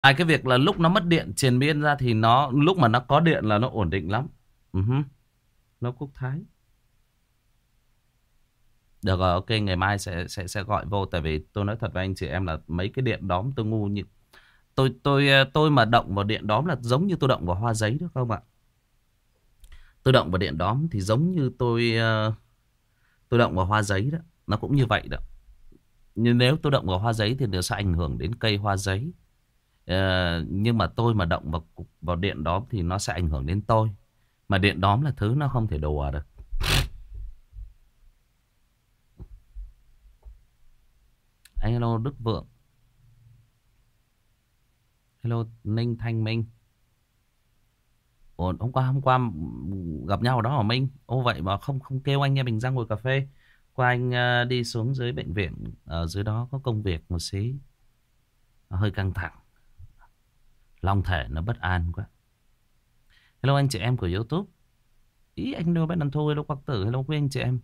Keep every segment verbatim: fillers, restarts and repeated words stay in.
À, cái việc là lúc nó mất điện triền miên ra thì nó lúc mà nó có điện là nó ổn định lắm. Ừ hứ, nó Quốc Thái. Được rồi, ok, ngày mai sẽ sẽ sẽ gọi vô, tại vì tôi nói thật với anh chị em là mấy cái điện đóm tôi ngu như tôi tôi ờ, tôi mà động vào điện đóm là giống như tôi động vào hoa giấy, được không ạ? Tôi động vào điện đóm thì giống như tôi ờ, tôi động vào hoa giấy đó, nó cũng như vậy đó. Nhưng nếu tôi động vào hoa giấy thì nó sẽ ảnh hưởng đến cây hoa giấy. Ờ, nhưng mà tôi mà động vào vào điện đóm thì nó sẽ ảnh hưởng đến tôi. Mà điện đóm là thứ nó không thể đùa được. Anh hello Đức Vượng, hello Ninh Thanh Minh. Ủa, hôm qua hôm qua gặp nhau ở đó hả Minh? Ô vậy mà không không kêu anh em mình ra ngồi cà phê. Qua anh ờ, đi xuống dưới bệnh viện, ở dưới đó có công việc một xí, nó hơi căng thẳng, long thể nó bất an quá. Hello anh chị em của YouTube. Ý anh đâu biết đàn thu, hello Quang Tử, hello quý anh chị em.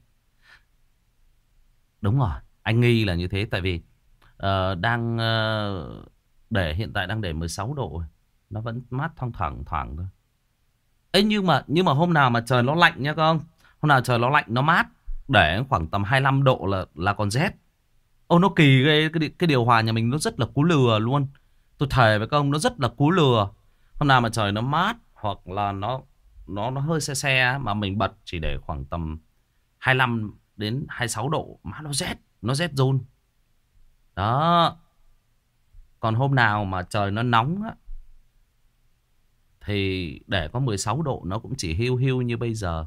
Đúng rồi, anh nghi là như thế, tại vì ờ, đang ờ, để hiện tại đang để mười sáu độ, nó vẫn mát thoang thoảng thoảng thôi. Ấy nhưng mà nhưng mà hôm nào mà trời nó lạnh nhá con. Hôm nào trời nó lạnh nó mát, để khoảng tầm hai lăm độ là là còn rét. Ô nó kỳ ghê, cái, cái điều hòa nhà mình nó rất là cú lừa luôn. Tôi thề với công nó rất là cú lừa. Hôm nào mà trời nó mát hoặc là nó nó nó hơi se se mà mình bật chỉ để khoảng tầm hai lăm đến hai mươi sáu độ mà nó rét, nó rét run. Đó. Còn hôm nào mà trời nó nóng á thì để có mười sáu độ nó cũng chỉ hiu hiu như bây giờ.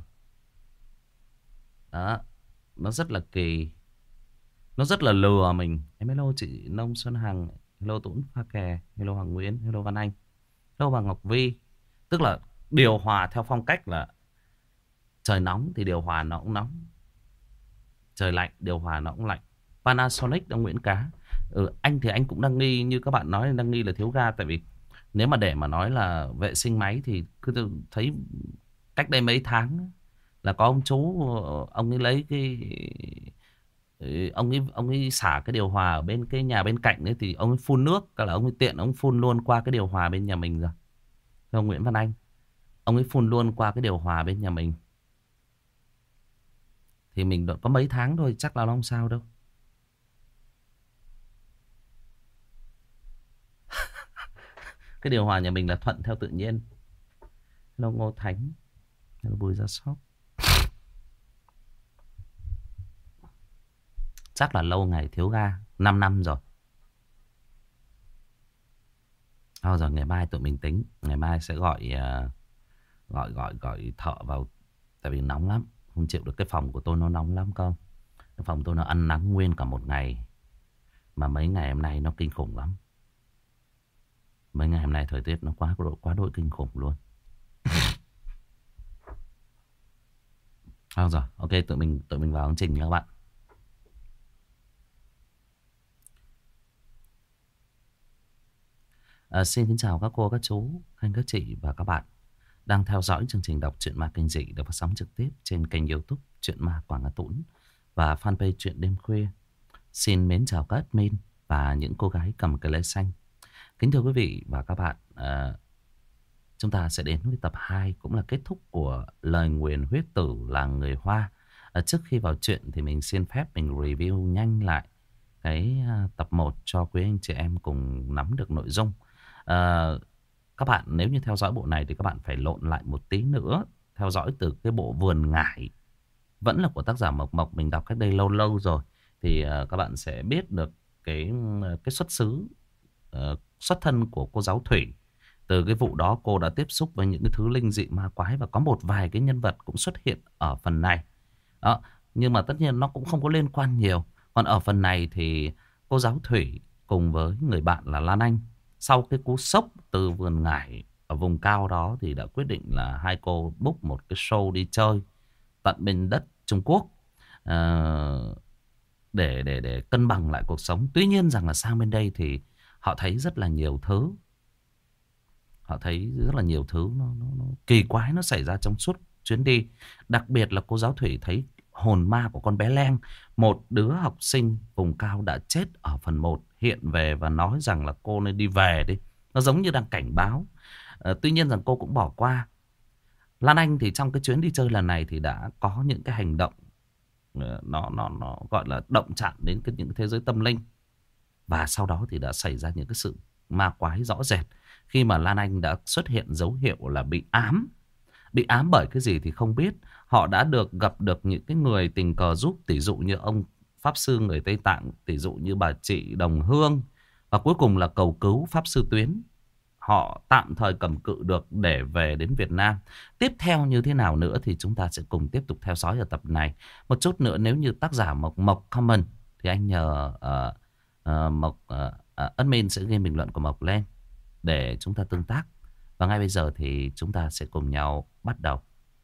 Đó, nó rất là kỳ, nó rất là lừa mình. Em hello chị Nông Xuân Hằng, hello Tuấn Pha Kè, hello Hoàng Nguyễn, hello Văn Anh, hello bà Ngọc Vi. Tức là điều hòa theo phong cách là trời nóng thì điều hòa nó cũng nóng, trời lạnh điều hòa nó cũng lạnh. Panasonic ông Nguyễn Cá. Ừ, anh thì anh cũng đang nghi như các bạn nói, đang nghi là thiếu ga, tại vì nếu mà để mà nói là vệ sinh máy thì cứ tôi thấy cách đây mấy tháng là có ông chú, ông ấy lấy cái ừ, ông ấy ông ấy xả cái điều hòa ở bên cái nhà bên cạnh ấy, thì ông ấy phun nước, cả là ông ấy tiện ông phun luôn qua cái điều hòa bên nhà mình rồi. Ông Nguyễn Văn Anh, ông ấy phun luôn qua cái điều hòa bên nhà mình, thì mình có mấy tháng thôi, chắc là nó không sao đâu. Cái điều hòa nhà mình là thuận theo tự nhiên. Hello Ngô Thánh, hello Bùi Gia Sóc. Chắc là lâu ngày thiếu ga, 5 năm rồi. Thôi rồi ngày mai tụi mình tính, ngày mai sẽ gọi uh, gọi gọi gọi thợ vào, tại vì nóng lắm, không chịu được. Cái phòng của tôi nó nóng lắm không. Cái phòng tôi nó ăn nắng nguyên cả một ngày, mà mấy ngày hôm nay nó kinh khủng lắm. Mấy ngày hôm nay thời tiết nó quá độ quá đỗi kinh khủng luôn. Thôi rồi, ok, tụi mình tụi mình vào chương trình nha các bạn. À, xin kính chào các cô, các chú, anh các chị và các bạn đang theo dõi chương trình đọc truyện ma kinh dị được phát sóng trực tiếp trên kênh YouTube Truyện Ma Quảng Hà Tũng và fanpage Truyện Đêm Khuya. Xin mến chào các admin và những cô gái cầm cái lê xanh. Kính thưa quý vị và các bạn, à, chúng ta sẽ đến với tập hai, cũng là kết thúc của lời nguyền huyết tử làng người Hoa. À, trước khi vào chuyện thì mình xin phép mình review nhanh lại cái à, tập một cho quý anh chị em cùng nắm được nội dung. À, các bạn nếu như theo dõi bộ này thì các bạn phải lộn lại một tí nữa, theo dõi từ cái bộ Vườn Ngải, vẫn là của tác giả Mộc Mộc, mình đọc cách đây lâu lâu rồi, thì uh, các bạn sẽ biết được cái cái xuất xứ, uh, xuất thân của cô giáo Thủy. Từ cái vụ đó cô đã tiếp xúc với những cái thứ linh dị ma quái, và có một vài cái nhân vật cũng xuất hiện ở phần này đó. Nhưng mà tất nhiên nó cũng không có liên quan nhiều. Còn ở phần này thì cô giáo Thủy cùng với người bạn là Lan Anh, sau cái cú sốc từ Vườn Ngải ở vùng cao đó, thì đã quyết định là hai cô book một cái show đi chơi tận bên đất Trung Quốc, uh, để để để cân bằng lại cuộc sống. Tuy nhiên rằng là sang bên đây thì họ thấy rất là nhiều thứ, họ thấy rất là nhiều thứ nó, nó, nó kỳ quái nó xảy ra trong suốt chuyến đi. Đặc biệt là cô giáo Thủy thấy hồn ma của con bé Len, một đứa học sinh vùng cao đã chết ở phần một, hiện về và nói rằng là cô nên đi về đi, Nó giống như đang cảnh báo. Ờ, tuy nhiên rằng cô cũng bỏ qua. Lan Anh thì trong cái chuyến đi chơi lần này thì đã có những cái hành động ờ, nó nó nó gọi là động chạm đến cái những cái thế giới tâm linh. Và sau đó thì đã xảy ra những cái sự ma quái rõ rệt khi mà Lan Anh đã xuất hiện dấu hiệu là bị ám. Bị ám bởi cái gì thì không biết. Họ đã được gặp được những cái người tình cờ giúp, tỷ dụ như ông Pháp Sư người Tây Tạng, tỷ dụ như bà chị Đồng Hương. Và cuối cùng là cầu cứu Pháp Sư Tuyến. Họ tạm thời cầm cự được để về đến Việt Nam. Tiếp theo như thế nào nữa thì chúng ta sẽ cùng tiếp tục theo dõi ở tập này. Một chút nữa nếu như tác giả Mộc Mộc comment thì anh nhờ uh, uh, Mộc uh, uh, admin sẽ ghi bình luận của Mộc lên để chúng ta tương tác. Và ngay bây giờ thì chúng ta sẽ cùng nhau bắt đầu.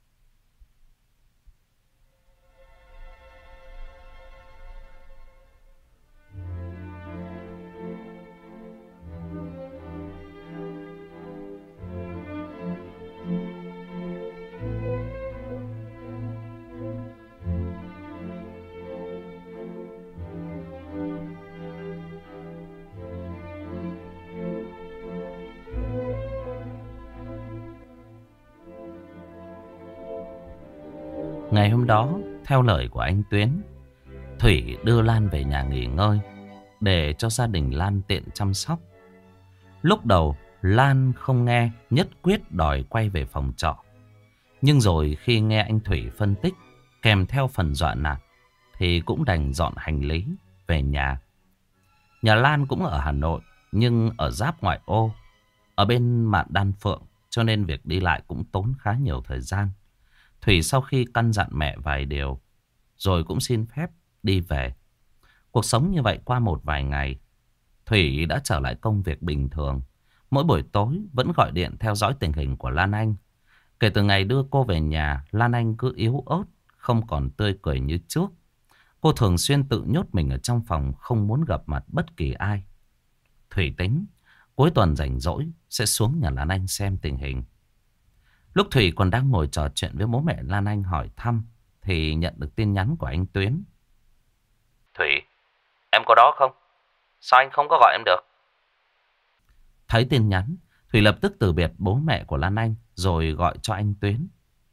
Ngày hôm đó, theo lời của anh Tuyến, Thủy đưa Lan về nhà nghỉ ngơi để cho gia đình Lan tiện chăm sóc. Lúc đầu, Lan không nghe, nhất quyết đòi quay về phòng trọ. Nhưng rồi khi nghe anh Thủy phân tích kèm theo phần dọa nạt thì cũng đành dọn hành lý về nhà. Nhà Lan cũng ở Hà Nội nhưng ở giáp ngoại ô, ở bên mạn Đan Phượng, cho nên việc đi lại cũng tốn khá nhiều thời gian. Thủy sau khi căn dặn mẹ vài điều rồi cũng xin phép đi về. Cuộc sống như vậy qua một vài ngày, Thủy đã trở lại công việc bình thường. Mỗi buổi tối vẫn gọi điện theo dõi tình hình của Lan Anh. Kể từ ngày đưa cô về nhà, Lan Anh cứ yếu ớt, không còn tươi cười như trước. Cô thường xuyên tự nhốt mình ở trong phòng, không muốn gặp mặt bất kỳ ai. Thủy tính cuối tuần rảnh rỗi sẽ xuống nhà Lan Anh xem tình hình. Lúc Thủy còn đang ngồi trò chuyện với bố mẹ Lan Anh hỏi thăm thì nhận được tin nhắn của anh Tuyến. Thủy, em có đó không? Sao anh không có gọi em được? Thấy tin nhắn, Thủy lập tức từ biệt bố mẹ của Lan Anh rồi gọi cho anh Tuyến.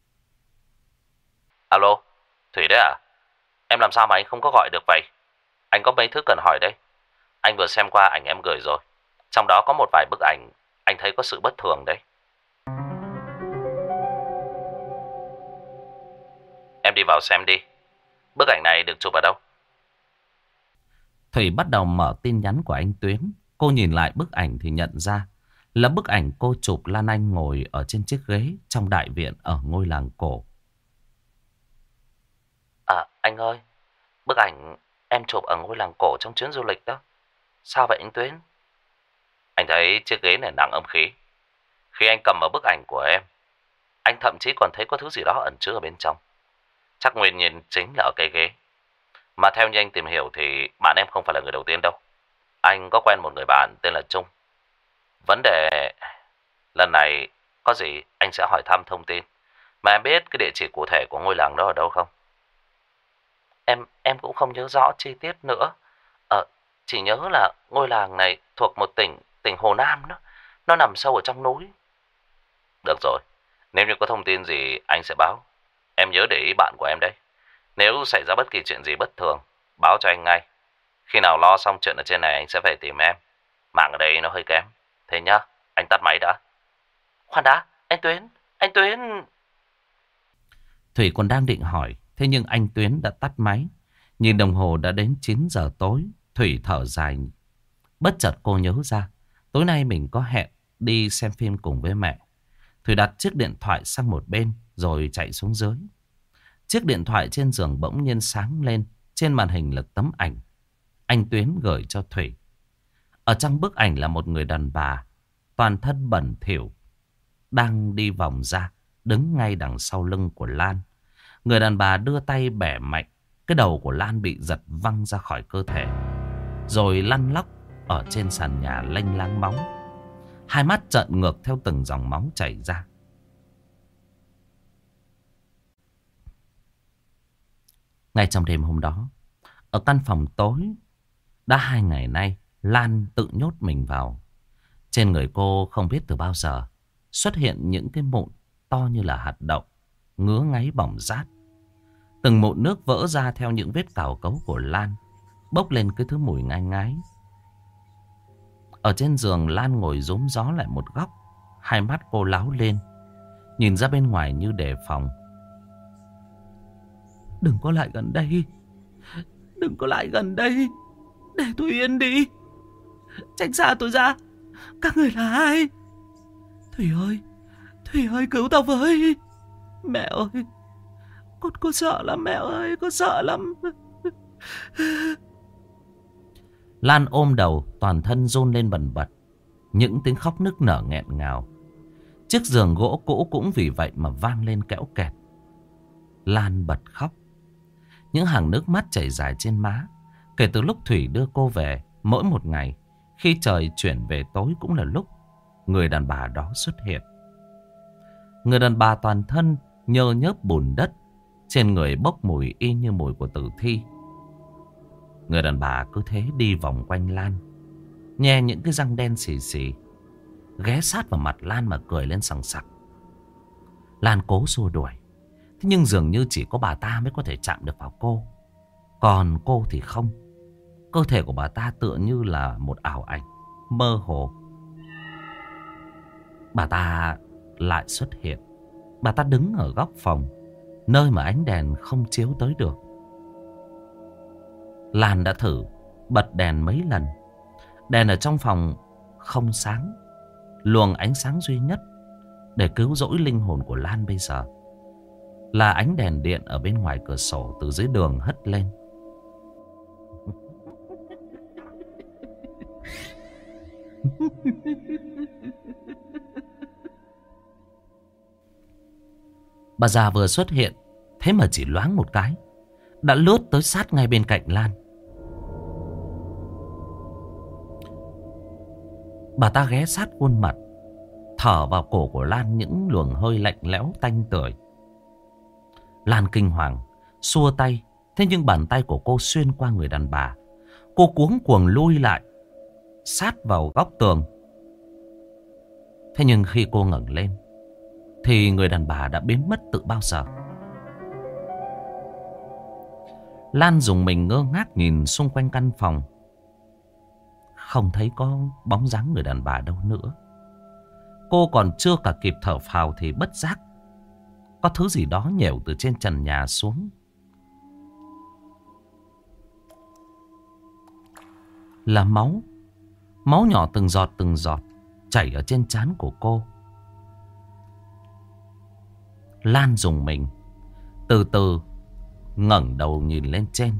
Alo, Thủy đấy à? Em làm sao mà anh không có gọi được vậy? Anh có mấy thứ cần hỏi đây. Anh vừa xem qua ảnh em gửi rồi. Trong đó có một vài bức ảnh anh thấy có sự bất thường đấy. Em đi vào xem đi. Bức ảnh này được chụp ở đâu? Thủy bắt đầu mở tin nhắn của anh Tuyến. Cô nhìn lại bức ảnh thì nhận ra là bức ảnh cô chụp Lan Anh ngồi ở trên chiếc ghế trong đại viện ở ngôi làng cổ. À, anh ơi, bức ảnh em chụp ở ngôi làng cổ trong chuyến du lịch đó. Sao vậy anh Tuyến? Anh thấy chiếc ghế này nặng âm khí. Khi anh cầm vào bức ảnh của em, anh thậm chí còn thấy có thứ gì đó ẩn chứa ở bên trong. Chắc nguyên nhân chính là ở cây ghế. Mà theo như anh tìm hiểu thì bạn em không phải là người đầu tiên đâu. Anh có quen một người bạn tên là Trung. Vấn đề lần này có gì anh sẽ hỏi thăm thông tin. Mà em biết cái địa chỉ cụ thể của ngôi làng đó ở đâu không? Em em cũng không nhớ rõ chi tiết nữa. Ờ, chỉ nhớ là ngôi làng này thuộc một tỉnh, tỉnh Hồ Nam đó. Nó nằm sâu ở trong núi. Được rồi, nếu như có thông tin gì anh sẽ báo. Em nhớ để ý bạn của em đấy. Nếu xảy ra bất kỳ chuyện gì bất thường, báo cho anh ngay. Khi nào lo xong chuyện ở trên này anh sẽ về tìm em. Mạng ở đây nó hơi kém. Thế nhá, anh tắt máy đã. Khoan đã, anh Tuyến, anh Tuyến. Thủy còn đang định hỏi, thế nhưng anh Tuyến đã tắt máy. Nhìn đồng hồ đã đến chín giờ tối. Thủy thở dài. Bất chợt cô nhớ ra, tối nay mình có hẹn đi xem phim cùng với mẹ. Thủy đặt chiếc điện thoại sang một bên rồi chạy xuống dưới. Chiếc điện thoại trên giường bỗng nhiên sáng lên. Trên màn hình là tấm ảnh anh Tuyến gửi cho Thủy. Ở trong bức ảnh là một người đàn bà toàn thân bẩn thỉu đang đi vòng ra, đứng ngay đằng sau lưng của Lan. Người đàn bà đưa tay bẻ mạnh, cái đầu của Lan bị giật văng ra khỏi cơ thể, rồi lăn lóc ở trên sàn nhà lênh láng máu. Hai mắt trợn ngược theo từng dòng máu chảy ra. Ngay trong đêm hôm đó, ở căn phòng tối, đã hai ngày nay Lan tự nhốt mình vào. Trên người cô không biết từ bao giờ xuất hiện những cái mụn to như là hạt đậu, ngứa ngáy bỏng rát. Từng mụn nước vỡ ra theo những vết cào cấu của Lan, bốc lên cái thứ mùi ngai ngái. Ở trên giường, Lan ngồi rúm gió lại một góc. Hai mắt cô láo lên, nhìn ra bên ngoài như đề phòng. Đừng có lại gần đây. Đừng có lại gần đây. Để tôi yên đi. Tránh xa tôi ra. Các người là ai? Thủy ơi, Thủy ơi, cứu tao với. Mẹ ơi, con có sợ lắm mẹ ơi, con sợ lắm. Lan ôm đầu, toàn thân run lên bần bật. Những tiếng khóc nức nở nghẹn ngào. Chiếc giường gỗ cũ cũng vì vậy mà vang lên kẽo kẹt. Lan bật khóc. Những hàng nước mắt chảy dài trên má. Kể từ lúc Thủy đưa cô về, mỗi một ngày, khi trời chuyển về tối cũng là lúc người đàn bà đó xuất hiện. Người đàn bà toàn thân nhơ nhớp bùn đất, trên người bốc mùi y như mùi của tử thi. Người đàn bà cứ thế đi vòng quanh Lan, nhe những cái răng đen xì xì, ghé sát vào mặt Lan mà cười lên sằng sặc. Lan cố xua đuổi, thế nhưng dường như chỉ có bà ta mới có thể chạm được vào cô. Còn cô thì không. Cơ thể của bà ta tựa như là một ảo ảnh mơ hồ. Bà ta lại xuất hiện. Bà ta đứng ở góc phòng, nơi mà ánh đèn không chiếu tới được. Lan đã thử bật đèn mấy lần. Đèn ở trong phòng không sáng. Luồng ánh sáng duy nhất để cứu rỗi linh hồn của Lan bây giờ là ánh đèn điện ở bên ngoài cửa sổ từ dưới đường hất lên. Bà già vừa xuất hiện, thế mà chỉ loáng một cái đã lướt tới sát ngay bên cạnh Lan. Bà ta ghé sát khuôn mặt, thở vào cổ của Lan những luồng hơi lạnh lẽo tanh tưởi. Lan kinh hoàng xua tay, thế nhưng bàn tay của cô xuyên qua người đàn bà. Cô cuống cuồng lui lại, sát vào góc tường. Thế nhưng khi cô ngẩng lên thì người đàn bà đã biến mất từ bao giờ. Lan dùng mình ngơ ngác nhìn xung quanh căn phòng. Không thấy có bóng dáng người đàn bà đâu nữa. Cô còn chưa cả kịp thở phào thì bất giác có thứ gì đó nhểu từ trên trần nhà xuống. Là máu. Máu nhỏ từng giọt từng giọt chảy ở trên trán của cô. Lan dùng mình, từ từ ngẩng đầu nhìn lên trên.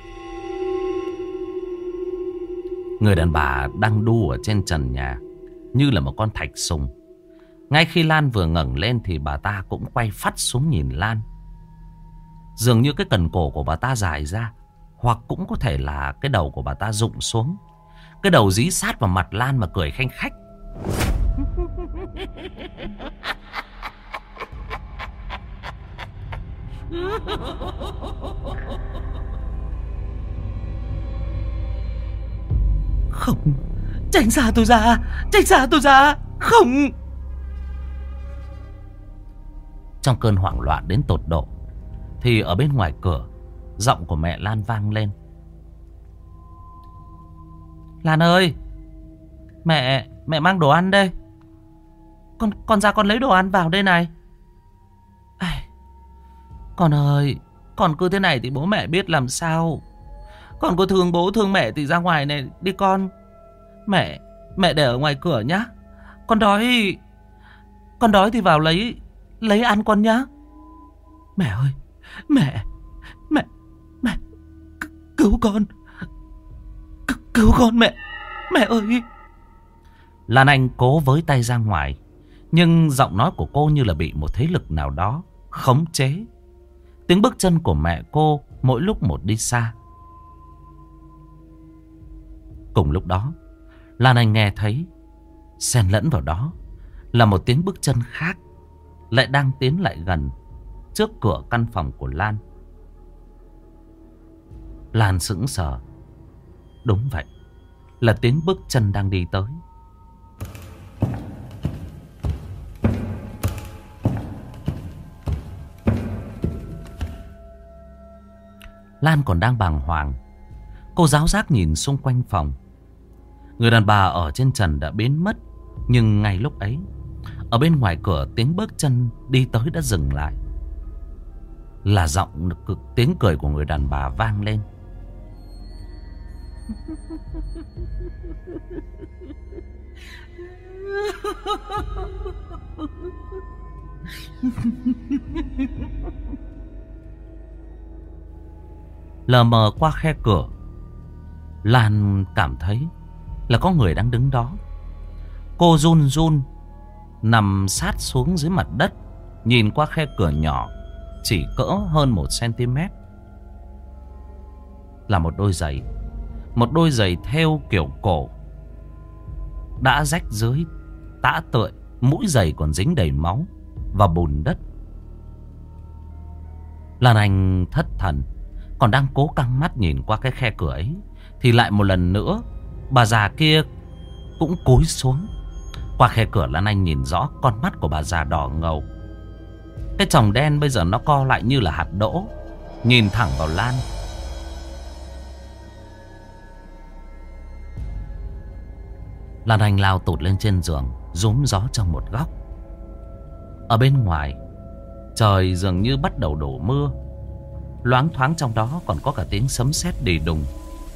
Người đàn bà đang đu ở trên trần nhà như là một con thạch sùng. Ngay khi Lan vừa ngẩng lên thì bà ta cũng quay phắt xuống nhìn Lan. Dường như cái cần cổ của bà ta dài ra, hoặc cũng có thể là cái đầu của bà ta rụng xuống. Cái đầu dí sát vào mặt Lan mà cười khanh khách. Không, tránh xa tôi ra, tránh xa tôi ra, không. Trong cơn hoảng loạn đến tột độ thì ở bên ngoài cửa, giọng của mẹ Lan vang lên. Lan ơi, mẹ, mẹ mang đồ ăn đây. Con, con ra con lấy đồ ăn vào đây này. À, con ơi, con cứ thế này thì bố mẹ biết làm sao. Con có thương bố thương mẹ thì ra ngoài này đi con. Mẹ, mẹ để ở ngoài cửa nhá. Con đói, con đói thì vào lấy, lấy ăn con nhá. Mẹ ơi, mẹ, mẹ, mẹ, cứu con, cứu con mẹ, mẹ ơi. Lan Anh cố với tay ra ngoài, nhưng giọng nói của cô như là bị một thế lực nào đó khống chế. Tiếng bước chân của mẹ cô mỗi lúc một đi xa. Cùng lúc đó, Lan Anh nghe thấy xen lẫn vào đó là một tiếng bước chân khác lại đang tiến lại gần trước cửa căn phòng của Lan. Lan sững sờ. Đúng vậy, là tiếng bước chân đang đi tới. Lan còn đang bàng hoàng. Cô giáo giác nhìn xung quanh phòng. Người đàn bà ở trên trần đã biến mất. Nhưng ngay lúc ấy, ở bên ngoài cửa tiếng bước chân đi tới đã dừng lại. Là giọng cực tiếng cười của người đàn bà vang lên. Lờ mờ qua khe cửa, Lan cảm thấy là có người đang đứng đó. Cô run run nằm sát xuống dưới mặt đất, nhìn qua khe cửa nhỏ chỉ cỡ hơn một cm. Là một đôi giày. Một đôi giày thêu kiểu cổ, đã rách dưới tã tưởi, mũi giày còn dính đầy máu và bùn đất. Lan Anh thất thần, còn đang cố căng mắt nhìn qua cái khe cửa ấy, thì lại một lần nữa bà già kia cũng cúi xuống. Qua khe cửa, Lan Anh nhìn rõ con mắt của bà già đỏ ngầu. Cái tròng đen bây giờ nó co lại như là hạt đỗ, nhìn thẳng vào Lan. Lan Anh lao tụt lên trên giường, rúm gió trong một góc. Ở bên ngoài, trời dường như bắt đầu đổ mưa. Loáng thoáng trong đó còn có cả tiếng sấm sét đì đùng.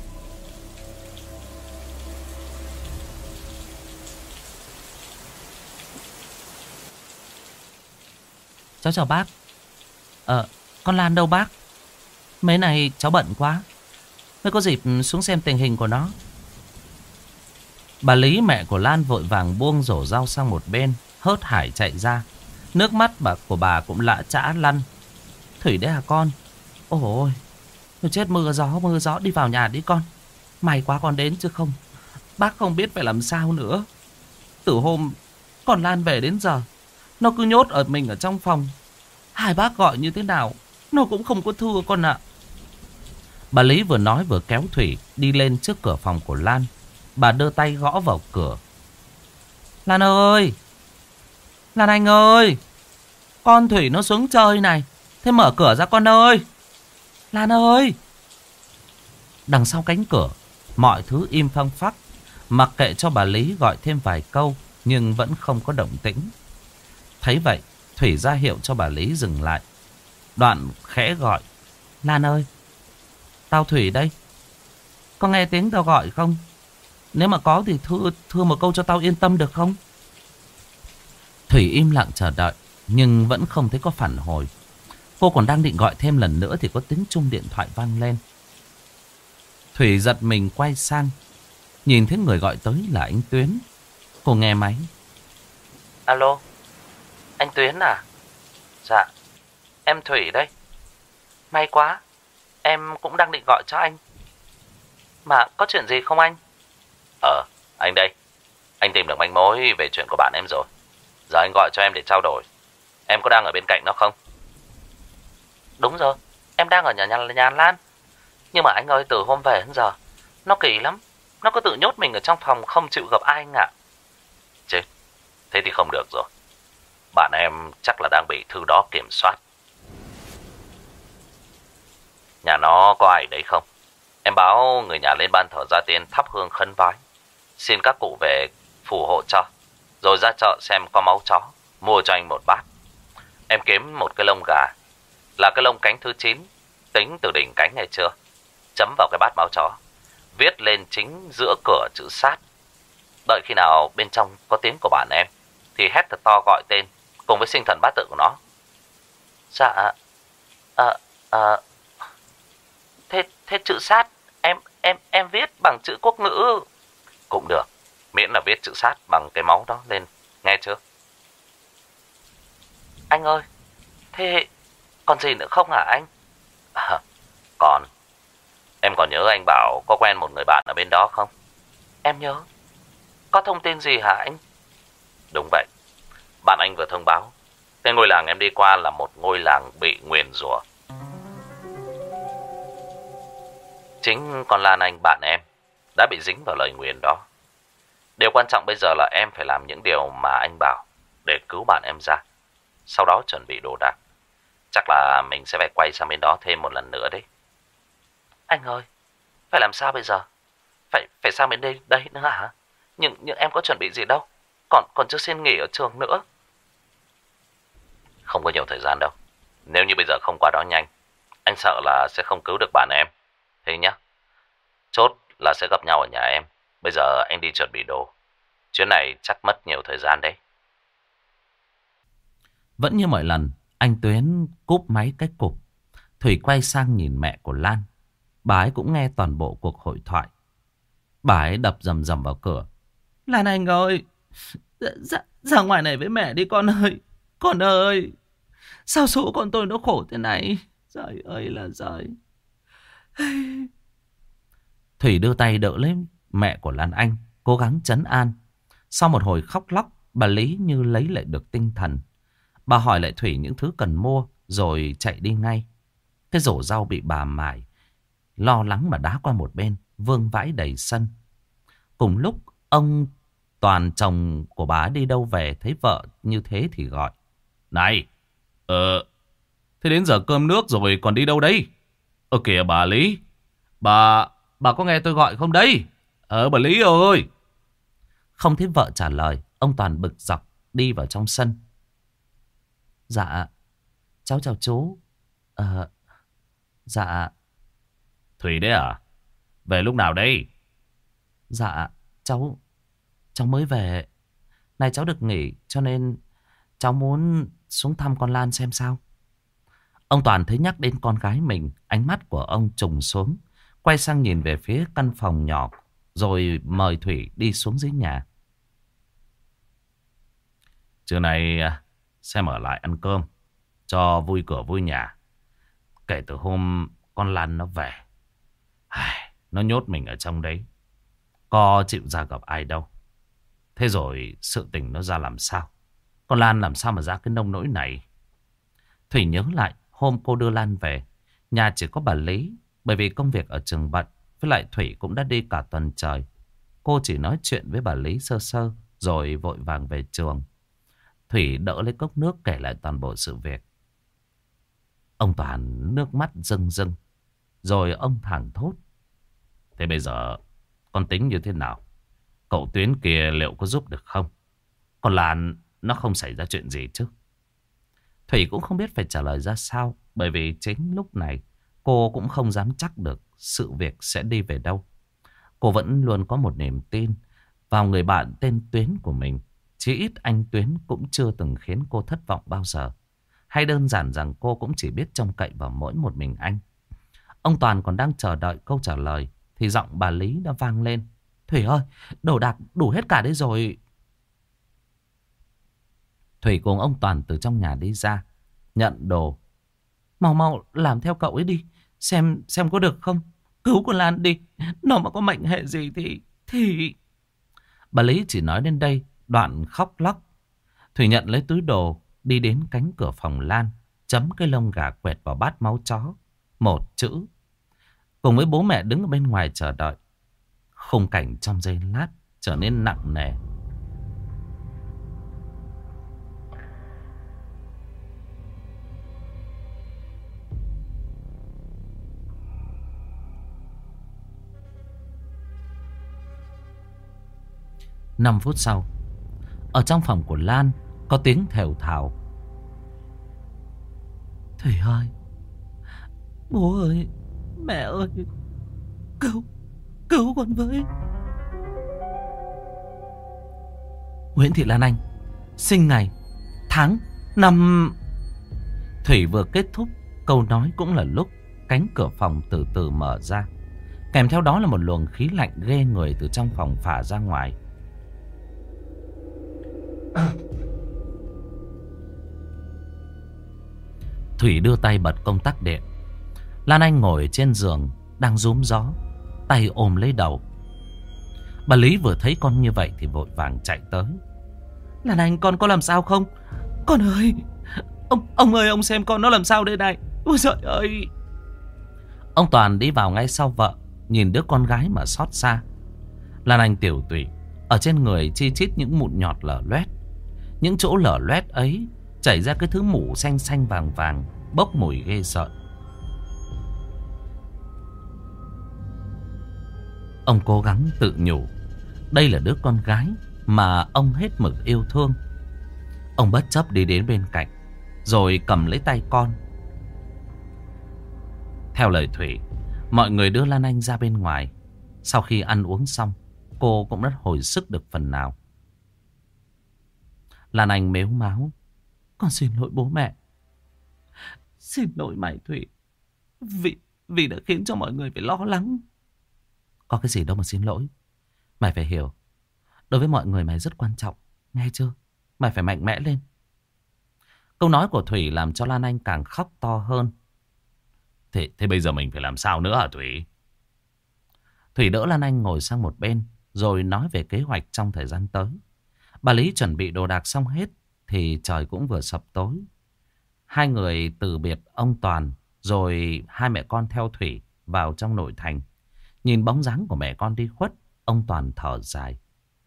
Cháu chào bác. Ờ, con Lan đâu bác? Mấy này cháu bận quá, mới có dịp xuống xem tình hình của nó. Bà Lý, mẹ của Lan, vội vàng buông rổ rau sang một bên, hớt hải chạy ra. Nước mắt bà của bà cũng lã chã lăn. Thủy đấy hả con? Ôi, tôi chết, mưa gió mưa gió, đi vào nhà đi con. May quá con đến chứ không bác không biết phải làm sao nữa. Từ hôm con Lan về đến giờ, nó cứ nhốt ở mình ở trong phòng. Hai bác gọi như thế nào nó cũng không có thưa con ạ. Bà Lý vừa nói vừa kéo Thủy đi lên trước cửa phòng của Lan. Bà đưa tay gõ vào cửa. Lan ơi, Lan Anh ơi, con Thủy nó xuống chơi này, thế mở cửa ra con ơi. Lan ơi. Đằng sau cánh cửa, mọi thứ im phăng phắc. Mặc kệ cho bà Lý gọi thêm vài câu, nhưng vẫn không có động tĩnh. Thấy vậy, Thủy ra hiệu cho bà Lý dừng lại. Đoạn khẽ gọi. Lan ơi, tao Thủy đây. Có nghe tiếng tao gọi không? Nếu mà có thì thưa, thưa một câu cho tao yên tâm được không? Thủy im lặng chờ đợi, nhưng vẫn không thấy có phản hồi. Cô còn đang định gọi thêm lần nữa thì có tiếng chuông điện thoại vang lên. Thủy giật mình quay sang, nhìn thấy người gọi tới là anh Tuyến. Cô nghe máy. Alo, anh Tuyến à? Dạ, em Thủy đây. May quá, em cũng đang định gọi cho anh. Mà có chuyện gì không anh? Ờ, anh đây. Anh tìm được manh mối về chuyện của bạn em rồi. Giờ anh gọi cho em để trao đổi. Em có đang ở bên cạnh nó không? Đúng rồi, em đang ở nhà, nhà, nhà Lan. Nhưng mà anh ơi, từ hôm về đến giờ nó kỳ lắm. Nó cứ tự nhốt mình ở trong phòng, không chịu gặp ai anh ạ. Chết, thế thì không được rồi. Bạn em chắc là đang bị thứ đó kiểm soát. Nhà nó có ai đấy không? Em báo người nhà lên ban thờ gia tiên thắp hương khấn vái, xin các cụ về phù hộ cho. Rồi ra chợ xem có máu chó, mua cho anh một bát. Em kiếm một cái lông gà, là cái lông cánh thứ chín, tính từ đỉnh cánh này chưa, chấm vào cái bát máu chó, viết lên chính giữa cửa chữ sát. Đợi khi nào bên trong có tiếng của bạn em thì hét thật to gọi tên cùng với sinh thần bát tự của nó. Dạ, à, à, thế thế chữ sát em em em viết bằng chữ quốc ngữ cũng được, miễn là viết chữ sát bằng cái máu đó lên, nghe chưa? Anh ơi, thế còn gì nữa không hả anh? À, còn em còn nhớ anh bảo có quen một người bạn ở bên đó không? Em nhớ. Có thông tin gì hả anh? Đúng vậy, bạn anh vừa thông báo cái ngôi làng em đi qua là một ngôi làng bị nguyền rủa. Chính con Lan Anh bạn em đã bị dính vào lời nguyền đó. Điều quan trọng bây giờ là em phải làm những điều mà anh bảo để cứu bạn em ra. Sau đó chuẩn bị đồ đạc. Chắc là mình sẽ phải quay sang bên đó thêm một lần nữa đấy. Anh ơi, phải làm sao bây giờ? Phải phải sang bên đây đây nữa hả? Nhưng nhưng em có chuẩn bị gì đâu. Còn còn chưa xin nghỉ ở trường nữa. Không có nhiều thời gian đâu. Nếu như bây giờ không qua đó nhanh, anh sợ là sẽ không cứu được bạn em. Thế nhá. Chốt là sẽ gặp nhau ở nhà em. Bây giờ anh đi chuẩn bị đồ. Chuyến này chắc mất nhiều thời gian đấy. Vẫn như mọi lần, anh Tuyến cúp máy cách cục. Thủy quay sang nhìn mẹ của Lan. Bà ấy cũng nghe toàn bộ cuộc hội thoại. Bà ấy đập rầm rầm vào cửa. Lan Anh ơi, ra, ra, ra ngoài này với mẹ đi con ơi. Con ơi, sao số con tôi nó khổ thế này? Trời ơi là trời. Thủy đưa tay đỡ lấy mẹ của Lan Anh, cố gắng trấn an. Sau một hồi khóc lóc, bà Lý như lấy lại được tinh thần. Bà hỏi lại Thủy những thứ cần mua, rồi chạy đi ngay. Cái rổ rau bị bà mải lo lắng mà đá qua một bên, vương vãi đầy sân. Cùng lúc, ông Toàn chồng của bà đi đâu về, thấy vợ như thế thì gọi. Này, ờ, thế đến giờ cơm nước rồi còn đi đâu đấy? Ờ kìa bà Lý, bà, bà có nghe tôi gọi không đấy? Ờ bà Lý ơi. Không thấy vợ trả lời, ông Toàn bực dọc đi vào trong sân. Dạ, cháu chào chú. Ờ, dạ. Thủy đấy à? Về lúc nào đây? Dạ, cháu, cháu mới về. Này cháu được nghỉ cho nên cháu muốn xuống thăm con Lan xem sao. Ông Toàn thấy nhắc đến con gái mình, ánh mắt của ông trùng xuống, quay sang nhìn về phía căn phòng nhỏ, rồi mời Thủy đi xuống dưới nhà. Trưa nay xem ở lại ăn cơm cho vui cửa vui nhà. Kể từ hôm con Lan nó về, nó nhốt mình ở trong đấy, có chịu ra gặp ai đâu. Thế rồi sự tình nó ra làm sao? Con Lan làm sao mà ra cái nông nỗi này? Thủy nhớ lại hôm cô đưa Lan về, nhà chỉ có bà Lý, bởi vì công việc ở trường bận, với lại Thủy cũng đã đi cả tuần trời. Cô chỉ nói chuyện với bà Lý sơ sơ, rồi vội vàng về trường. Thủy đỡ lấy cốc nước kể lại toàn bộ sự việc. Ông Toàn nước mắt rưng rưng, rồi ông thẳng thốt. Thế bây giờ con tính như thế nào? Cậu Tuyến kia liệu có giúp được không? Còn Lan nó không xảy ra chuyện gì chứ? Thủy cũng không biết phải trả lời ra sao, bởi vì chính lúc này cô cũng không dám chắc được sự việc sẽ đi về đâu. Cô vẫn luôn có một niềm tin vào người bạn tên Tuyến của mình. Chỉ ít anh Tuyến cũng chưa từng khiến cô thất vọng bao giờ. Hay đơn giản rằng cô cũng chỉ biết trông cậy vào mỗi một mình anh. Ông Toàn còn đang chờ đợi câu trả lời thì giọng bà Lý đã vang lên. Thủy ơi, đồ đạc đủ hết cả đấy rồi. Thủy cùng ông Toàn từ trong nhà đi ra, nhận đồ. Mau mau làm theo cậu ấy đi, xem xem có được không. Cứu con Lan đi, nó mà có mệnh hệ gì thì... thì... Bà Lý chỉ nói đến đây, đoạn khóc lóc. Thủy nhận lấy túi đồ, đi đến cánh cửa phòng Lan, chấm cái lông gà quẹt vào bát máu chó. Một chữ. Cùng với bố mẹ đứng ở bên ngoài chờ đợi. Khung cảnh trong giây lát trở nên nặng nề. Năm phút sau, ở trong phòng của Lan có tiếng thều thào. Thủy ơi, bố ơi, mẹ ơi, cứu, cứu con với. Nguyễn Thị Lan Anh, sinh ngày, tháng, năm. Thủy vừa kết thúc câu nói cũng là lúc cánh cửa phòng từ từ mở ra. Kèm theo đó là một luồng khí lạnh ghê người từ trong phòng phả ra ngoài. Thủy đưa tay bật công tắc điện. Lan Anh ngồi trên giường đang rúm gió, tay ôm lấy đầu. Bà Lý vừa thấy con như vậy thì vội vàng chạy tới. Lan Anh, con có làm sao không? Con ơi, ông ông ơi, ông xem con nó làm sao đây này. Ôi trời ơi. Ông Toàn đi vào ngay sau vợ, nhìn đứa con gái mà xót xa. Lan Anh tiểu tụy, ở trên người chi chít những mụn nhọt lở loét. Những chỗ lở loét ấy chảy ra cái thứ mủ xanh xanh vàng vàng, bốc mùi ghê sợ. Ông cố gắng tự nhủ, đây là đứa con gái mà ông hết mực yêu thương. Ông bất chấp đi đến bên cạnh, rồi cầm lấy tay con. Theo lời Thủy, mọi người đưa Lan Anh ra bên ngoài. Sau khi ăn uống xong, cô cũng đã hồi sức được phần nào. Lan Anh mếu máo, con xin lỗi bố mẹ. Xin lỗi mày Thủy, Vì, vì đã khiến cho mọi người phải lo lắng. Có cái gì đâu mà xin lỗi. Mày phải hiểu, đối với mọi người mày rất quan trọng, nghe chưa? Mày phải mạnh mẽ lên. Câu nói của Thủy làm cho Lan Anh càng khóc to hơn. Thế, thế bây giờ mình phải làm sao nữa hả Thủy? Thủy đỡ Lan Anh ngồi sang một bên, rồi nói về kế hoạch trong thời gian tới. Bà Lý chuẩn bị đồ đạc xong hết thì trời cũng vừa sập tối. Hai người từ biệt ông Toàn, rồi hai mẹ con theo Thủy vào trong nội thành. Nhìn bóng dáng của mẹ con đi khuất, ông Toàn thở dài.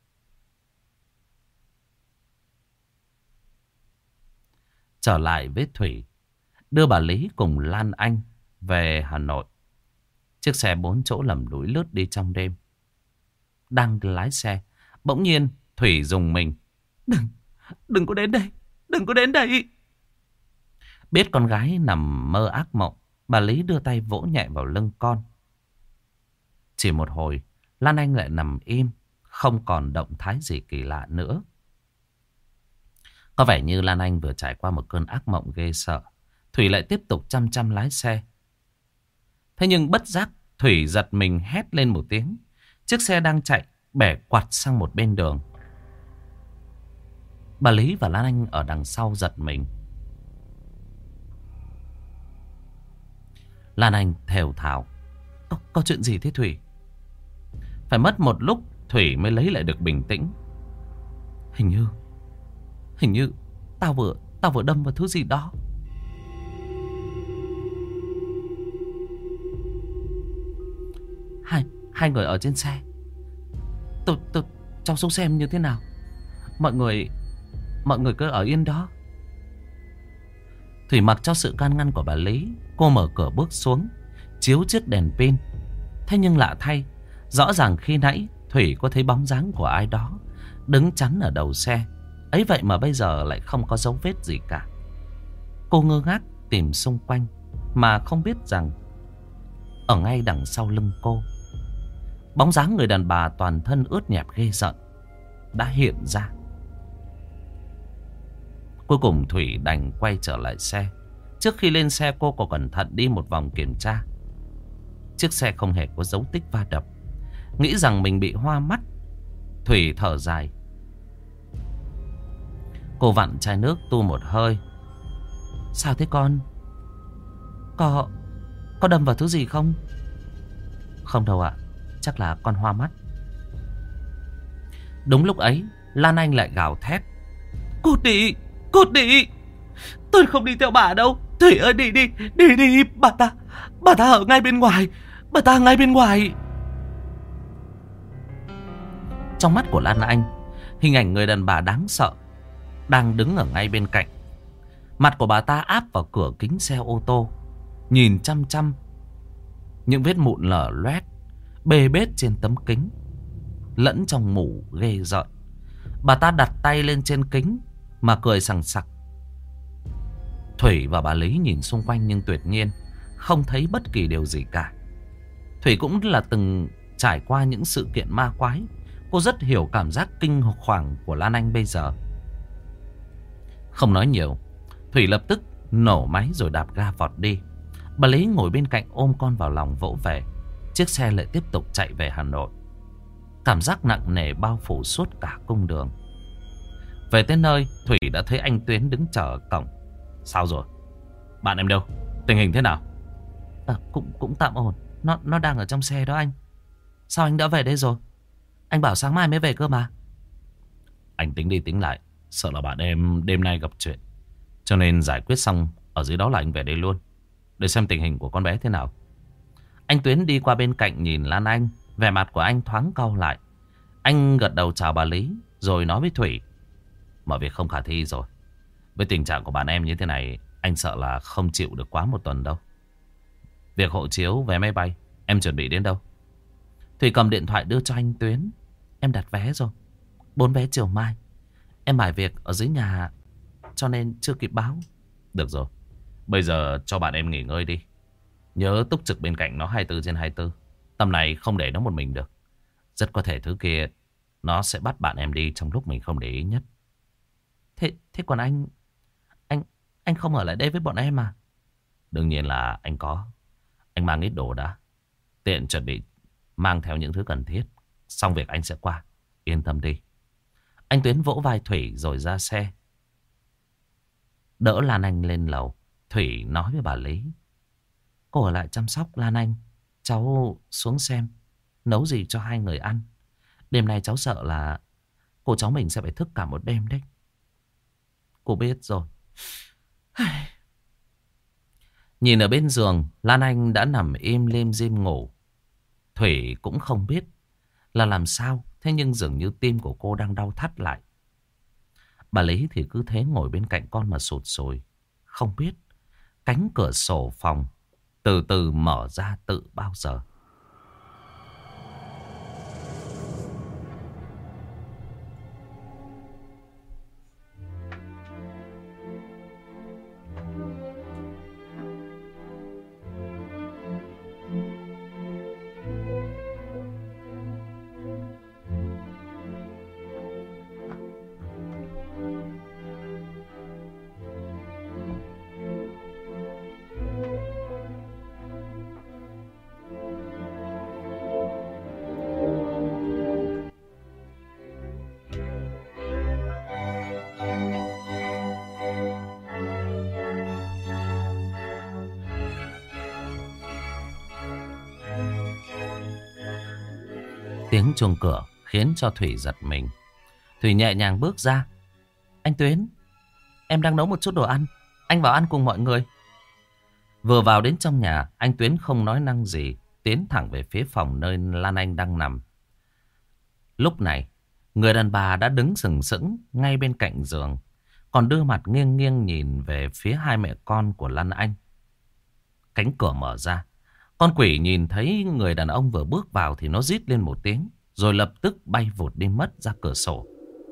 Trở lại với Thủy, đưa bà Lý cùng Lan Anh về Hà Nội. Chiếc xe bốn chỗ lầm lũi lướt đi trong đêm. Đang lái xe, bỗng nhiên Thủy rùng mình. Đừng, đừng có đến đây, đừng có đến đây. Biết con gái nằm mơ ác mộng, bà Lý đưa tay vỗ nhẹ vào lưng con. Chỉ một hồi, Lan Anh lại nằm im, không còn động thái gì kỳ lạ nữa. Có vẻ như Lan Anh vừa trải qua một cơn ác mộng ghê sợ. Thủy lại tiếp tục chăm chăm lái xe. Thế nhưng bất giác, Thủy giật mình hét lên một tiếng. Chiếc xe đang chạy bẻ quạt sang một bên đường. Bà Lý và Lan Anh ở đằng sau giật mình. Lan Anh thều thào, có, có chuyện gì thế Thủy? Phải mất một lúc Thủy mới lấy lại được bình tĩnh. Hình như Hình như Tao vừa Tao vừa đâm vào thứ gì đó. Hai Hai người ở trên xe. Tôi tôi Cháu xuống xem như thế nào. Mọi người Mọi người cứ ở yên đó. Thủy mặc cho sự can ngăn của bà Lý, cô mở cửa bước xuống, chiếu chiếc đèn pin. Thế nhưng lạ thay, rõ ràng khi nãy Thủy có thấy bóng dáng của ai đó đứng chắn ở đầu xe. Ấy vậy mà bây giờ lại không có dấu vết gì cả. Cô ngơ ngác tìm xung quanh, mà không biết rằng ở ngay đằng sau lưng cô, bóng dáng người đàn bà toàn thân ướt nhẹp ghê rợn đã hiện ra. Cuối cùng Thủy đành quay trở lại xe. Trước khi lên xe, cô còn cẩn thận đi một vòng kiểm tra. Chiếc xe không hề có dấu tích va đập. Nghĩ rằng mình bị hoa mắt, Thủy thở dài. Cô vặn chai nước tu một hơi. Sao thế con? Có Có đâm vào thứ gì không? Không đâu ạ, chắc là con hoa mắt. Đúng lúc ấy, Lan Anh lại gào thét. Cút đi, cút đi. Tôi không đi theo bà đâu. Thủy ơi, đi đi, đi đi. Bà ta, bà ta ở ngay bên ngoài. Bà ta ngay bên ngoài. Trong mắt của Lan Anh, hình ảnh người đàn bà đáng sợ đang đứng ở ngay bên cạnh. Mặt của bà ta áp vào cửa kính xe ô tô, nhìn chăm chăm những vết mụn lở loét bê bết trên tấm kính, lẫn trong mủ ghê rợn. Bà ta đặt tay lên trên kính mà cười sằng sặc. Thủy và bà Lý nhìn xung quanh nhưng tuyệt nhiên không thấy bất kỳ điều gì cả. Thủy cũng là từng trải qua những sự kiện ma quái. Cô rất hiểu cảm giác kinh hoàng của Lan Anh bây giờ. Không nói nhiều, Thủy lập tức nổ máy rồi đạp ga vọt đi. Bà Lý ngồi bên cạnh ôm con vào lòng vỗ về. Chiếc xe lại tiếp tục chạy về Hà Nội. Cảm giác nặng nề bao phủ suốt cả cung đường. Về tới nơi, Thủy đã thấy anh Tuyến đứng chờ ở cổng. Sao rồi? Bạn em đâu? Tình hình thế nào? À, cũng cũng tạm ổn. Nó nó đang ở trong xe đó anh. Sao anh đã về đây rồi? Anh bảo sáng mai mới về cơ mà. Anh tính đi tính lại, sợ là bạn em đêm nay gặp chuyện, cho nên giải quyết xong ở dưới đó là anh về đây luôn, để xem tình hình của con bé thế nào. Anh Tuyến đi qua bên cạnh nhìn Lan Anh. Vẻ mặt của anh thoáng cau lại. Anh gật đầu chào bà Lý, rồi nói với Thủy. Mọi việc không khả thi rồi. Với tình trạng của bạn em như thế này, anh sợ là không chịu được quá một tuần đâu. Việc hộ chiếu, vé máy bay, em chuẩn bị đến đâu? Thủy cầm điện thoại đưa cho anh Tuyến. Em đặt vé rồi, bốn vé chiều mai. Em mải việc ở dưới nhà cho nên chưa kịp báo. Được rồi, bây giờ cho bạn em nghỉ ngơi đi. Nhớ túc trực bên cạnh nó hai mươi bốn trên hai mươi bốn. Tầm này không để nó một mình được. Rất có thể thứ kia nó sẽ bắt bạn em đi trong lúc mình không để ý nhất. Thế, thế còn anh Anh anh không ở lại đây với bọn em à? Đương nhiên là anh có. Anh mang ít đồ đã, tiện chuẩn bị mang theo những thứ cần thiết. Xong việc anh sẽ qua. Yên tâm đi. Anh Tuyến vỗ vai Thủy rồi ra xe. Đỡ Lan Anh lên lầu. Thủy nói với bà Lý: cô ở lại chăm sóc Lan Anh. Cháu xuống xem nấu gì cho hai người ăn. Đêm nay cháu sợ là cô cháu mình sẽ phải thức cả một đêm đấy. Cô biết rồi. Nhìn ở bên giường, Lan Anh đã nằm im lim dim ngủ. Thủy cũng không biết là làm sao, thế nhưng dường như tim của cô đang đau thắt lại. Bà Lý thì cứ thế ngồi bên cạnh con mà sụt sùi. Không biết cánh cửa sổ phòng từ từ mở ra tự bao giờ. Tiếng chuông cửa khiến cho Thủy giật mình. Thủy nhẹ nhàng bước ra. Anh Tuyến, em đang nấu một chút đồ ăn, anh vào ăn cùng mọi người. Vừa vào đến trong nhà, anh Tuyến không nói năng gì, tiến thẳng về phía phòng nơi Lan Anh đang nằm. Lúc này, người đàn bà đã đứng sừng sững ngay bên cạnh giường, còn đưa mặt nghiêng nghiêng nhìn về phía hai mẹ con của Lan Anh. Cánh cửa mở ra. Con quỷ nhìn thấy người đàn ông vừa bước vào thì nó rít lên một tiếng, rồi lập tức bay vụt đi mất ra cửa sổ.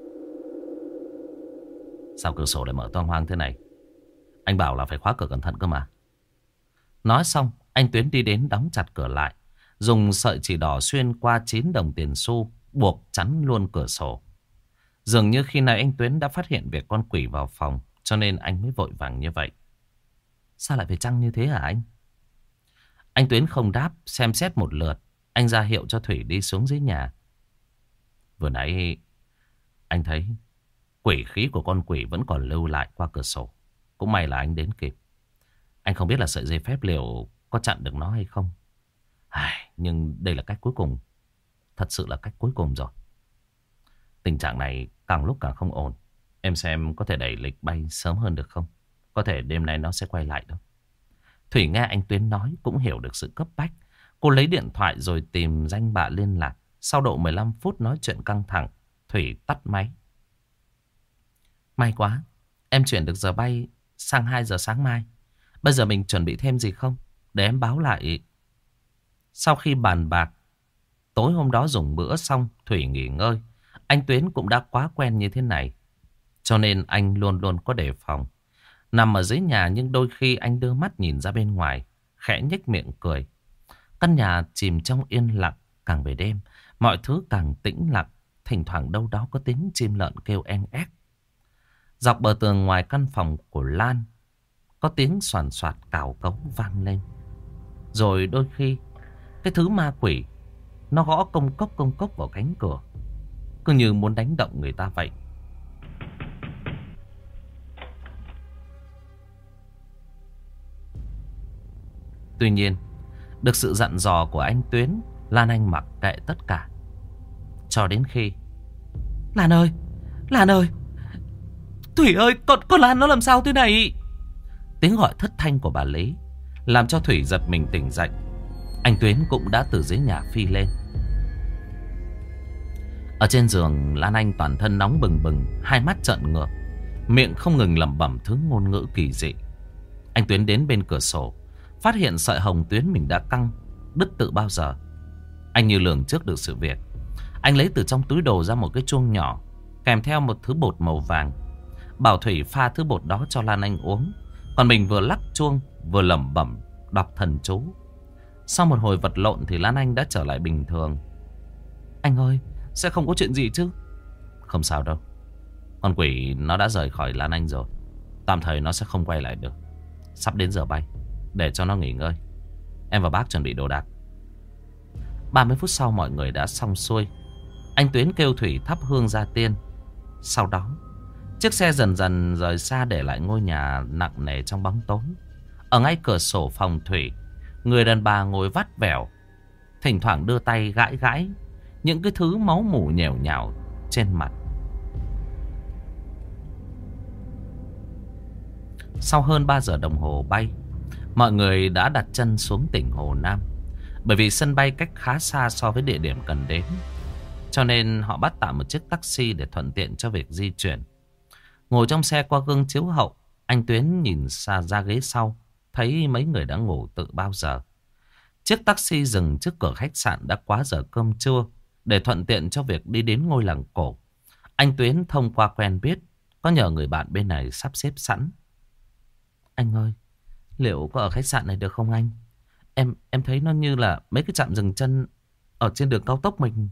Sao cửa sổ lại mở toang hoang thế này? Anh bảo là phải khóa cửa cẩn thận cơ mà. Nói xong, anh Tuyến đi đến đóng chặt cửa lại, dùng sợi chỉ đỏ xuyên qua chín đồng tiền xu, buộc chắn luôn cửa sổ. Dường như khi này anh Tuyến đã phát hiện việc con quỷ vào phòng, cho nên anh mới vội vàng như vậy. Sao lại phải chăng như thế hả anh? Anh Tuyến không đáp, xem xét một lượt. Anh ra hiệu cho Thủy đi xuống dưới nhà. Vừa nãy anh thấy quỷ khí của con quỷ vẫn còn lưu lại qua cửa sổ. Cũng may là anh đến kịp. Anh không biết là sợi dây phép liệu có chặn được nó hay không. Ai, nhưng đây là cách cuối cùng. Thật sự là cách cuối cùng rồi. Tình trạng này càng lúc càng không ổn. Em xem có thể đẩy lịch bay sớm hơn được không? Có thể đêm nay nó sẽ quay lại đâu. Thủy nghe anh Tuyến nói cũng hiểu được sự cấp bách. Cô lấy điện thoại rồi tìm danh bạ liên lạc. Sau độ mười lăm phút nói chuyện căng thẳng, Thủy tắt máy. May quá, em chuyển được giờ bay sang hai giờ sáng mai. Bây giờ mình chuẩn bị thêm gì không? Để em báo lại. Sau khi bàn bạc, tối hôm đó dùng bữa xong, Thủy nghỉ ngơi. Anh Tuyến cũng đã quá quen như thế này, cho nên anh luôn luôn có đề phòng. Nằm ở dưới nhà nhưng đôi khi anh đưa mắt nhìn ra bên ngoài, khẽ nhếch miệng cười. Căn nhà chìm trong yên lặng, càng về đêm, mọi thứ càng tĩnh lặng. Thỉnh thoảng đâu đó có tiếng chim lợn kêu en ép. Dọc bờ tường ngoài căn phòng của Lan, có tiếng soàn soạt cào cấu vang lên. Rồi đôi khi, cái thứ ma quỷ, nó gõ công cốc công cốc vào cánh cửa, cứ như muốn đánh động người ta vậy. Tuy nhiên, được sự dặn dò của anh Tuyến, Lan Anh mặc kệ tất cả. Cho đến khi Lan ơi, Lan ơi, Thủy ơi, con, con Lan nó làm sao thế này? Tiếng gọi thất thanh của bà Lý làm cho Thủy giật mình tỉnh dậy. Anh Tuyến cũng đã từ dưới nhà phi lên. Ở trên giường, Lan Anh toàn thân nóng bừng bừng, hai mắt trợn ngược, miệng không ngừng lẩm bẩm thứ ngôn ngữ kỳ dị. Anh Tuyến đến bên cửa sổ, phát hiện sợi hồng tuyến mình đã căng đứt từ bao giờ. Anh như lường trước được sự việc. Anh lấy từ trong túi đồ ra một cái chuông nhỏ, kèm theo một thứ bột màu vàng. Bảo Thủy pha thứ bột đó cho Lan Anh uống, còn mình vừa lắc chuông vừa lẩm bẩm đọc thần chú. Sau một hồi vật lộn thì Lan Anh đã trở lại bình thường. Anh ơi, sẽ không có chuyện gì chứ? Không sao đâu. Con quỷ nó đã rời khỏi Lan Anh rồi. Tạm thời nó sẽ không quay lại được. Sắp đến giờ bay, để cho nó nghỉ ngơi. Em và bác chuẩn bị đồ đạc. Ba mươi phút sau mọi người đã xong xuôi. Anh Tuyến kêu Thủy thắp hương gia tiên. Sau đó chiếc xe dần dần rời xa, để lại ngôi nhà nặng nề trong bóng tối. Ở ngay cửa sổ phòng Thủy, người đàn bà ngồi vắt vẻo, thỉnh thoảng đưa tay gãi gãi những cái thứ máu mủ nhèo nhào trên mặt. Sau hơn ba giờ đồng hồ bay, mọi người đã đặt chân xuống tỉnh Hồ Nam. Bởi vì sân bay cách khá xa so với địa điểm cần đến, cho nên họ bắt tạm một chiếc taxi để thuận tiện cho việc di chuyển. Ngồi trong xe qua gương chiếu hậu, anh Tuyến nhìn xa ra ghế sau, thấy mấy người đã ngủ từ bao giờ. Chiếc taxi dừng trước cửa khách sạn đã quá giờ cơm trưa. Để thuận tiện cho việc đi đến ngôi làng cổ, anh Tuyến thông qua quen biết có nhờ người bạn bên này sắp xếp sẵn. Anh ơi, liệu có ở khách sạn này được không anh? Em em thấy nó như là mấy cái trạm dừng chân ở trên đường cao tốc mình.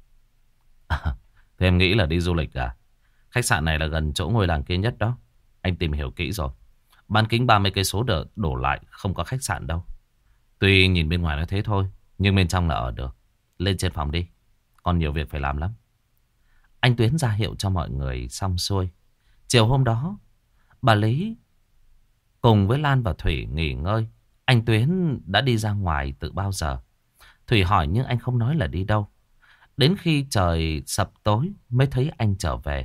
À, thế em nghĩ là đi du lịch à? Khách sạn này là gần chỗ ngôi làng kia nhất đó. Anh tìm hiểu kỹ rồi. Bán kính ba mươi cây số đổ, đổ lại không có khách sạn đâu. Tuy nhìn bên ngoài nó thế thôi, nhưng bên trong là ở được. Lên trên phòng đi, còn nhiều việc phải làm lắm. Anh Tuyến ra hiệu cho mọi người xong xuôi. Chiều hôm đó, bà Lý cùng với Lan và Thủy nghỉ ngơi. Anh Tuyến đã đi ra ngoài từ bao giờ. Thủy hỏi nhưng anh không nói là đi đâu. Đến khi trời sập tối mới thấy anh trở về.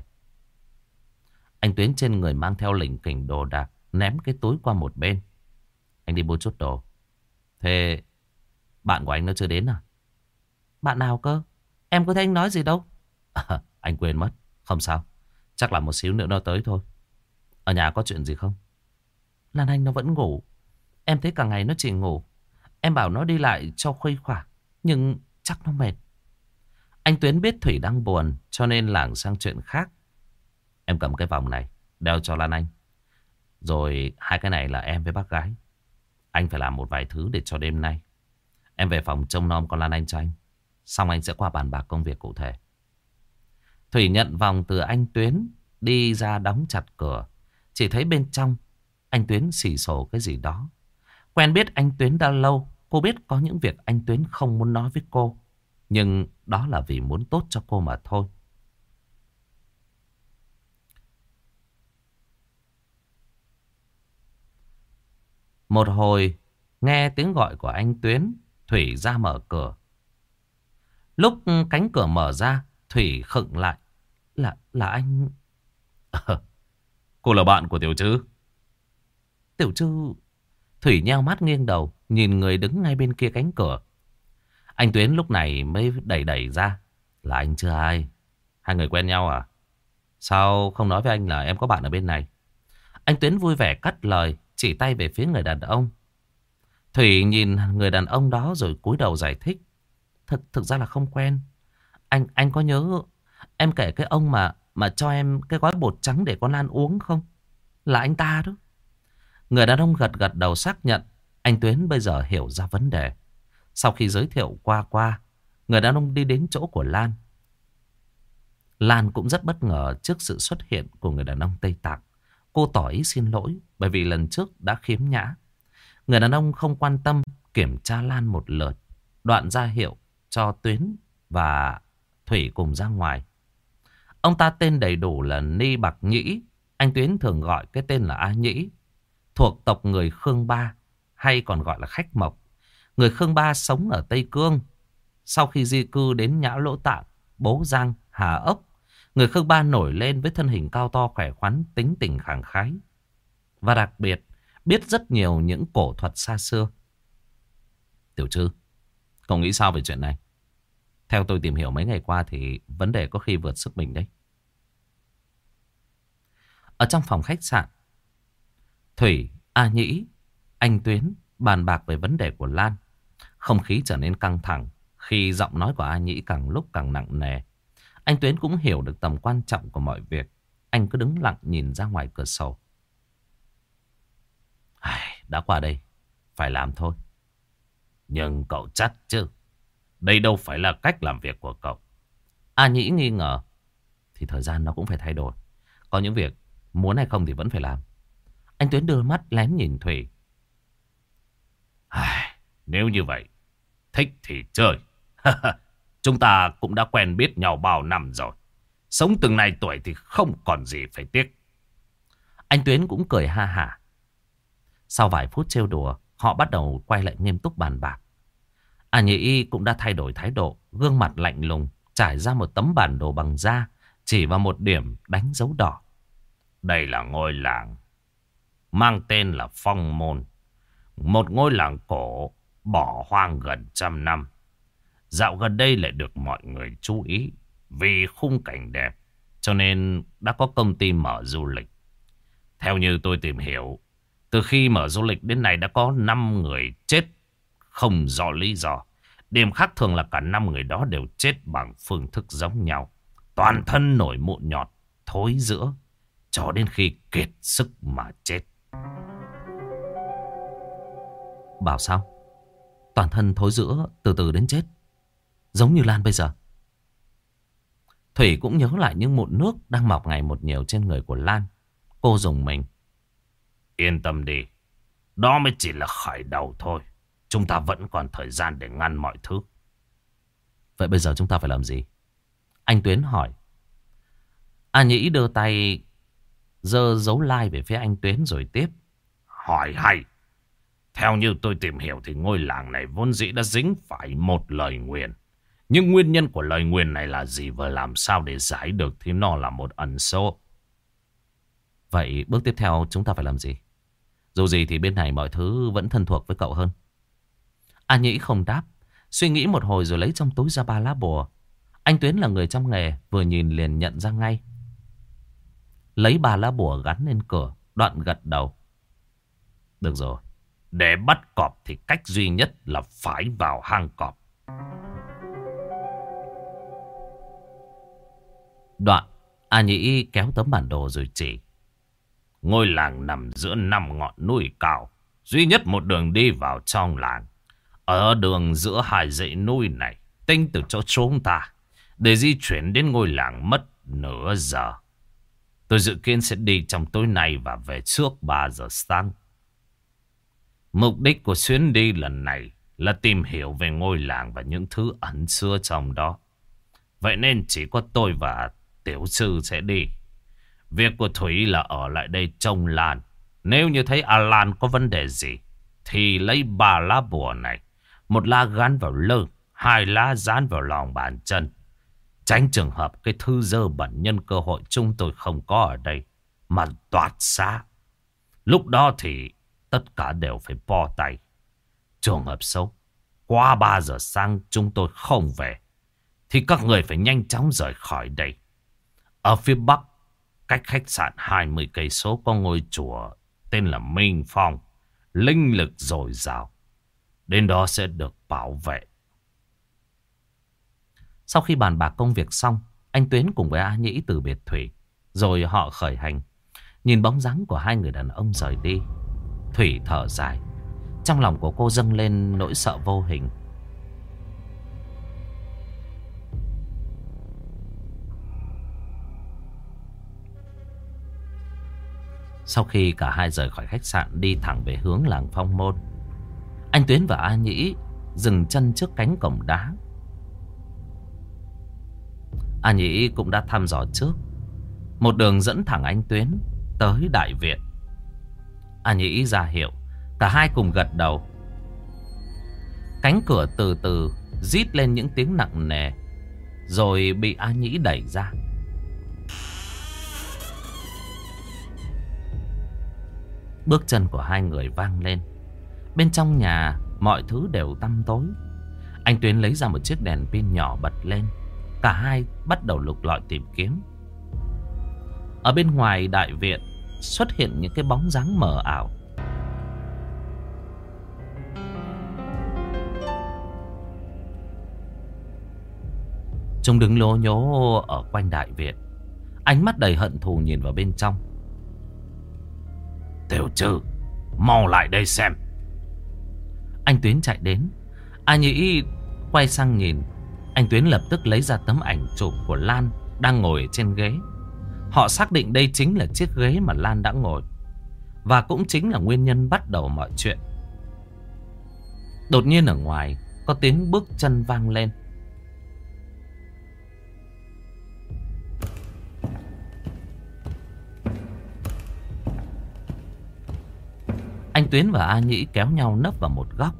Anh Tuyến trên người mang theo lỉnh kỉnh đồ đạc, ném cái túi qua một bên. Anh đi mua chút đồ. Thế bạn của anh nó chưa đến à? Bạn nào cơ? Em có thấy anh nói gì đâu. À, anh quên mất. Không sao, chắc là một xíu nữa nó tới thôi. Ở nhà có chuyện gì không? Lan Anh nó vẫn ngủ. Em thấy cả ngày nó chỉ ngủ. Em bảo nó đi lại cho khuây khỏa, nhưng chắc nó mệt. Anh Tuyến biết Thủy đang buồn, cho nên lảng sang chuyện khác. Em cầm cái vòng này, đeo cho Lan Anh. Rồi hai cái này là em với bác gái. Anh phải làm một vài thứ để cho đêm nay. Em về phòng trông nom con Lan Anh cho anh. Xong anh sẽ qua bàn bạc công việc cụ thể. Thủy nhận vòng từ anh Tuyến, đi ra đóng chặt cửa. Chỉ thấy bên trong anh Tuyến xì xồ cái gì đó. Quen biết anh Tuyến đã lâu, cô biết có những việc anh Tuyến không muốn nói với cô. Nhưng đó là vì muốn tốt cho cô mà thôi. Một hồi, nghe tiếng gọi của anh Tuyến, Thủy ra mở cửa. Lúc cánh cửa mở ra, Thủy khựng lại. Là, là anh... À, cô là bạn của Tiểu Trư. Tiểu Trư... Thủy nheo mắt nghiêng đầu, nhìn người đứng ngay bên kia cánh cửa. Anh Tuyến lúc này mới đẩy đẩy ra. Là anh chưa ai? Hai người quen nhau à? Sao không nói với anh là em có bạn ở bên này? Anh Tuyến vui vẻ cắt lời, chỉ tay về phía người đàn ông. Thủy nhìn người đàn ông đó rồi cúi đầu giải thích. Thực thực ra là không quen. Anh anh có nhớ em kể cái ông mà mà cho em cái gói bột trắng để con Lan uống không? Là anh ta đó. Người đàn ông gật gật đầu xác nhận. Anh Tuyến bây giờ hiểu ra vấn đề. Sau khi giới thiệu qua qua, người đàn ông đi đến chỗ của Lan. Lan cũng rất bất ngờ trước sự xuất hiện của người đàn ông Tây Tạng. Cô tỏ ý xin lỗi bởi vì lần trước đã khiếm nhã. Người đàn ông không quan tâm, kiểm tra Lan một lượt, đoạn ra hiệu cho Tuyến và Thủy cùng ra ngoài. Ông ta tên đầy đủ là Ni Bạc Nhĩ. Anh Tuyến thường gọi cái tên là A Nhĩ, thuộc tộc người Khương Ba, hay còn gọi là Khách Mộc. Người Khương Ba sống ở Tây Cương. Sau khi di cư đến Nhã Lỗ Tạng, Bố Giang, Hà Ốc, người Khương Ba nổi lên với thân hình cao to khỏe khoắn, tính tình khẳng khái. Và đặc biệt, biết rất nhiều những cổ thuật xa xưa. Tiểu Trư, cậu nghĩ sao về chuyện này? Theo tôi tìm hiểu mấy ngày qua thì vấn đề có khi vượt sức mình đấy. Ở trong phòng khách sạn, Thủy, A Nhĩ, anh Tuyến bàn bạc về vấn đề của Lan. Không khí trở nên căng thẳng Khi giọng nói của A Nhĩ càng lúc càng nặng nề, anh Tuyến cũng hiểu được tầm quan trọng của mọi việc. Anh cứ đứng lặng nhìn ra ngoài cửa sổ. Ai, đã qua đây, phải làm thôi. Nhưng cậu chắc chứ, đây đâu phải là cách làm việc của cậu. A Nhĩ nghi ngờ. Thì thời gian nó cũng phải thay đổi. Có những việc muốn hay không thì vẫn phải làm. Anh Tuyến đưa mắt lén nhìn Thủy. Ai, nếu như vậy, thích thì chơi. Chúng ta cũng đã quen biết nhau bao năm rồi. Sống từng này tuổi thì không còn gì phải tiếc. Anh Tuyến cũng cười ha hả. Sau vài phút trêu đùa, họ bắt đầu quay lại nghiêm túc bàn bạc. A Nhĩ cũng đã thay đổi thái độ, gương mặt lạnh lùng, trải ra một tấm bản đồ bằng da, chỉ vào một điểm đánh dấu đỏ. Đây là ngôi làng mang tên là Phong Môn. Một ngôi làng cổ bỏ hoang gần trăm năm. Dạo gần đây lại được mọi người chú ý vì khung cảnh đẹp, cho nên đã có công ty mở du lịch. Theo như tôi tìm hiểu, từ khi mở du lịch đến nay đã có năm người chết không rõ lý do. Điểm khác thường là cả năm người đó đều chết bằng phương thức giống nhau. Toàn thân nổi mụn nhọt, thối rữa, cho đến khi kiệt sức mà chết. Bảo sao? Toàn thân thối rữa từ từ đến chết, giống như Lan bây giờ. Thủy cũng nhớ lại những mụn nước đang mọc ngày một nhiều trên người của Lan. Cô rùng mình. Yên tâm đi, đó mới chỉ là khởi đầu thôi. Chúng ta vẫn còn thời gian để ngăn mọi thứ. Vậy bây giờ chúng ta phải làm gì? Anh Tuyến hỏi. A Nhĩ đưa tay giơ dấu like về phía anh Tuyến rồi tiếp. Hỏi hay. Theo như tôi tìm hiểu thì ngôi làng này vốn dĩ đã dính phải một lời nguyền. Nhưng nguyên nhân của lời nguyền này là gì và làm sao để giải được thì nó là một ẩn số. Vậy bước tiếp theo chúng ta phải làm gì? Dù gì thì bên này mọi thứ vẫn thân thuộc với cậu hơn. A Nhĩ không đáp, suy nghĩ một hồi rồi lấy trong túi ra ba lá bùa. Anh Tuyến là người trong nghề, vừa nhìn liền nhận ra ngay. Lấy ba lá bùa gắn lên cửa, đoạn gật đầu. Được rồi, để bắt cọp thì cách duy nhất là phải vào hang cọp. Đoạn, A Nhĩ kéo tấm bản đồ rồi chỉ. Ngôi làng nằm giữa năm ngọn núi cao, duy nhất một đường đi vào trong làng. Ở đường giữa hai dãy núi này, tính từ chỗ chúng ta, để di chuyển đến ngôi làng mất nửa giờ. Tôi dự kiến sẽ đi trong tối nay và về trước ba giờ sáng. Mục đích của chuyến đi lần này là tìm hiểu về ngôi làng và những thứ ẩn chứa trong đó. Vậy nên chỉ có tôi và tiểu sư sẽ đi. Việc của Thủy là ở lại đây trông Lan. Nếu như thấy A Lan có vấn đề gì thì lấy ba lá bùa này. Một lá gắn vào lưng, hai lá dán vào lòng bàn chân. Tránh trường hợp cái thư dơ bẩn nhân cơ hội chúng tôi không có ở đây mà toát xá. Lúc đó thì tất cả đều phải po tay. Trường hợp xấu, qua ba giờ sáng chúng tôi không về thì các người phải nhanh chóng rời khỏi đây. Ở phía bắc, cách khách sạn hai mươi cây số có ngôi chùa tên là Minh Phong, linh lực dồi dào. Đến đó sẽ được bảo vệ. Sau khi bàn bạc công việc xong, anh Tuyến cùng với A Nhĩ từ biệt Thủy, rồi họ khởi hành. Nhìn bóng dáng của hai người đàn ông rời đi, Thủy thở dài. Trong lòng của cô dâng lên nỗi sợ vô hình. Sau khi cả hai rời khỏi khách sạn đi thẳng về hướng làng Phong Môn, anh Tuyến và A Nhĩ dừng chân trước cánh cổng đá. A Nhĩ cũng đã thăm dò trước. Một đường dẫn thẳng anh Tuyến tới đại viện. A Nhĩ ra hiệu, cả hai cùng gật đầu. Cánh cửa từ từ rít lên những tiếng nặng nề, rồi bị A Nhĩ đẩy ra. Bước chân của hai người vang lên. Bên trong nhà mọi thứ đều tăm tối. Anh Tuyến lấy ra một chiếc đèn pin nhỏ bật lên. Cả hai bắt đầu lục lọi tìm kiếm. Ở bên ngoài đại viện xuất hiện những cái bóng dáng mờ ảo. Chúng đứng lố nhố ở quanh đại viện, ánh mắt đầy hận thù nhìn vào bên trong. Tiểu Trư, mau lại đây xem. Anh Tuyến chạy đến. A Nhĩ quay sang nhìn. Anh Tuyến lập tức lấy ra tấm ảnh chụp của Lan đang ngồi trên ghế. Họ xác định đây chính là chiếc ghế mà Lan đã ngồi, và cũng chính là nguyên nhân bắt đầu mọi chuyện. Đột nhiên ở ngoài có tiếng bước chân vang lên. Anh Tuyến và A Nhĩ kéo nhau nấp vào một góc.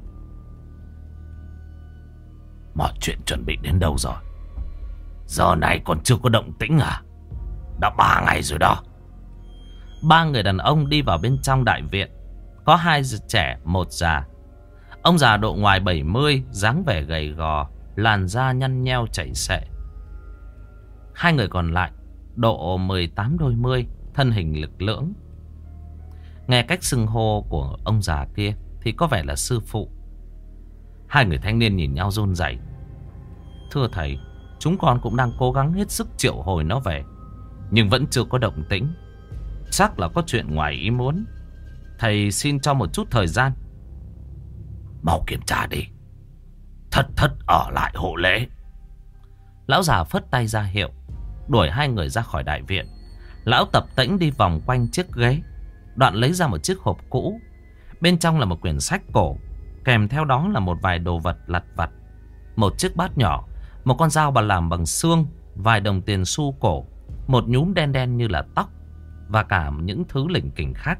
Mọi chuyện chuẩn bị đến đâu rồi? Giờ này còn chưa có động tĩnh à? Đã ba ngày rồi đó. Ba người đàn ông đi vào bên trong đại viện. Có hai trẻ, một già. Ông già độ ngoài bảy mươi, dáng vẻ gầy gò, làn da nhăn nheo chảy xệ. Hai người còn lại độ mười tám đôi mươi, thân hình lực lưỡng. Nghe cách xưng hô của ông già kia thì có vẻ là sư phụ. Hai người thanh niên nhìn nhau run rẩy. Thưa thầy, chúng con cũng đang cố gắng hết sức triệu hồi nó về, nhưng vẫn chưa có động tĩnh. Chắc là có chuyện ngoài ý muốn. Thầy xin cho một chút thời gian. Mau kiểm tra đi. Thất thất ở lại hộ lễ. Lão già phất tay ra hiệu, đuổi hai người ra khỏi đại viện. Lão tập tễnh đi vòng quanh chiếc ghế, đoạn lấy ra một chiếc hộp cũ. Bên trong là một quyển sách cổ, kèm theo đó là một vài đồ vật lặt vặt. Một chiếc bát nhỏ, một con dao bà làm bằng xương, vài đồng tiền xu cổ, một nhúm đen đen như là tóc, và cả những thứ lỉnh kỉnh khác.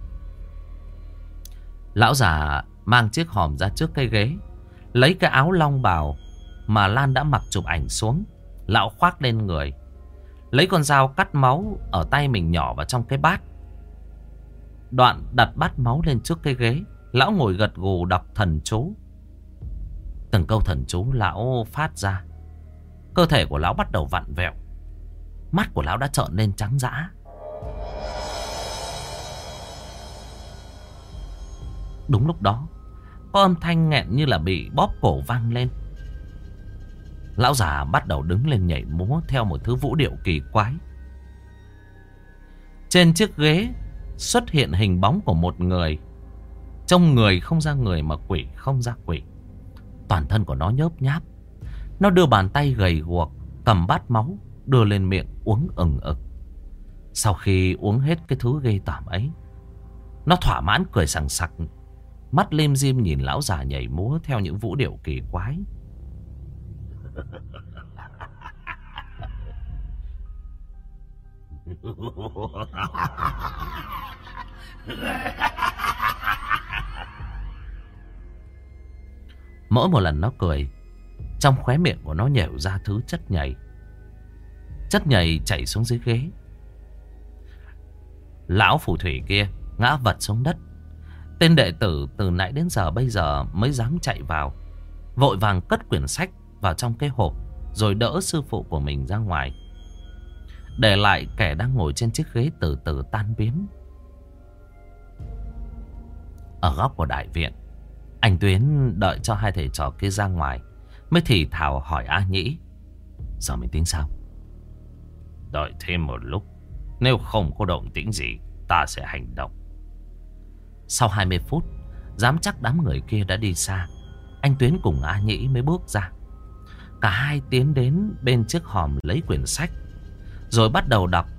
Lão già mang chiếc hòm ra trước cây ghế, lấy cái áo long bào mà Lan đã mặc chụp ảnh xuống. Lão khoác lên người, lấy con dao cắt máu ở tay mình nhỏ vào trong cái bát, đoạn đặt bát máu lên trước cây ghế. Lão ngồi gật gù đọc thần chú. Từng câu thần chú lão phát ra, cơ thể của lão bắt đầu vặn vẹo. Mắt của lão đã trợn lên trắng dã. Đúng lúc đó, có âm thanh nghẹn như là bị bóp cổ vang lên. Lão già bắt đầu đứng lên nhảy múa theo một thứ vũ điệu kỳ quái. Trên chiếc ghế xuất hiện hình bóng của một người. Trông người không ra người mà quỷ không ra quỷ. Toàn thân của nó nhớp nháp. Nó đưa bàn tay gầy guộc cầm bát máu đưa lên miệng uống ừng ực. Sau khi uống hết cái thứ ghê tởm ấy, nó thỏa mãn cười sằng sặc, mắt lim dim nhìn lão già nhảy múa theo những vũ điệu kỳ quái. Mỗi một lần nó cười, trong khóe miệng của nó nhểu ra thứ chất nhầy. Chất nhầy chảy xuống dưới ghế. Lão phù thủy kia ngã vật xuống đất. Tên đệ tử từ nãy đến giờ bây giờ mới dám chạy vào, vội vàng cất quyển sách vào trong cái hộp, rồi đỡ sư phụ của mình ra ngoài, để lại kẻ đang ngồi trên chiếc ghế từ từ tan biến. Ở góc của đại viện, anh Tuyến đợi cho hai thầy trò kia ra ngoài, mới thì thào hỏi A Nhĩ: giờ mình tính sao? Đợi thêm một lúc, nếu không có động tĩnh gì, ta sẽ hành động. Sau hai mươi phút, dám chắc đám người kia đã đi xa, anh Tuyến cùng A Nhĩ mới bước ra. Cả hai tiến đến bên chiếc hòm lấy quyển sách, rồi bắt đầu đọc.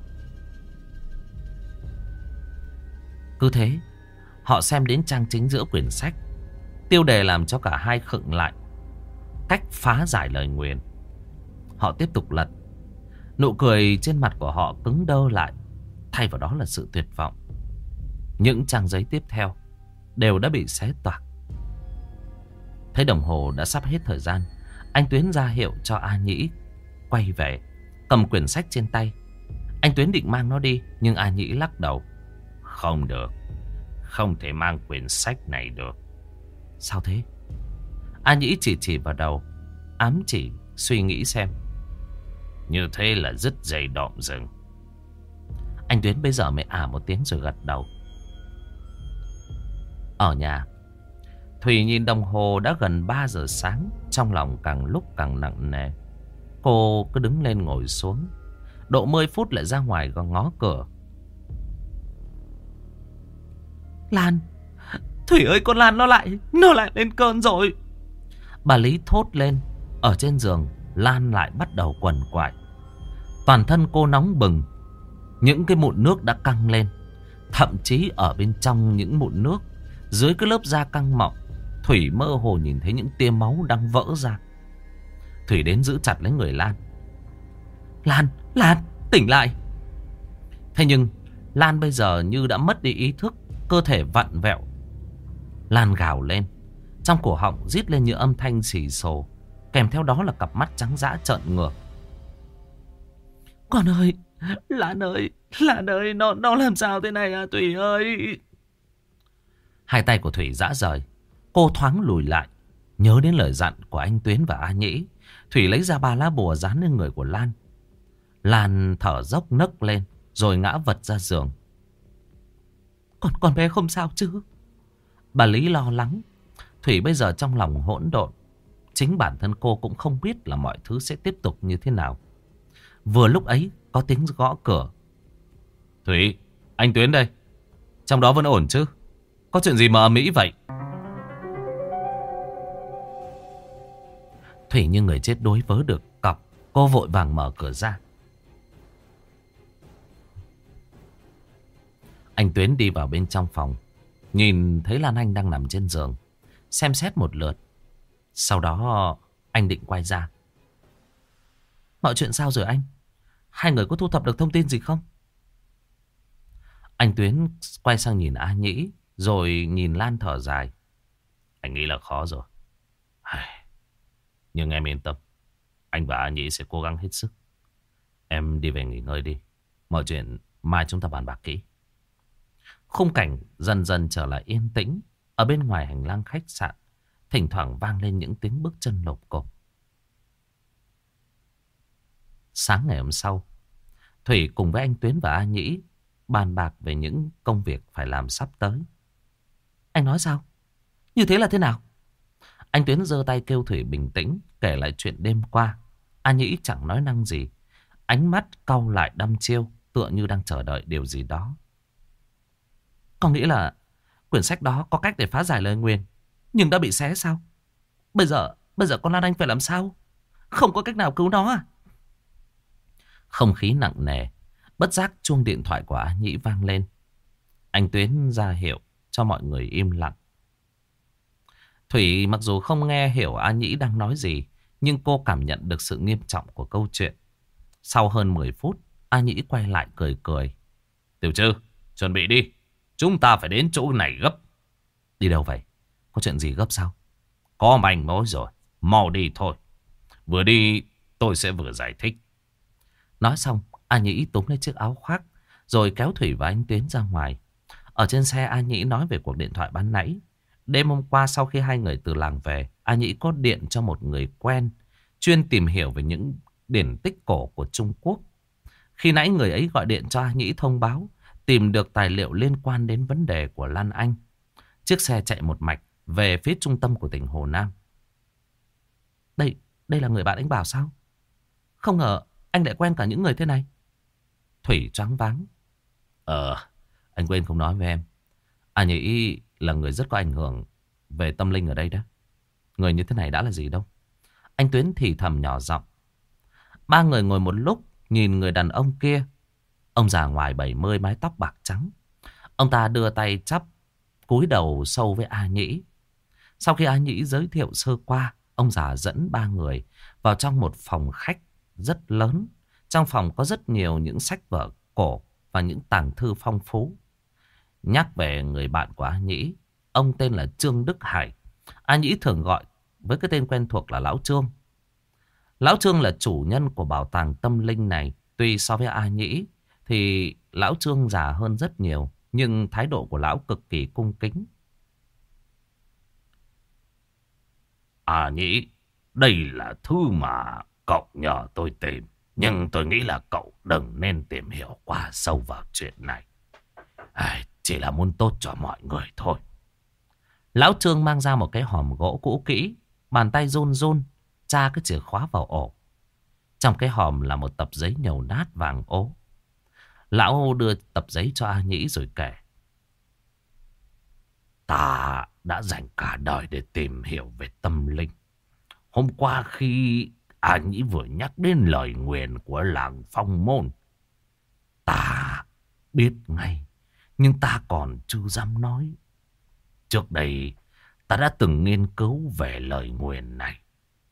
Cứ thế, họ xem đến trang chính giữa quyển sách. Tiêu đề làm cho cả hai khựng lại: cách phá giải lời nguyền. Họ tiếp tục lật. Nụ cười trên mặt của họ cứng đơ lại, thay vào đó là sự tuyệt vọng. Những trang giấy tiếp theo đều đã bị xé toạc. Thấy đồng hồ đã sắp hết thời gian, anh Tuyến ra hiệu cho A Nhĩ quay về, cầm quyển sách trên tay. Anh Tuyến định mang nó đi, nhưng A Nhĩ lắc đầu: không được, không thể mang quyển sách này được. Sao thế? A Nhĩ chỉ chỉ vào đầu, ám chỉ suy nghĩ xem. Như thế là dứt dây đọm rừng. Anh Tuyến bây giờ mới à một tiếng rồi gật đầu. Ở nhà, Thùy nhìn đồng hồ đã gần ba giờ sáng, trong lòng càng lúc càng nặng nề. Cô cứ đứng lên ngồi xuống. Độ mười phút lại ra ngoài ngó cửa. Lan, Thủy ơi, con Lan nó lại, nó lại lên cơn rồi. Bà Lý thốt lên. Ở trên giường, Lan lại bắt đầu quằn quại. Toàn thân cô nóng bừng. Những cái mụn nước đã căng lên. Thậm chí ở bên trong những mụn nước, dưới cái lớp da căng mọng, Thủy mơ hồ nhìn thấy những tia máu đang vỡ ra. Thủy đến giữ chặt lấy người Lan. Lan, Lan, tỉnh lại. Thế nhưng Lan bây giờ như đã mất đi ý thức, cơ thể vặn vẹo. Lan gào lên, trong cổ họng rít lên những âm thanh xì xồ, kèm theo đó là cặp mắt trắng dã trợn ngược. Con ơi, Lan ơi, Lan ơi, nó nó làm sao thế này à Thủy ơi? Hai tay của Thủy rã rời. Cô thoáng lùi lại, nhớ đến lời dặn của anh Tuyến và A Nhĩ. Thủy lấy ra ba lá bùa dán lên người của Lan. Lan thở dốc nấc lên, rồi ngã vật ra giường. Con con bé không sao chứ? Bà Lý lo lắng. Thủy bây giờ trong lòng hỗn độn. Chính bản thân cô cũng không biết là mọi thứ sẽ tiếp tục như thế nào. Vừa lúc ấy có tiếng gõ cửa. Thủy, anh Tuyến đây. Trong đó vẫn ổn chứ? Có chuyện gì mà ầm ĩ vậy? Thủy như người chết đuối vớ được cọc. Cô vội vàng mở cửa ra. Anh Tuyến đi vào bên trong phòng, nhìn thấy Lan Anh đang nằm trên giường, xem xét một lượt. Sau đó anh định quay ra. Mọi chuyện sao rồi anh? Hai người có thu thập được thông tin gì không? Anh Tuyến quay sang nhìn A Nhĩ, rồi nhìn Lan thở dài. Anh nghĩ là khó rồi. Nhưng em yên tâm, anh và A Nhĩ sẽ cố gắng hết sức. Em đi về nghỉ ngơi đi. Mọi chuyện mai chúng ta bàn bạc kỹ. Khung cảnh dần dần trở lại yên tĩnh. Ở bên ngoài hành lang khách sạn, thỉnh thoảng vang lên những tiếng bước chân lộp cộp. Sáng ngày hôm sau, Thủy cùng với anh Tuyến và A Nhĩ bàn bạc về những công việc phải làm sắp tới. Anh nói sao? Như thế là thế nào? Anh Tuyến giơ tay kêu Thủy bình tĩnh, kể lại chuyện đêm qua. A Nhĩ chẳng nói năng gì, ánh mắt cau lại đăm chiêu, tựa như đang chờ đợi điều gì đó. Có nghĩa là quyển sách đó có cách để phá giải lời nguyền, nhưng đã bị xé sao? Bây giờ, bây giờ con Lan Anh phải làm sao? Không có cách nào cứu nó à? Không khí nặng nề, bất giác chuông điện thoại của A Nhĩ vang lên. Anh Tuyến ra hiệu cho mọi người im lặng. Thủy mặc dù không nghe hiểu A Nhĩ đang nói gì, nhưng cô cảm nhận được sự nghiêm trọng của câu chuyện. Sau hơn mười phút, A Nhĩ quay lại cười cười. Tiểu Trư, chuẩn bị đi. Chúng ta phải đến chỗ này gấp. Đi đâu vậy? Có chuyện gì gấp sao? Có manh mối rồi. Mau đi thôi. Vừa đi tôi sẽ vừa giải thích. Nói xong, A Nhĩ túm lấy chiếc áo khoác, rồi kéo Thủy và anh Tuyến ra ngoài. Ở trên xe, A Nhĩ nói về cuộc điện thoại ban nãy. Đêm hôm qua sau khi hai người từ làng về, A Nhĩ có điện cho một người quen chuyên tìm hiểu về những điển tích cổ của Trung Quốc. Khi nãy người ấy gọi điện cho A Nhĩ thông báo tìm được tài liệu liên quan đến vấn đề của Lan Anh. Chiếc xe chạy một mạch về phía trung tâm của tỉnh Hồ Nam. Đây, đây là người bạn anh bảo sao? Không ngờ anh lại quen cả những người thế này. Thủy choáng váng. Ờ, anh quên không nói với em. A Nhĩ là người rất có ảnh hưởng về tâm linh ở đây đó. Người như thế này đã là gì đâu. Anh Tuyến thì thầm nhỏ giọng. Ba người ngồi một lúc nhìn người đàn ông kia. Ông già ngoài bảy mươi, mái tóc bạc trắng. Ông ta đưa tay chắp, cúi đầu sâu với A Nhĩ. Sau khi A Nhĩ giới thiệu sơ qua, ông già dẫn ba người vào trong một phòng khách rất lớn. Trong phòng có rất nhiều những sách vở cổ và những tàng thư phong phú. Nhắc về người bạn của A Nhĩ, ông tên là Trương Đức Hải. A Nhĩ thường gọi với cái tên quen thuộc là Lão Trương. Lão Trương là chủ nhân của bảo tàng tâm linh này. Tuy so với A Nhĩ thì Lão Trương già hơn rất nhiều, nhưng thái độ của lão cực kỳ cung kính. A Nhĩ, đây là thứ mà cậu nhờ tôi tìm. Nhưng tôi nghĩ là cậu đừng nên tìm hiểu quá sâu vào chuyện này. À, chỉ là muốn tốt cho mọi người thôi. Lão Trương mang ra một cái hòm gỗ cũ kỹ. Bàn tay run run tra cái chìa khóa vào ổ. Trong cái hòm là một tập giấy nhầu nát vàng ố. Lão đưa tập giấy cho A Nhĩ rồi kể. Ta đã dành cả đời để tìm hiểu về tâm linh. Hôm qua khi A Nhĩ vừa nhắc đến lời nguyền của làng Phong Môn, ta biết ngay, nhưng ta còn chưa dám nói. Trước đây ta đã từng nghiên cứu về lời nguyền này.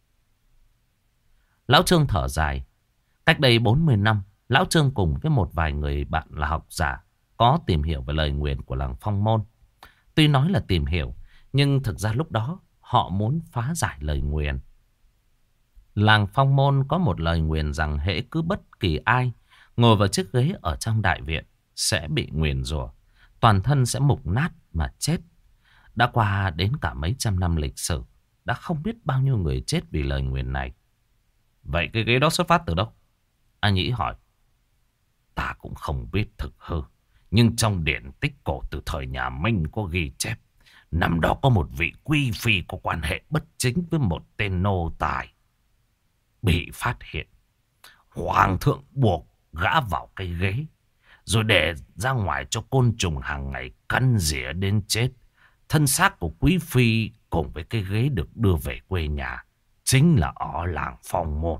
Lão Trương thở dài. Cách đây bốn mươi năm, Lão Trương cùng với một vài người bạn là học giả có tìm hiểu về lời nguyền của làng Phong Môn. Tuy nói là tìm hiểu, nhưng thực ra lúc đó họ muốn phá giải lời nguyền. Làng Phong Môn có một lời nguyền rằng hễ cứ bất kỳ ai ngồi vào chiếc ghế ở trong đại viện sẽ bị nguyền rủa, toàn thân sẽ mục nát mà chết. Đã qua đến cả mấy trăm năm lịch sử, đã không biết bao nhiêu người chết vì lời nguyền này. Vậy cái ghế đó xuất phát từ đâu? A Nhĩ hỏi. Ta cũng không biết thực hư, nhưng trong điển tích cổ từ thời nhà Minh có ghi chép. Năm đó có một vị quý phi có quan hệ bất chính với một tên nô tài. Bị phát hiện, hoàng thượng buộc gã vào cái ghế, rồi để ra ngoài cho côn trùng hàng ngày cắn rỉa đến chết. Thân xác của quý phi cùng với cái ghế được đưa về quê nhà, chính là ở làng Phong Môn.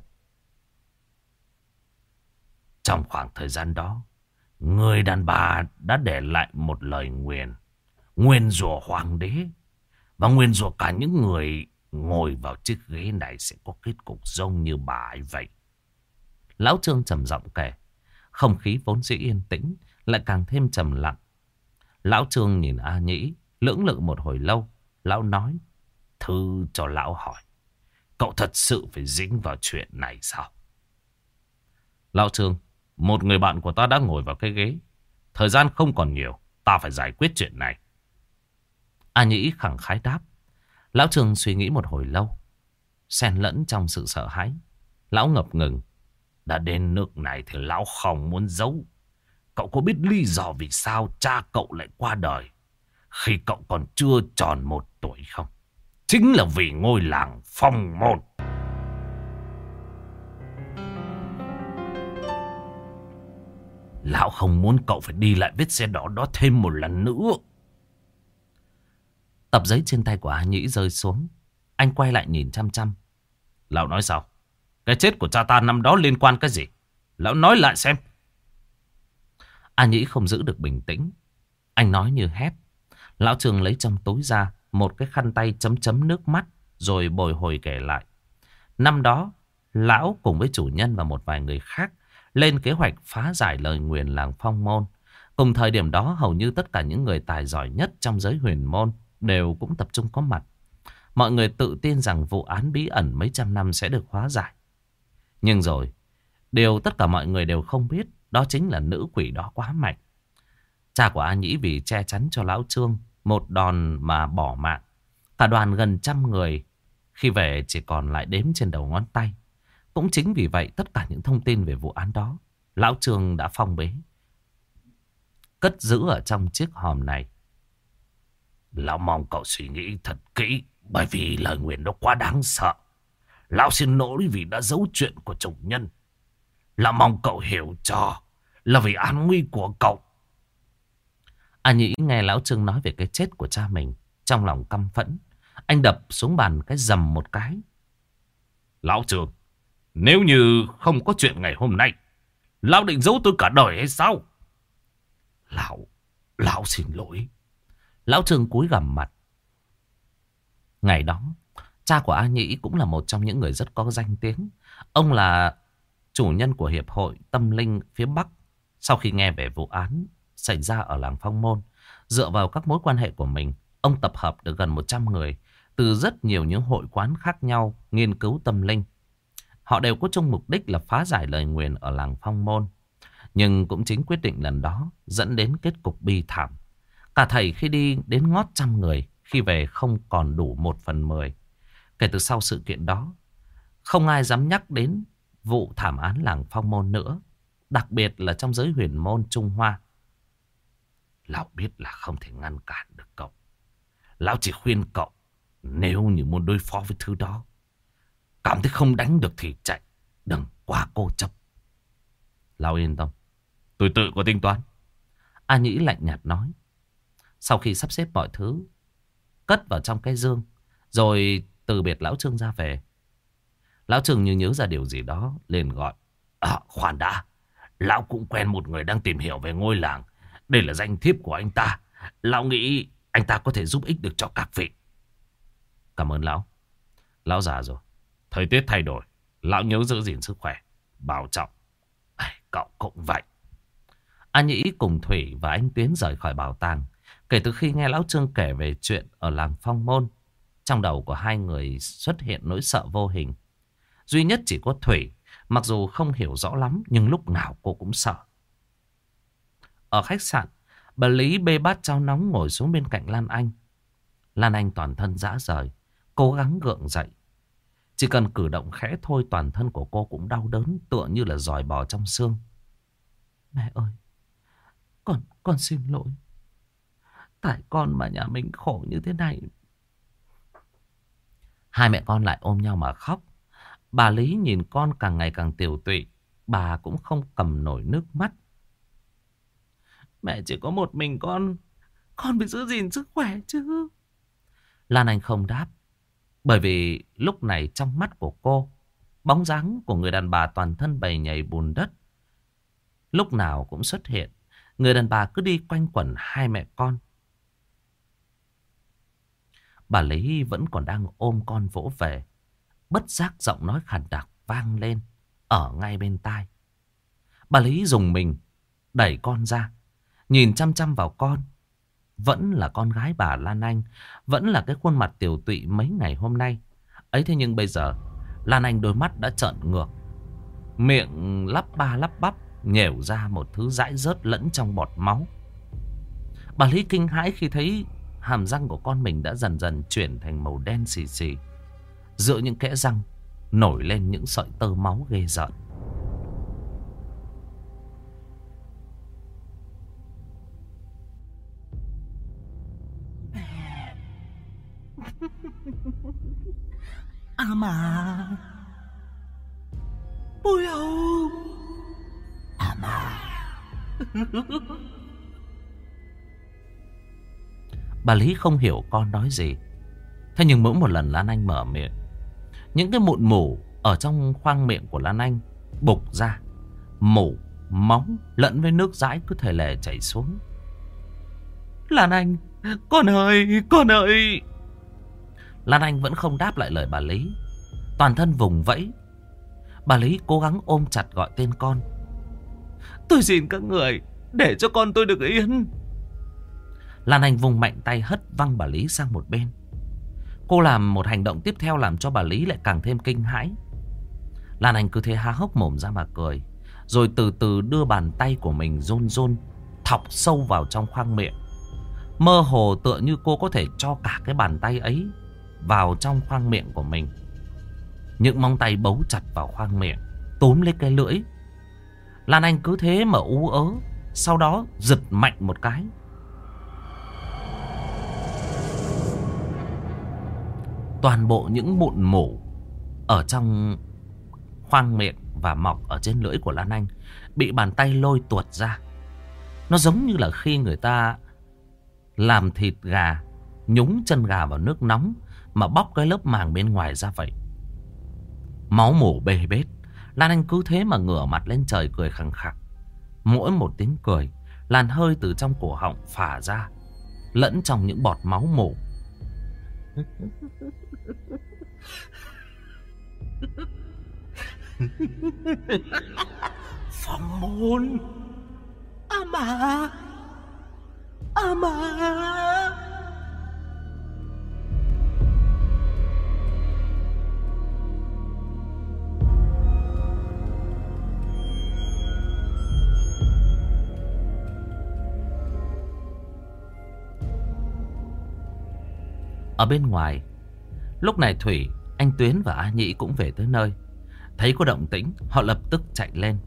Trong khoảng thời gian đó, người đàn bà đã để lại một lời nguyền, nguyền rủa hoàng đế, và nguyền rủa cả những người ngồi vào chiếc ghế này sẽ có kết cục giống như bà ấy vậy. Lão Trương trầm giọng kể. Không khí vốn dĩ yên tĩnh lại càng thêm trầm lặng. Lão Trương nhìn A Nhĩ lưỡng lự một hồi lâu. Lão nói. Thư cho lão hỏi, cậu thật sự phải dính vào chuyện này sao? Lão Trương, một người bạn của ta đã ngồi vào cái ghế. Thời gian không còn nhiều, ta phải giải quyết chuyện này. A Nhĩ khẳng khái đáp. Lão Trương suy nghĩ một hồi lâu, xen lẫn trong sự sợ hãi. Lão ngập ngừng. Đã đến nước này thì lão không muốn giấu. Cậu có biết lý do vì sao cha cậu lại qua đời khi cậu còn chưa tròn một tuổi không? Chính là vì ngôi làng Phong Môn. Lão không muốn cậu phải đi lại vết xe đỏ đó thêm một lần nữa. Tập giấy trên tay của A Nhĩ rơi xuống. Anh quay lại nhìn chăm chăm. Lão nói sao? Cái chết của cha ta năm đó liên quan cái gì? Lão nói lại xem. A Nhĩ không giữ được bình tĩnh. Anh nói như hét. Lão Trương lấy trong túi ra một cái khăn tay chấm chấm nước mắt, rồi bồi hồi kể lại. Năm đó, lão cùng với chủ nhân và một vài người khác lên kế hoạch phá giải lời nguyền làng Phong Môn. Cùng thời điểm đó, hầu như tất cả những người tài giỏi nhất trong giới huyền môn đều cũng tập trung có mặt. Mọi người tự tin rằng vụ án bí ẩn mấy trăm năm sẽ được hóa giải. Nhưng rồi, điều tất cả mọi người đều không biết, đó chính là nữ quỷ đó quá mạnh. Cha của A Nhĩ vì che chắn cho lão Trương một đòn mà bỏ mạng. Cả đoàn gần trăm người khi về chỉ còn lại đếm trên đầu ngón tay. Cũng chính vì vậy tất cả những thông tin về vụ án đó, lão Trương đã phong bế, cất giữ ở trong chiếc hòm này. Lão mong cậu suy nghĩ thật kỹ, bởi vì lời nguyền nó quá đáng sợ. Lão xin lỗi vì đã giấu chuyện của chủ nhân. Lão mong cậu hiểu cho, là vì an nguy của cậu. A Nhĩ nghe lão Trương nói về cái chết của cha mình, trong lòng căm phẫn. Anh đập xuống bàn cái dầm một cái. Lão Trương, nếu như không có chuyện ngày hôm nay, lão định giấu tôi cả đời hay sao? Lão, lão xin lỗi. Lão Trương cúi gằm mặt. Ngày đó, cha của A Nhĩ cũng là một trong những người rất có danh tiếng. Ông là chủ nhân của Hiệp hội Tâm Linh phía Bắc. Sau khi nghe về vụ án xảy ra ở làng Phong Môn, dựa vào các mối quan hệ của mình, ông tập hợp được gần một trăm người từ rất nhiều những hội quán khác nhau nghiên cứu tâm linh. Họ đều có chung mục đích là phá giải lời nguyền ở làng Phong Môn. Nhưng cũng chính quyết định lần đó dẫn đến kết cục bi thảm. Cả thầy khi đi đến ngót trăm người, khi về không còn đủ một phần mười. Kể từ sau sự kiện đó, không ai dám nhắc đến vụ thảm án làng Phong Môn nữa. Đặc biệt là trong giới huyền môn Trung Hoa. Lão biết là không thể ngăn cản được cậu. Lão chỉ khuyên cậu, nếu như muốn đối phó với thứ đó, cảm thấy không đánh được thì chạy. Đừng, quả cô chấp. Lão yên tâm, tôi tự có tính toán. A Nhĩ lạnh nhạt nói. Sau khi sắp xếp mọi thứ, cất vào trong cái dương, rồi từ biệt lão Trương ra về. Lão Trương như nhớ ra điều gì đó, liền gọi. À, khoan đã, lão cũng quen một người đang tìm hiểu về ngôi làng. Đây là danh thiếp của anh ta. Lão nghĩ anh ta có thể giúp ích được cho các vị. Cảm ơn lão. Lão già rồi, thời tiết thay đổi, lão nhớ giữ gìn sức khỏe, bảo trọng. À, cậu cũng vậy. A Nhĩ cùng Thủy và anh Tuyến rời khỏi bảo tàng. Kể từ khi nghe lão Trương kể về chuyện ở làng Phong Môn, trong đầu của hai người xuất hiện nỗi sợ vô hình. Duy nhất chỉ có Thủy, mặc dù không hiểu rõ lắm nhưng lúc nào cô cũng sợ. Ở khách sạn, bà Lý bê bát cháo nóng ngồi xuống bên cạnh Lan Anh. Lan Anh toàn thân rã rời, cố gắng gượng dậy. Chỉ cần cử động khẽ thôi, toàn thân của cô cũng đau đớn, tựa như là giòi bò trong xương. Mẹ ơi, con, con xin lỗi. Tại con mà nhà mình khổ như thế này. Hai mẹ con lại ôm nhau mà khóc. Bà Lý nhìn con càng ngày càng tiều tụy, bà cũng không cầm nổi nước mắt. Mẹ chỉ có một mình con, con phải giữ gìn sức khỏe chứ. Lan Anh không đáp, bởi vì lúc này trong mắt của cô, bóng dáng của người đàn bà toàn thân bầy nhầy bùn đất lúc nào cũng xuất hiện. Người đàn bà cứ đi quanh quẩn hai mẹ con. Bà Lý vẫn còn đang ôm con vỗ về. Bất giác giọng nói khàn đặc vang lên ở ngay bên tai. Bà Lý dùng mình đẩy con ra, nhìn chăm chăm vào con. Vẫn là con gái bà Lan Anh, vẫn là cái khuôn mặt tiều tụy mấy ngày hôm nay. Ấy thế nhưng bây giờ Lan Anh đôi mắt đã trợn ngược, miệng lắp ba lắp bắp nhểu ra một thứ dãi rớt lẫn trong bọt máu. Bà Lý kinh hãi khi thấy hàm răng của con mình đã dần dần chuyển thành màu đen xì xì. Giữa những kẽ răng nổi lên những sợi tơ máu ghê rợn. À mà Bùi Hồng. À mà Bà Lý không hiểu con nói gì. Thế nhưng mỗi một lần Lan Anh mở miệng, những cái mụn mủ ở trong khoang miệng của Lan Anh bục ra. Mủ, máu lẫn với nước dãi cứ thể lè chảy xuống. Lan Anh, con ơi, con ơi. Lan Anh vẫn không đáp lại lời bà Lý, toàn thân vùng vẫy. Bà Lý cố gắng ôm chặt gọi tên con. Tôi xin các người, để cho con tôi được yên. Lan Anh vùng mạnh tay hất văng bà Lý sang một bên. Cô làm một hành động tiếp theo làm cho bà Lý lại càng thêm kinh hãi. Lan Anh cứ thế há hốc mồm ra mà cười, rồi từ từ đưa bàn tay của mình run run thọc sâu vào trong khoang miệng. Mơ hồ tựa như cô có thể cho cả cái bàn tay ấy vào trong khoang miệng của mình. Những móng tay bấu chặt vào khoang miệng, túm lấy cái lưỡi. Lan Anh cứ thế mà ú ớ, sau đó giật mạnh một cái. Toàn bộ những mụn mủ ở trong khoang miệng và mọc ở trên lưỡi của Lan Anh bị bàn tay lôi tuột ra. Nó giống như là khi người ta làm thịt gà, nhúng chân gà vào nước nóng mà bóc cái lớp màng bên ngoài ra vậy. Máu mủ bê bết. Lan Anh cứ thế mà ngửa mặt lên trời cười khằng khặc. Mỗi một tiếng cười, làn hơi từ trong cổ họng phả ra, lẫn trong những bọt máu mủ. Phong Môn. À mà À mà Ở bên ngoài, lúc này Thủy, anh Tuyến và A Nhĩ cũng về tới nơi. Thấy có động tĩnh, họ lập tức chạy lên.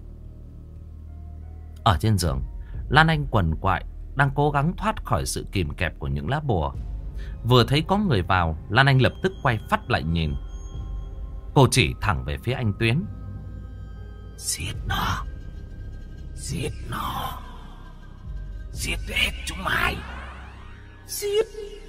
Ở trên giường, Lan Anh quằn quại đang cố gắng thoát khỏi sự kìm kẹp của những lá bùa. Vừa thấy có người vào, Lan Anh lập tức quay phắt lại nhìn. Cô chỉ thẳng về phía anh Tuyến. Giết nó. Giết nó. Giết hết chúng mày. Giết.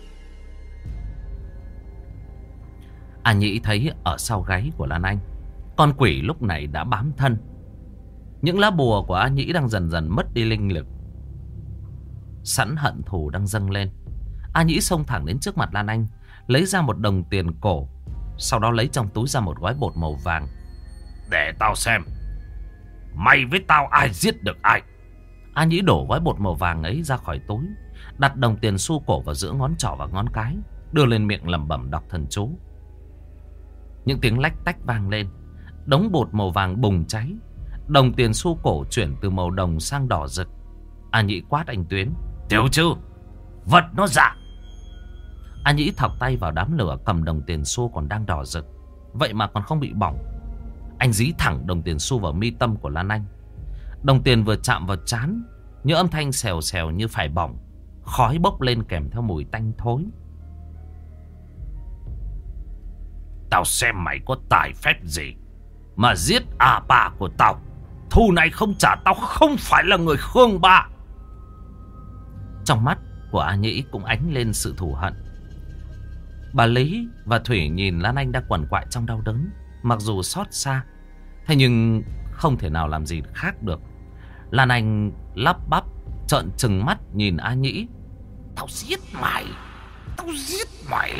A Nhĩ thấy ở sau gáy của Lan Anh, con quỷ lúc này đã bám thân. Những lá bùa của A Nhĩ đang dần dần mất đi linh lực. Sẵn hận thù đang dâng lên, A Nhĩ xông thẳng đến trước mặt Lan Anh, lấy ra một đồng tiền cổ, sau đó lấy trong túi ra một gói bột màu vàng. Để tao xem mày với tao ai giết được ai. A Nhĩ đổ gói bột màu vàng ấy ra khỏi túi, đặt đồng tiền xu cổ vào giữa ngón trỏ và ngón cái, đưa lên miệng lẩm bẩm đọc thần chú. Những tiếng lách tách vang lên, đống bột màu vàng bùng cháy, đồng tiền xu cổ chuyển từ màu đồng sang đỏ rực. A Nhĩ quát anh Tuyến: Tiểu Trư, vật nó giả. A Nhĩ thọc tay vào đám lửa, cầm đồng tiền xu còn đang đỏ rực, vậy mà còn không bị bỏng. Anh dí thẳng đồng tiền xu vào mi tâm của Lan Anh. Đồng tiền vừa chạm vào trán, những âm thanh xèo xèo như phải bỏng, khói bốc lên kèm theo mùi tanh thối. Tao xem mày có tài phép gì mà giết à bà của tao. Thù này không trả tao không phải là người Khương Ba. Trong mắt của A Nhĩ cũng ánh lên sự thù hận. Bà Lý và Thủy nhìn Lan Anh đang quằn quại trong đau đớn, mặc dù xót xa, thế nhưng không thể nào làm gì khác được. Lan Anh lắp bắp trợn trừng mắt nhìn A Nhĩ: Tao giết mày. Tao giết mày.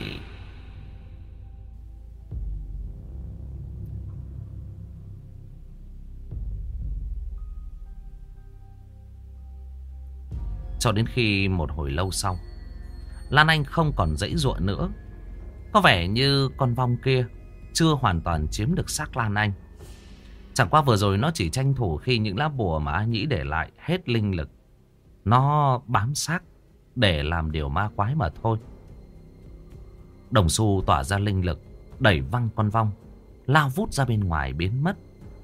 Cho đến khi một hồi lâu sau, Lan Anh không còn giãy giụa nữa. Có vẻ như con vong kia chưa hoàn toàn chiếm được xác Lan Anh. Chẳng qua vừa rồi nó chỉ tranh thủ khi những lá bùa mà A Nhĩ để lại hết linh lực, nó bám xác để làm điều ma quái mà thôi. Đồng xu tỏa ra linh lực, đẩy văng con vong, lao vút ra bên ngoài biến mất.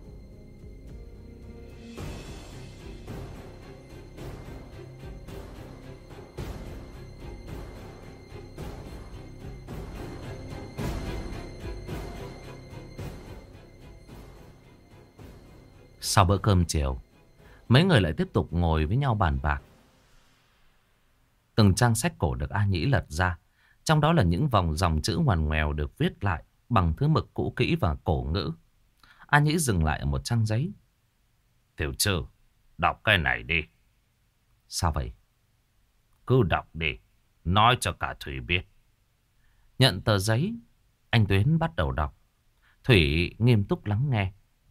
Sau bữa cơm chiều, mấy người lại tiếp tục ngồi với nhau bàn bạc. Từng trang sách cổ được A Nhĩ lật ra, trong đó là những vòng dòng chữ ngoằn ngoèo được viết lại bằng thứ mực cũ kỹ và cổ ngữ. A Nhĩ dừng lại ở một trang giấy. Tiểu Trư, đọc cái này đi. Sao vậy? Cứ đọc đi, nói cho cả Thủy biết. Nhận tờ giấy, anh Tuyến bắt đầu đọc. Thủy nghiêm túc lắng nghe.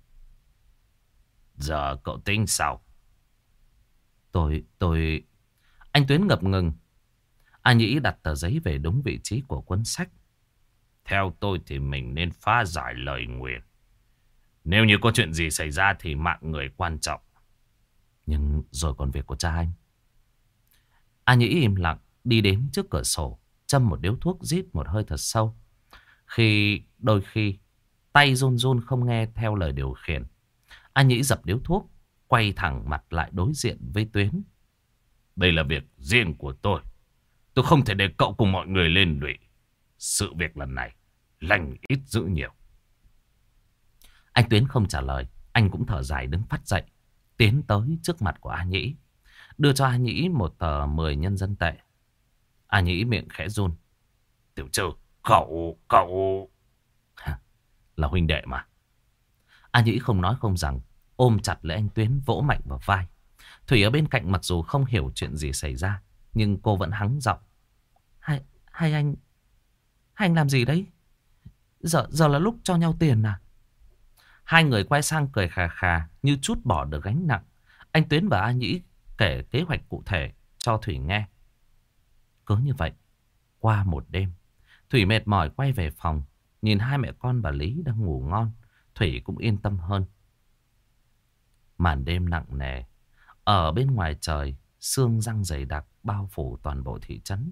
Giờ cậu tính sao? Tôi, tôi... Anh Tuyến ngập ngừng. A Nhĩ đặt tờ giấy về đúng vị trí của cuốn sách. Theo tôi thì mình nên phá giải lời nguyền. Nếu như có chuyện gì xảy ra thì mạng người quan trọng. Nhưng rồi còn việc của cha anh. A Nhĩ im lặng đi đến trước cửa sổ, châm một điếu thuốc, rít một hơi thật sâu. Khi đôi khi tay run run không nghe theo lời điều khiển, A Nhĩ dập điếu thuốc, quay thẳng mặt lại đối diện với Tuyến. Đây là việc riêng của tôi. Tôi không thể để cậu cùng mọi người lên lụy. Sự việc lần này lành ít dữ nhiều. Anh Tuyến không trả lời. Anh cũng thở dài đứng phắt dậy, tiến tới trước mặt của A Nhĩ, đưa cho A Nhĩ một tờ mười nhân dân tệ. A Nhĩ miệng khẽ run. Tiểu Trư, cậu, cậu... Là huynh đệ mà. A Nhĩ không nói không rằng, ôm chặt lấy anh Tuyến, vỗ mạnh vào vai. Thủy ở bên cạnh mặc dù không hiểu chuyện gì xảy ra, nhưng cô vẫn hắng giọng. Hai, hai anh... Hai anh làm gì đấy? Giờ, giờ là lúc cho nhau tiền à? Hai người quay sang cười khà khà như trút bỏ được gánh nặng. Anh Tuyến và A Nhĩ kể kế hoạch cụ thể cho Thủy nghe. Cứ như vậy, qua một đêm, Thủy mệt mỏi quay về phòng. Nhìn hai mẹ con bà Lý đang ngủ ngon, Thủy cũng yên tâm hơn. Màn đêm nặng nề, ở bên ngoài trời, sương răng dày đặc bao phủ toàn bộ thị trấn.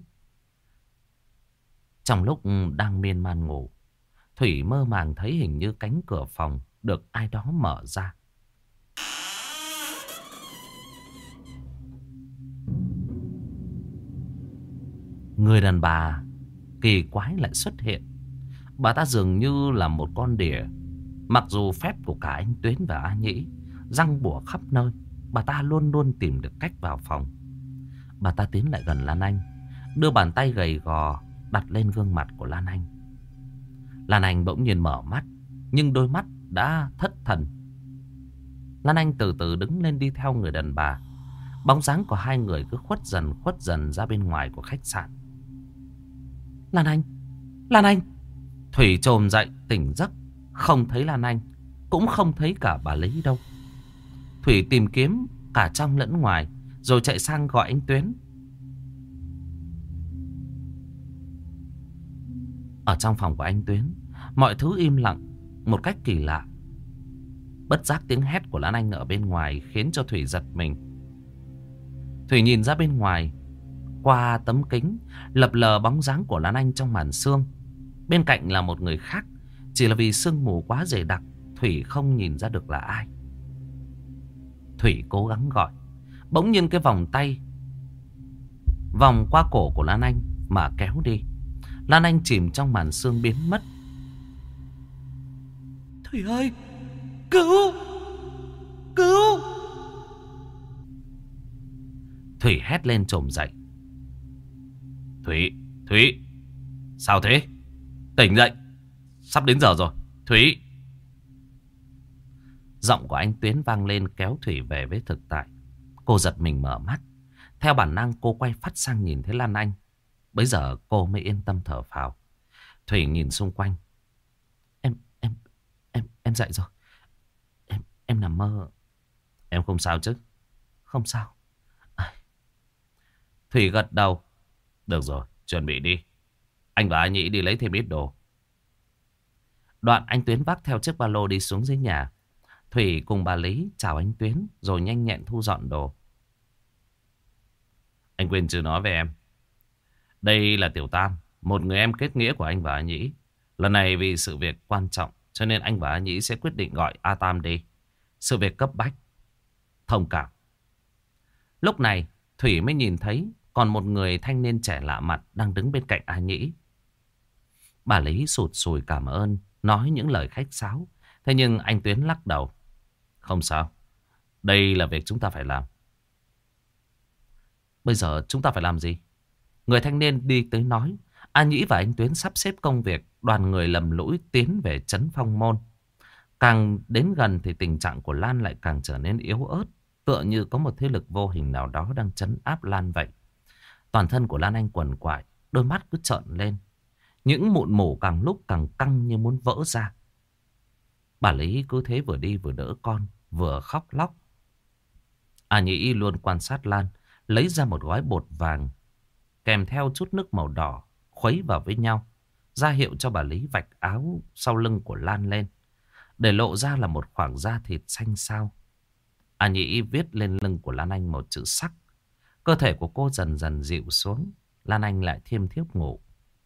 Trong lúc đang miên man ngủ, Thủy mơ màng thấy hình như cánh cửa phòng được ai đó mở ra. Người đàn bà kỳ quái lại xuất hiện. Bà ta dường như là một con đỉa, Mặc dù phép của cả anh Tuyến và A Nhĩ răng bủa khắp nơi, bà ta luôn luôn tìm được cách vào phòng. Bà ta tiến lại gần Lan Anh, đưa bàn tay gầy gò đặt lên gương mặt của Lan Anh. Lan Anh bỗng nhiên mở mắt, nhưng đôi mắt đã thất thần. Lan Anh từ từ đứng lên đi theo người đàn bà. Bóng dáng của hai người cứ khuất dần khuất dần ra bên ngoài của khách sạn. Lan Anh, Lan Anh. Thủy chồm dậy tỉnh giấc, không thấy Lan Anh, cũng không thấy cả bà Lý đâu. Thủy tìm kiếm cả trong lẫn ngoài, rồi chạy sang gọi anh Tuyến. Ở trong phòng của anh Tuyến, mọi thứ im lặng một cách kỳ lạ. Bất giác tiếng hét của Lan Anh ở bên ngoài khiến cho Thủy giật mình. Thủy nhìn ra bên ngoài, qua tấm kính lập lờ bóng dáng của Lan Anh trong màn sương. Bên cạnh là một người khác, chỉ là vì sương mù quá dày đặc, Thủy không nhìn ra được là ai. Thủy cố gắng gọi, bỗng nhiên cái vòng tay vòng qua cổ của Lan Anh mà kéo đi. Lan Anh chìm trong màn sương biến mất. Thủy ơi, cứu, cứu. Thủy hét lên chồm dậy. Thủy, Thủy, sao thế? Tỉnh dậy, sắp đến giờ rồi, Thủy. Giọng của anh Tuyến vang lên kéo Thủy về với thực tại. Cô giật mình mở mắt. Theo bản năng cô quay phát sang nhìn thấy Lan Anh. Bấy giờ cô mới yên tâm thở phào. Thủy nhìn xung quanh. Em, em, em, em dậy rồi. Em, em nằm mơ. Em không sao chứ? Không sao. À. Thủy gật đầu. Được rồi, chuẩn bị đi. Anh và A Nhĩ đi lấy thêm ít đồ. Đoạn anh Tuyến vác theo chiếc ba lô đi xuống dưới nhà. Thủy cùng bà Lý chào anh Tuyến rồi nhanh nhẹn thu dọn đồ. Anh quên chưa nói với em. Đây là Tiểu Tam, một người em kết nghĩa của anh và A Nhĩ. Lần này vì sự việc quan trọng cho nên anh và A Nhĩ sẽ quyết định gọi A Tam đi. Sự việc cấp bách. Thông cảm. Lúc này Thủy mới nhìn thấy còn một người thanh niên trẻ lạ mặt đang đứng bên cạnh A Nhĩ. Bà Lý sụt sùi cảm ơn, nói những lời khách sáo. Thế nhưng anh Tuyến lắc đầu. Không sao, đây là việc chúng ta phải làm. Bây giờ chúng ta phải làm gì? Người thanh niên đi tới nói. A Nhĩ và anh Tuyến sắp xếp công việc. Đoàn người lầm lũi tiến về trấn Phong Môn. Càng đến gần thì tình trạng của Lan lại càng trở nên yếu ớt. Tựa như có một thế lực vô hình nào đó đang trấn áp Lan vậy. Toàn thân của Lan Anh quằn quại, đôi mắt cứ trợn lên. Những mụn mủ càng lúc càng căng như muốn vỡ ra. Bà Lý cứ thế vừa đi vừa đỡ con, vừa khóc lóc. A Nhĩ luôn quan sát Lan, lấy ra một gói bột vàng, kèm theo chút nước màu đỏ, khuấy vào với nhau, ra hiệu cho bà Lý vạch áo sau lưng của Lan lên, để lộ ra là một khoảng da thịt xanh xao. A Nhĩ viết lên lưng của Lan Anh một chữ sắc. Cơ thể của cô dần dần dịu xuống. Lan Anh lại thiêm thiếp ngủ.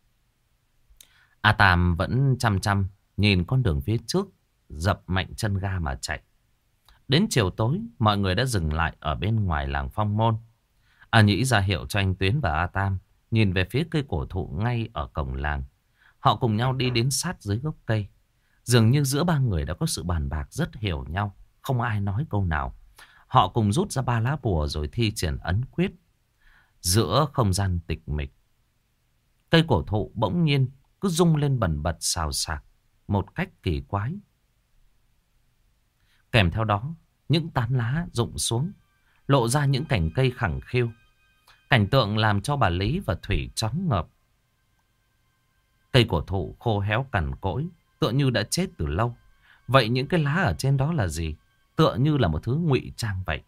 A Tam vẫn chăm chăm nhìn con đường phía trước, dập mạnh chân ga mà chạy. Đến chiều tối, mọi người đã dừng lại ở bên ngoài làng Phong Môn. A Nhĩ ra hiệu cho anh Tuyến và A Tam nhìn về phía cây cổ thụ ngay ở cổng làng. Họ cùng nhau đi đến sát dưới gốc cây. Dường như giữa ba người đã có sự bàn bạc rất hiểu nhau, không ai nói câu nào. Họ cùng rút ra ba lá bùa rồi thi triển ấn quyết. Giữa không gian tịch mịch, cây cổ thụ bỗng nhiên cứ rung lên bần bật xào xạc một cách kỳ quái. Kèm theo đó, những tán lá rụng xuống, lộ ra những cành cây khẳng khiu. Cảnh tượng làm cho bà Lý và Thủy choáng ngợp. Cây cổ thụ khô héo cằn cỗi, tựa như đã chết từ lâu. Vậy những cái lá ở trên đó là gì? Tựa như là một thứ ngụy trang vậy.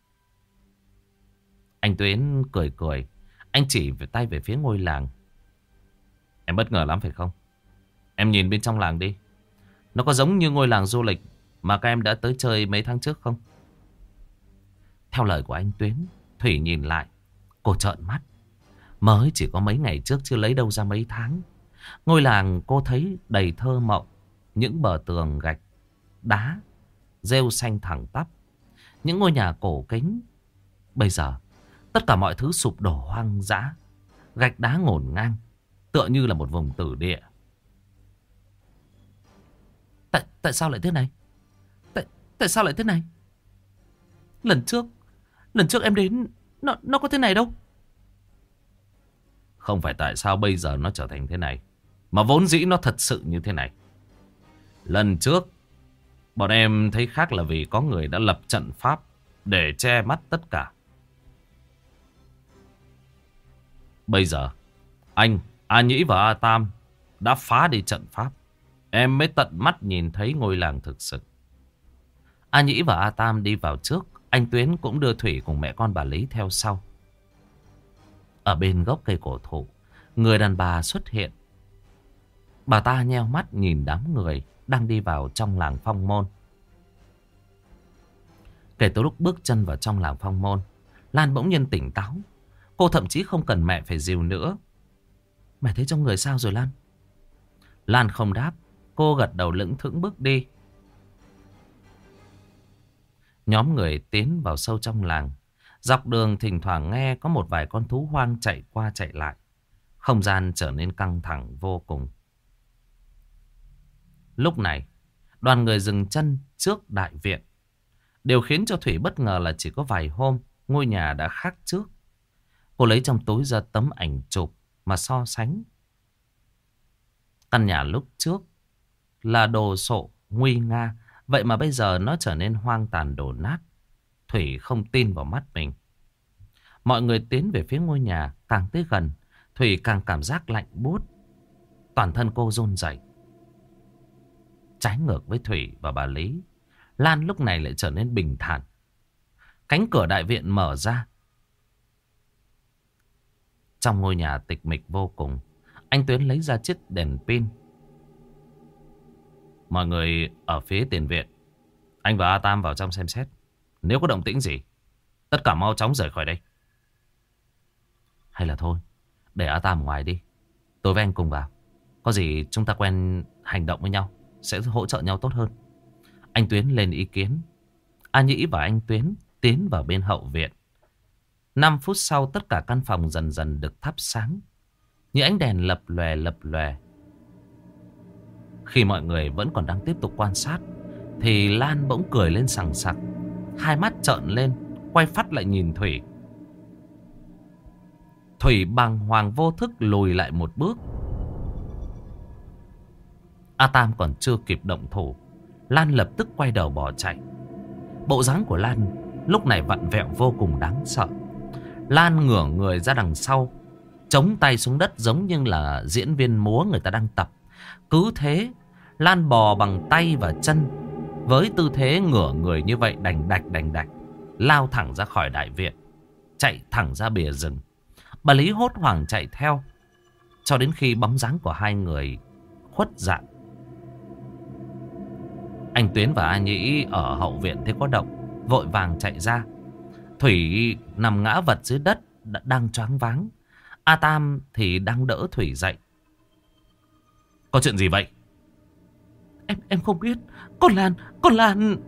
Anh Tuyến cười cười. Anh chỉ về tay về phía ngôi làng. Em bất ngờ lắm phải không? Em nhìn bên trong làng đi. Nó có giống như ngôi làng du lịch mà các em đã tới chơi mấy tháng trước không? Theo lời của anh Tuyến, Thủy nhìn lại. Cô trợn mắt. Mới chỉ có mấy ngày trước chứ lấy đâu ra mấy tháng. Ngôi làng cô thấy đầy thơ mộng. Những bờ tường gạch, đá, rêu xanh thẳng tắp. Những ngôi nhà cổ kính. Bây giờ, tất cả mọi thứ sụp đổ hoang dã. Gạch đá ngổn ngang, tựa như là một vùng tử địa. Tại, tại sao lại thế này? Tại, tại sao lại thế này? Lần trước, lần trước em đến, nó, nó có thế này đâu. Không phải tại sao bây giờ nó trở thành thế này, mà vốn dĩ nó thật sự như thế này. Lần trước, bọn em thấy khác là vì có người đã lập trận pháp để che mắt tất cả. Bây giờ, anh, A Nhĩ và A Tam đã phá đi trận pháp. Em mới tận mắt nhìn thấy ngôi làng thực sự. A Nhĩ và A Tam đi vào trước. Anh Tuyến cũng đưa Thủy cùng mẹ con bà Lý theo sau. Ở bên gốc cây cổ thụ, người đàn bà xuất hiện. Bà ta nheo mắt nhìn đám người đang đi vào trong làng Phong Môn. Kể từ lúc bước chân vào trong làng Phong Môn, Lan bỗng nhiên tỉnh táo. Cô thậm chí không cần mẹ phải dìu nữa. Mẹ thấy trong người sao rồi Lan? Lan không đáp. Cô gật đầu lững thững bước đi. Nhóm người tiến vào sâu trong làng. Dọc đường thỉnh thoảng nghe có một vài con thú hoang chạy qua chạy lại. Không gian trở nên căng thẳng vô cùng. Lúc này, đoàn người dừng chân trước đại viện. Điều khiến cho Thủy bất ngờ là chỉ có vài hôm, ngôi nhà đã khác trước. Cô lấy trong túi ra tấm ảnh chụp mà so sánh. Căn nhà lúc trước là đồ sộ, nguy nga. Vậy mà bây giờ nó trở nên hoang tàn đổ nát. Thủy không tin vào mắt mình. Mọi người tiến về phía ngôi nhà. Càng tới gần, Thủy càng cảm giác lạnh buốt. Toàn thân cô run rẩy. Trái ngược với Thủy và bà Lý, Lan lúc này lại trở nên bình thản. Cánh cửa đại viện mở ra. Trong ngôi nhà tịch mịch vô cùng, anh Tuyến lấy ra chiếc đèn pin. Mọi người ở phía tiền viện. Anh và A Tam vào trong xem xét. Nếu có động tĩnh gì, tất cả mau chóng rời khỏi đây. Hay là thôi, để A Tam ở ngoài đi. Tôi với anh cùng vào. Có gì chúng ta quen hành động với nhau, sẽ hỗ trợ nhau tốt hơn. Anh Tuyến lên ý kiến. A Nhĩ và anh Tuyến tiến vào bên hậu viện. Năm phút sau tất cả căn phòng dần dần được thắp sáng. Những ánh đèn lập lòe lập lòe. Khi mọi người vẫn còn đang tiếp tục quan sát, thì Lan bỗng cười lên sằng sặc. Hai mắt trợn lên, quay phát lại nhìn Thủy. Thủy bàng hoàng vô thức lùi lại một bước. A Tam còn chưa kịp động thủ, Lan lập tức quay đầu bỏ chạy. Bộ dáng của Lan lúc này vặn vẹo vô cùng đáng sợ. Lan ngửa người ra đằng sau, chống tay xuống đất giống như là diễn viên múa người ta đang tập. Cứ thế, Lan bò bằng tay và chân, với tư thế ngửa người như vậy đành đạch đành đạch, lao thẳng ra khỏi đại viện, chạy thẳng ra bìa rừng. Bà Lý hốt hoảng chạy theo, cho đến khi bóng dáng của hai người khuất dạng. Anh Tuyến và A Nhĩ ở hậu viện thấy có động, vội vàng chạy ra. Thủy nằm ngã vật dưới đất, đang choáng váng. A Tam thì đang đỡ Thủy dậy. Có chuyện gì vậy? Em em không biết. Con Lan, con Lan.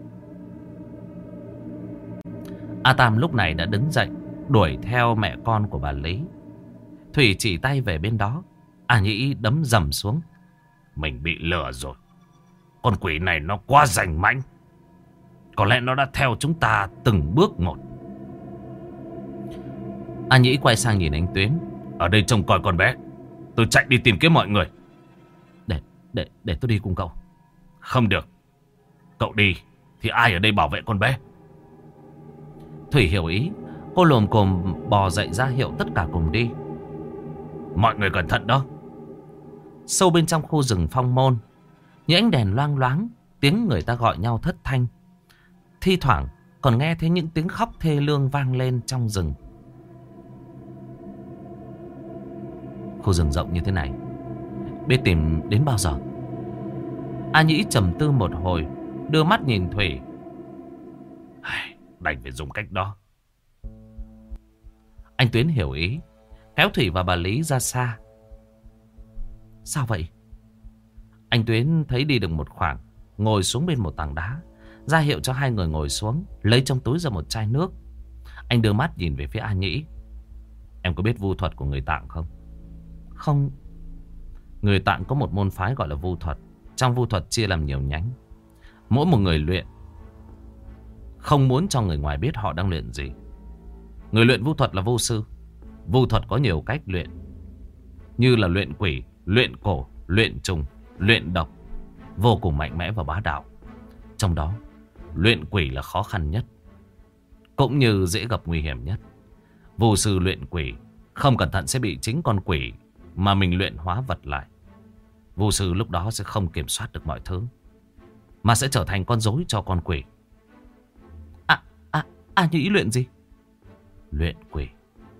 A Tam lúc này đã đứng dậy, đuổi theo mẹ con của bà Lý. Thủy chỉ tay về bên đó. A Nhĩ đấm dầm xuống. Mình bị lừa rồi. Con quỷ này nó quá rành mãnh. Có lẽ nó đã theo chúng ta từng bước một. A Nhĩ quay sang nhìn anh Tuyến. Ở đây trông coi con bé, tôi chạy đi tìm kiếm mọi người. Để, để, để tôi đi cùng cậu. Không được. Cậu đi thì ai ở đây bảo vệ con bé? Thủy hiểu ý. Cô lồm cồm bò dậy ra hiệu tất cả cùng đi. Mọi người cẩn thận đó. Sâu bên trong khu rừng Phong Môn, những ánh đèn loang loáng, tiếng người ta gọi nhau thất thanh. Thi thoảng còn nghe thấy những tiếng khóc thê lương vang lên trong rừng. Khu rừng rộng như thế này, biết tìm đến bao giờ? A Nhĩ trầm tư một hồi, đưa mắt nhìn Thủy. Đành phải dùng cách đó. Anh Tuyến hiểu ý, kéo Thủy và bà Lý ra xa. Sao vậy? Anh Tuyến thấy đi được một khoảng, ngồi xuống bên một tảng đá, ra hiệu cho hai người ngồi xuống, lấy trong túi ra một chai nước. Anh đưa mắt nhìn về phía A Nhĩ. Em có biết vu thuật của người Tạng không? Không. Người Tạng có một môn phái gọi là vu thuật, trong vu thuật chia làm nhiều nhánh. Mỗi một người luyện không muốn cho người ngoài biết họ đang luyện gì. Người luyện vu thuật là vô sư. Vu thuật có nhiều cách luyện, như là luyện quỷ, luyện cổ, luyện trùng, luyện độc, vô cùng mạnh mẽ và bá đạo. Trong đó, luyện quỷ là khó khăn nhất, cũng như dễ gặp nguy hiểm nhất. Vô sư luyện quỷ, không cẩn thận sẽ bị chính con quỷ mà mình luyện hóa vật lại. Vô sư lúc đó sẽ không kiểm soát được mọi thứ, mà sẽ trở thành con rối cho con quỷ. À, à, à như ý luyện gì? Luyện quỷ.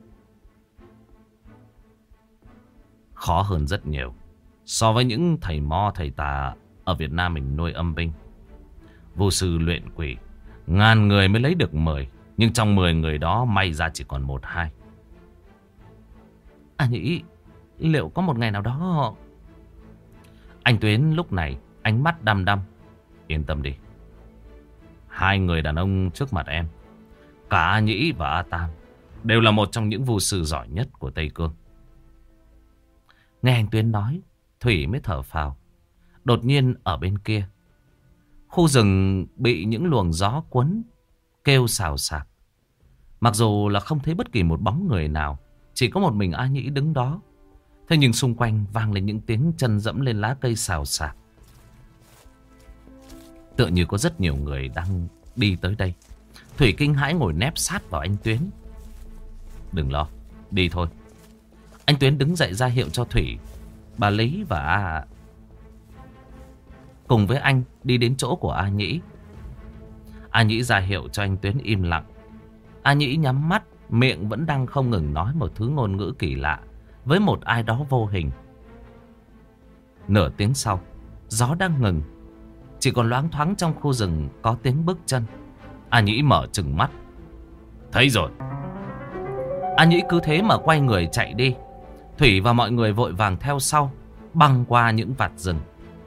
Khó hơn rất nhiều so với những thầy mo thầy tà ở Việt Nam mình nuôi âm binh. Vô sư luyện quỷ, ngàn người mới lấy được mười, nhưng trong mười người đó may ra chỉ còn một hai. À nhỉ, liệu có một ngày nào đó... Anh Tuyến lúc này ánh mắt đăm đăm. Yên tâm đi, hai người đàn ông trước mặt em, cả A Nhĩ và A Tam, đều là một trong những vu sư giỏi nhất của Tây Cương. Nghe anh Tuyến nói, Thủy mới thở phào. Đột nhiên ở bên kia, khu rừng bị những luồng gió cuốn, kêu xào xạc. Mặc dù là không thấy bất kỳ một bóng người nào, chỉ có một mình A Nhĩ đứng đó. Thế nhưng xung quanh vang lên những tiếng chân dẫm lên lá cây xào xạc. Tựa như có rất nhiều người đang đi tới đây. Thủy kinh hãi ngồi nép sát vào anh Tuyến. Đừng lo, đi thôi. Anh Tuyến đứng dậy ra hiệu cho Thủy, bà Lý và A cùng với anh đi đến chỗ của A Nhĩ. A Nhĩ ra hiệu cho anh Tuyến im lặng. A Nhĩ nhắm mắt, miệng vẫn đang không ngừng nói một thứ ngôn ngữ kỳ lạ với một ai đó vô hình. Nửa tiếng sau, gió đang ngừng, chỉ còn loáng thoáng trong khu rừng có tiếng bước chân. A Nhĩ mở trừng mắt. Thấy rồi. A Nhĩ cứ thế mà quay người chạy đi. Thủy và mọi người vội vàng theo sau, băng qua những vạt rừng.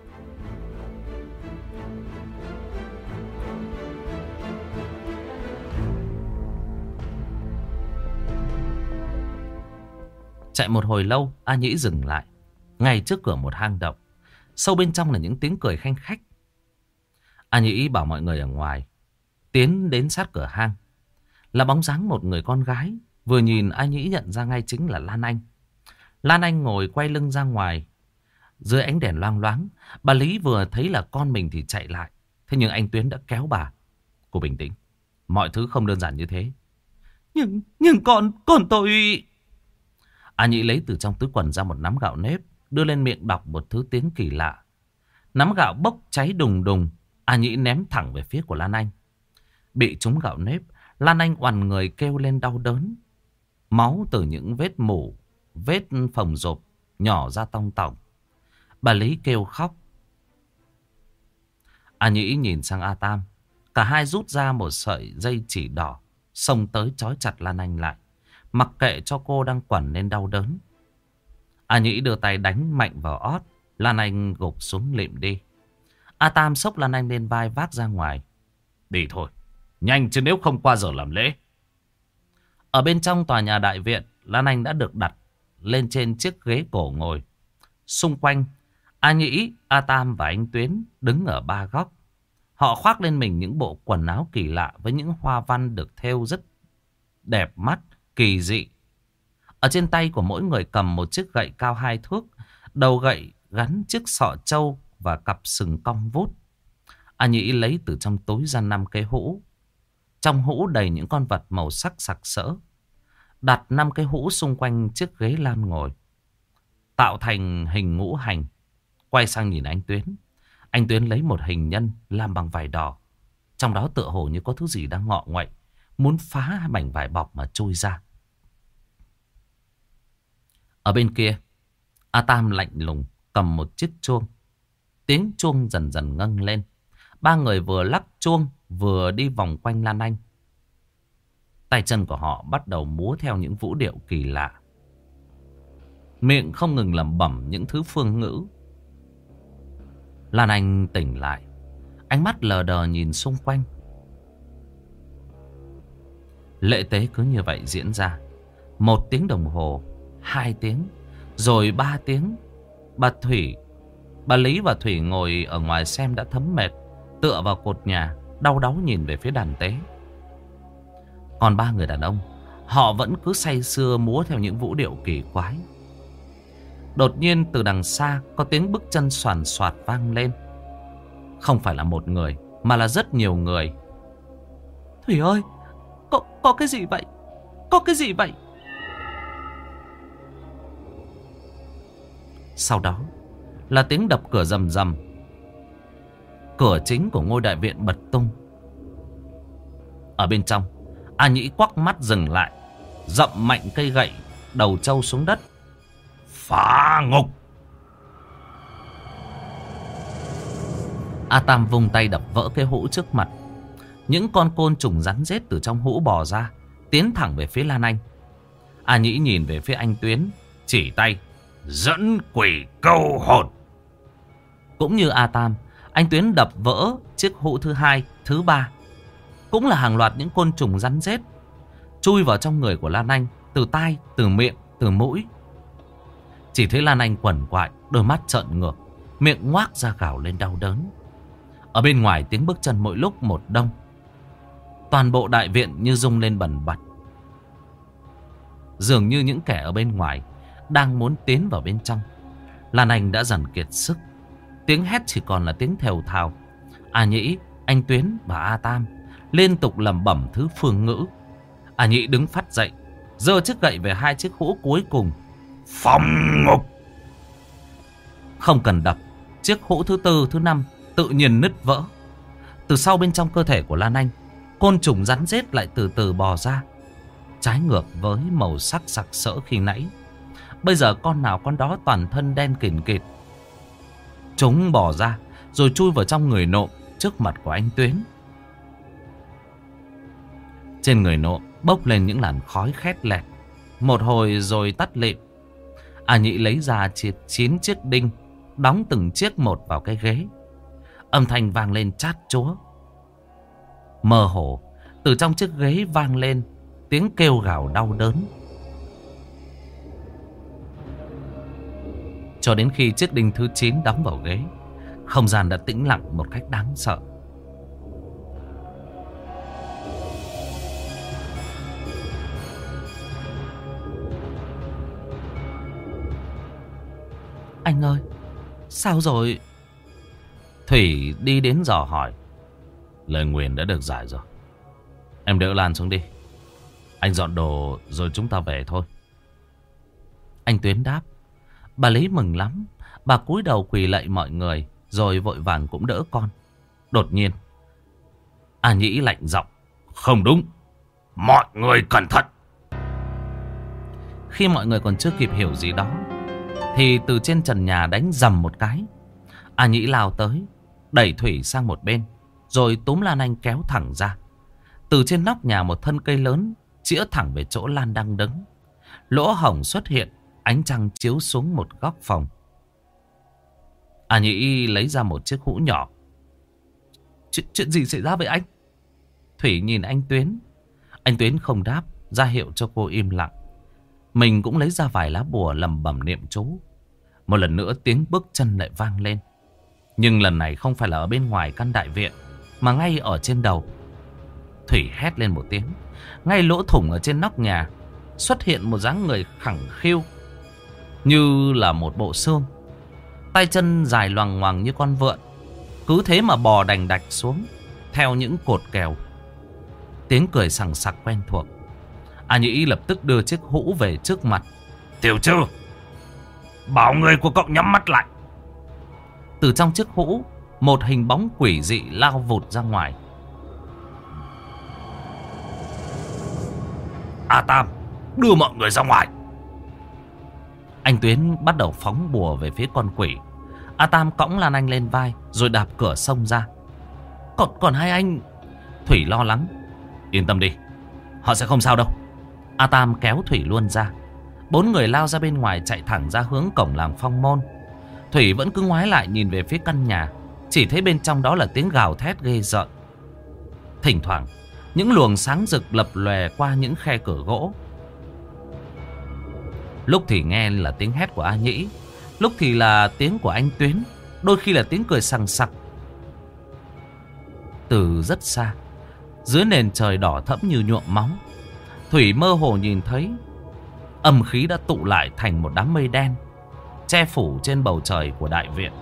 Chạy một hồi lâu, A Nhĩ dừng lại ngay trước cửa một hang động. Sâu bên trong là những tiếng cười khanh khách. A Nhĩ bảo mọi người ở ngoài tiến đến sát cửa hang. Là bóng dáng một người con gái. Vừa nhìn A Nhĩ nhận ra ngay chính là Lan Anh. Lan Anh ngồi quay lưng ra ngoài dưới ánh đèn loang loáng. Bà Lý vừa thấy là con mình thì chạy lại. Thế nhưng anh Tuyến đã kéo bà. Cô bình tĩnh, mọi thứ không đơn giản như thế. Nhưng, nhưng con, con tôi... A Nhĩ lấy từ trong túi quần ra một nắm gạo nếp, đưa lên miệng đọc một thứ tiếng kỳ lạ. Nắm gạo bốc cháy đùng đùng. A Nhĩ ném thẳng về phía của Lan Anh. Bị trúng gạo nếp, Lan Anh oằn người kêu lên đau đớn. Máu từ những vết mủ, vết phồng rộp nhỏ ra tong tỏng. Bà Lý kêu khóc. A Nhĩ nhìn sang A Tam. Cả hai rút ra một sợi dây chỉ đỏ, xông tới trói chặt Lan Anh lại, mặc kệ cho cô đang quằn lên đau đớn. A Nhĩ đưa tay đánh mạnh vào ót. Lan Anh gục xuống lịm đi. A Tam xốc Lan Anh lên vai vác ra ngoài. Đi thôi, nhanh chứ nếu không qua giờ làm lễ. Ở bên trong tòa nhà đại viện, Lan Anh đã được đặt lên trên chiếc ghế cổ ngồi. Xung quanh, A Nhĩ, A Tam và anh Tuyến đứng ở ba góc. Họ khoác lên mình những bộ quần áo kỳ lạ với những hoa văn được thêu rất đẹp mắt, kỳ dị. Ở trên tay của mỗi người cầm một chiếc gậy cao hai thước. Đầu gậy gắn chiếc sọ trâu và cặp sừng cong vút. A Nhĩ lấy từ trong túi ra năm cái hũ. Trong hũ đầy những con vật màu sắc sặc sỡ. Đặt năm cái hũ xung quanh chiếc ghế Lan ngồi, tạo thành hình ngũ hành. Quay sang nhìn anh Tuyến. Anh Tuyến lấy một hình nhân làm bằng vải đỏ. Trong đó tựa hồ như có thứ gì đang ngọ nguậy, muốn phá hai mảnh vải bọc mà trôi ra. Ở bên kia, A Tam lạnh lùng cầm một chiếc chuông. Tiếng chuông dần dần ngâng lên. Ba người vừa lắc chuông vừa đi vòng quanh Lan Anh. Tay chân của họ bắt đầu múa theo những vũ điệu kỳ lạ. Miệng không ngừng lẩm bẩm những thứ phương ngữ. Lan Anh tỉnh lại, ánh mắt lờ đờ nhìn xung quanh. Lễ tế cứ như vậy diễn ra. Một tiếng đồng hồ, hai tiếng, rồi ba tiếng. Bà Thủy Bà Lý và Thủy ngồi ở ngoài xem đã thấm mệt, tựa vào cột nhà, đau đáu nhìn về phía đàn tế. Còn ba người đàn ông, họ vẫn cứ say sưa múa theo những vũ điệu kỳ quái. Đột nhiên từ đằng xa có tiếng bước chân xoàn xoạt vang lên. Không phải là một người, mà là rất nhiều người. Thủy ơi, có, có cái gì vậy? Có cái gì vậy? Sau đó là tiếng đập cửa rầm rầm. Cửa chính của ngôi đại viện bật tung. Ở bên trong, A Nhĩ quắc mắt dừng lại, dậm mạnh cây gậy đầu trâu xuống đất. Phá ngục! A Tam vung tay đập vỡ cái hũ trước mặt. Những con côn trùng rắn rết từ trong hũ bò ra, tiến thẳng về phía Lan Anh. A Nhĩ nhìn về phía anh Tuyến, chỉ tay: dẫn quỷ câu hồn. Cũng như A Tam, anh Tuyến đập vỡ chiếc hũ thứ hai, thứ ba. Cũng là hàng loạt những côn trùng rắn rết chui vào trong người của Lan Anh, từ tai, từ miệng, từ mũi. Chỉ thấy Lan Anh quằn quại, đôi mắt trợn ngược, miệng ngoác ra gào lên đau đớn. Ở bên ngoài tiếng bước chân mỗi lúc một đông. Toàn bộ đại viện như rung lên bần bật. Dường như những kẻ ở bên ngoài đang muốn tiến vào bên trong. Lan Anh đã dần kiệt sức, tiếng hét chỉ còn là tiếng thều thào. A Nhĩ, anh Tuyến và A Tam liên tục lẩm bẩm thứ phương ngữ. A Nhĩ đứng phát dậy, giơ chiếc gậy về hai chiếc hũ cuối cùng. Phòng ngục! Không cần đập, chiếc hũ thứ tư, thứ năm tự nhiên nứt vỡ. Từ sau bên trong cơ thể của Lan Anh, côn trùng rắn rết lại từ từ bò ra. Trái ngược với màu sắc sặc sỡ khi nãy, bây giờ con nào con đó toàn thân đen kìn kịt. Chúng bò ra rồi chui vào trong người nộm trước mặt của anh Tuyến. Trên người nộm bốc lên những làn khói khét lẹt, một hồi rồi tắt lịm. A Nhĩ lấy ra chín chiếc đinh, đóng từng chiếc một vào cái ghế. Âm thanh vang lên chát chúa. Mơ hồ từ trong chiếc ghế vang lên tiếng kêu gào đau đớn. Cho đến khi chiếc đinh thứ chín đóng vào ghế, không gian đã tĩnh lặng một cách đáng sợ. Anh ơi, sao rồi? Thủy đi đến dò hỏi. Lời nguyền đã được giải rồi. Em đỡ Lan xuống đi, anh dọn đồ rồi chúng ta về thôi. Anh Tuyến đáp. Bà Lý mừng lắm. Bà cúi đầu quỳ lạy mọi người, rồi vội vàng cũng đỡ con. Đột nhiên A Nhĩ lạnh giọng. Không đúng, mọi người cẩn thận. Khi mọi người còn chưa kịp hiểu gì đó, thì từ trên trần nhà đánh dầm một cái. A Nhĩ lao tới, đẩy Thủy sang một bên, rồi túm Lan Anh kéo thẳng ra. Từ trên nóc nhà một thân cây lớn chĩa thẳng về chỗ Lan đang đứng. Lỗ hổng xuất hiện, ánh trăng chiếu xuống một góc phòng. A Nhĩ lấy ra một chiếc hũ nhỏ. Chuyện, chuyện gì xảy ra với anh? Thủy nhìn anh Tuyến. Anh Tuyến không đáp, ra hiệu cho cô im lặng. Mình cũng lấy ra vài lá bùa lẩm bẩm niệm chú. Một lần nữa tiếng bước chân lại vang lên. Nhưng lần này không phải là ở bên ngoài căn đại viện, mà ngay ở trên đầu. Thủy hét lên một tiếng. Ngay lỗ thủng ở trên nóc nhà xuất hiện một dáng người khẳng khiu, như là một bộ xương. Tay chân dài loằng ngoằng như con vượn, cứ thế mà bò đành đạch xuống theo những cột kèo. Tiếng cười sằng sặc quen thuộc. A Nhĩ lập tức đưa chiếc hũ về trước mặt. Tiểu Trư, bảo người của cậu nhắm mắt lại. Từ trong chiếc hũ, một hình bóng quỷ dị lao vụt ra ngoài. A Tam, đưa mọi người ra ngoài. Anh Tuyến bắt đầu phóng bùa về phía con quỷ. A Tam cõng Lan Anh lên vai, rồi đạp cửa xông ra. Còn, còn hai anh... Thủy lo lắng. Yên tâm đi, họ sẽ không sao đâu. A Tam kéo Thủy luôn ra. Bốn người lao ra bên ngoài, chạy thẳng ra hướng cổng làng Phong Môn. Thủy vẫn cứ ngoái lại nhìn về phía căn nhà, chỉ thấy bên trong đó là tiếng gào thét ghê rợn. Thỉnh thoảng những luồng sáng rực lập lòe qua những khe cửa gỗ. Lúc thì nghe là tiếng hét của A Nhĩ, lúc thì là tiếng của anh Tuyến. đôi khi là tiếng cười sằng sặc. Từ rất xa, dưới nền trời đỏ thẫm như nhuộm máu, Thủy mơ hồ nhìn thấy âm khí đã tụ lại thành một đám mây đen, che phủ trên bầu trời của đại viện.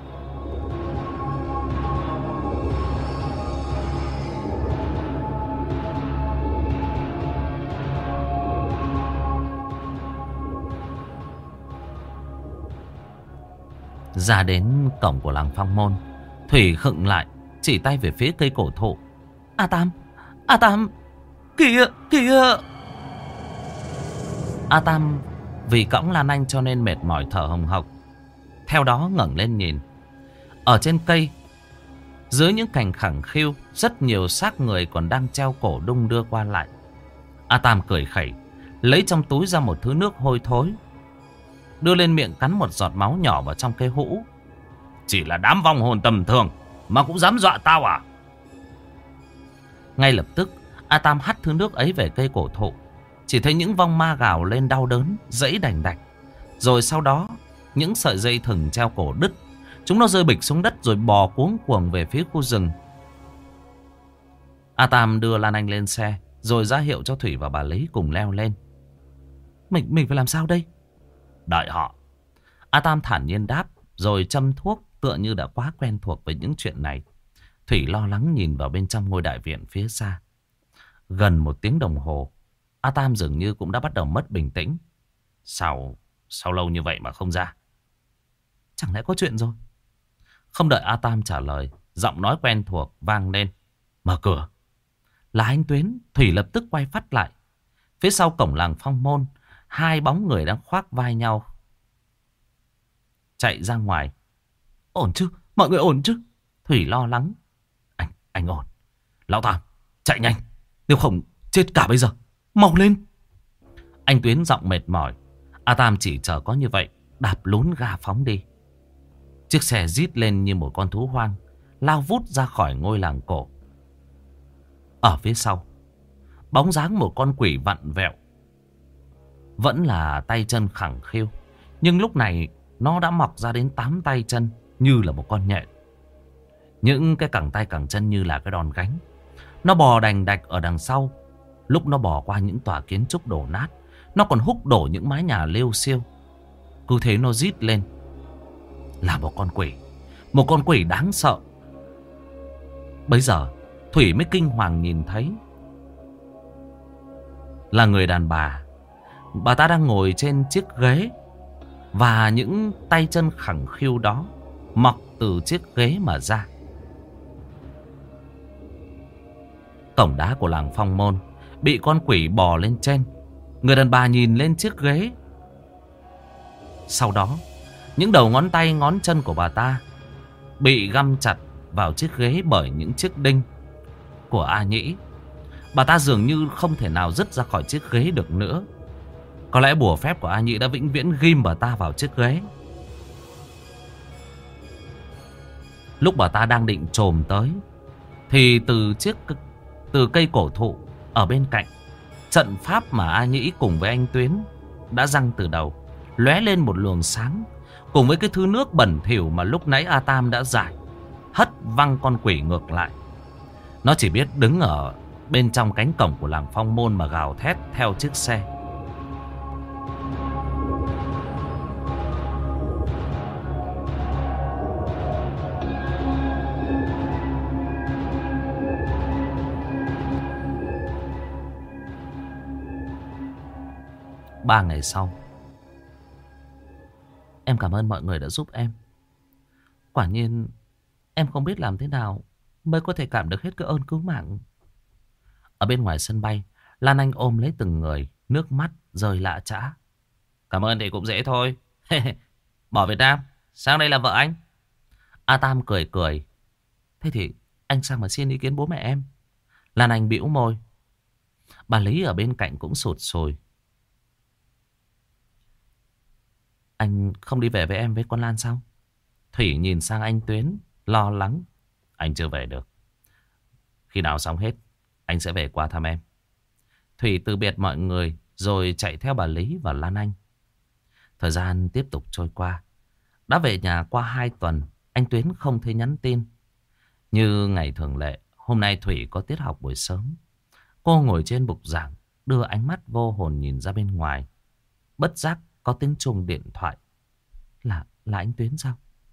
Ra đến cổng của làng Phong Môn, Thủy khựng lại, chỉ tay về phía cây cổ thụ. A Tam, A Tam, kìa, kìa. A Tam vì cõng Lan Anh cho nên mệt mỏi thở hồng hộc. Theo đó ngẩng lên nhìn. Ở trên cây, dưới những cành khẳng khiu, rất nhiều xác người còn đang treo cổ đung đưa qua lại. A Tam cười khẩy, lấy trong túi ra một thứ nước hôi thối, đưa lên miệng cắn một giọt máu nhỏ vào trong cây hũ. Chỉ là đám vong hồn tầm thường mà cũng dám dọa tao à? Ngay lập tức A Tam hắt thứ nước ấy về cây cổ thụ. Chỉ thấy những vong ma gào lên đau đớn, giãy đành đạch. Rồi sau đó những sợi dây thừng treo cổ đứt. Chúng nó rơi bịch xuống đất rồi bò cuống cuồng về phía khu rừng. A Tam đưa Lan Anh lên xe, rồi ra hiệu cho Thủy và bà Lý cùng leo lên. Mình mình phải làm sao đây? Đợi họ. A Tam thản nhiên đáp, rồi châm thuốc, tựa như đã quá quen thuộc với những chuyện này. Thủy lo lắng nhìn vào bên trong ngôi đại viện phía xa. Gần một tiếng đồng hồ, A Tam dường như cũng đã bắt đầu mất bình tĩnh. Sao, sao lâu như vậy mà không ra? Chẳng lẽ có chuyện rồi? Không đợi A Tam trả lời, giọng nói quen thuộc vang lên. Mở cửa. Là anh Tuyến. Thủy lập tức quay phát lại. Phía sau cổng làng Phong Môn, hai bóng người đang khoác vai nhau chạy ra ngoài. Ổn chứ? Mọi người ổn chứ? Thủy lo lắng. Anh, anh ổn. Lão Tam, chạy nhanh. Nếu không chết cả bây giờ. Mau lên. Anh Tuyến giọng mệt mỏi. A Tam chỉ chờ có như vậy, đạp lún ga phóng đi. Chiếc xe rít lên như một con thú hoang, lao vút ra khỏi ngôi làng cổ. Ở phía sau, bóng dáng một con quỷ vặn vẹo, vẫn là tay chân khẳng khiu, nhưng lúc này nó đã mọc ra đến tám tay chân, như là một con nhện. Những cái cẳng tay cẳng chân như là cái đòn gánh. Nó bò đành đạch ở đằng sau. Lúc nó bò qua những tòa kiến trúc đổ nát, nó còn húc đổ những mái nhà lêu xiêu. Cứ thế nó rít lên. Là một con quỷ. Một con quỷ đáng sợ. Bấy giờ Thủy mới kinh hoàng nhìn thấy là người đàn bà. Bà ta đang ngồi trên chiếc ghế, và những tay chân khẳng khiu đó mọc từ chiếc ghế mà ra. Cổng đá của làng Phong Môn bị con quỷ bò lên trên. Người đàn bà nhìn lên chiếc ghế. Sau đó, những đầu ngón tay ngón chân của bà ta bị găm chặt vào chiếc ghế bởi những chiếc đinh của A Nhĩ. Bà ta dường như không thể nào dứt ra khỏi chiếc ghế được nữa. Có lẽ bùa phép của A Nhĩ đã vĩnh viễn ghim bà ta vào chiếc ghế. Lúc bà ta đang định chồm tới, thì từ chiếc từ cây cổ thụ ở bên cạnh, trận pháp mà A Nhĩ cùng với anh Tuyến đã giăng từ đầu lóe lên một luồng sáng, cùng với cái thứ nước bẩn thỉu mà lúc nãy A Tam đã giải, hất văng con quỷ ngược lại. Nó chỉ biết đứng ở bên trong cánh cổng của làng Phong Môn mà gào thét theo chiếc xe. Ba ngày sau, em cảm ơn mọi người đã giúp em. Quả nhiên em không biết làm thế nào mới có thể cảm được hết cái ơn cứu mạng. Ở bên ngoài sân bay, Lan Anh ôm lấy từng người, nước mắt rơi lạ chã. Cảm ơn thì cũng dễ thôi. Bỏ Việt Nam sang đây là vợ anh. A Tam cười cười. Thế thì anh sang mà xin ý kiến bố mẹ em. Lan Anh bĩu môi. Bà Lý ở bên cạnh cũng sụt sùi. Anh không đi về với em với con Lan sao? Thủy nhìn sang anh Tuyến, lo lắng. Anh chưa về được. Khi nào xong hết, anh sẽ về qua thăm em. Thủy từ biệt mọi người, rồi chạy theo bà Lý và Lan Anh. Thời gian tiếp tục trôi qua. Đã về nhà qua hai tuần, anh anh Tuyến không thấy nhắn tin. Như ngày thường lệ, hôm nay Thủy có tiết học buổi sớm. Cô ngồi trên bục giảng, đưa ánh mắt vô hồn nhìn ra bên ngoài. Bất giác có tiếng chuông điện thoại. Là, là anh Tuyến sao?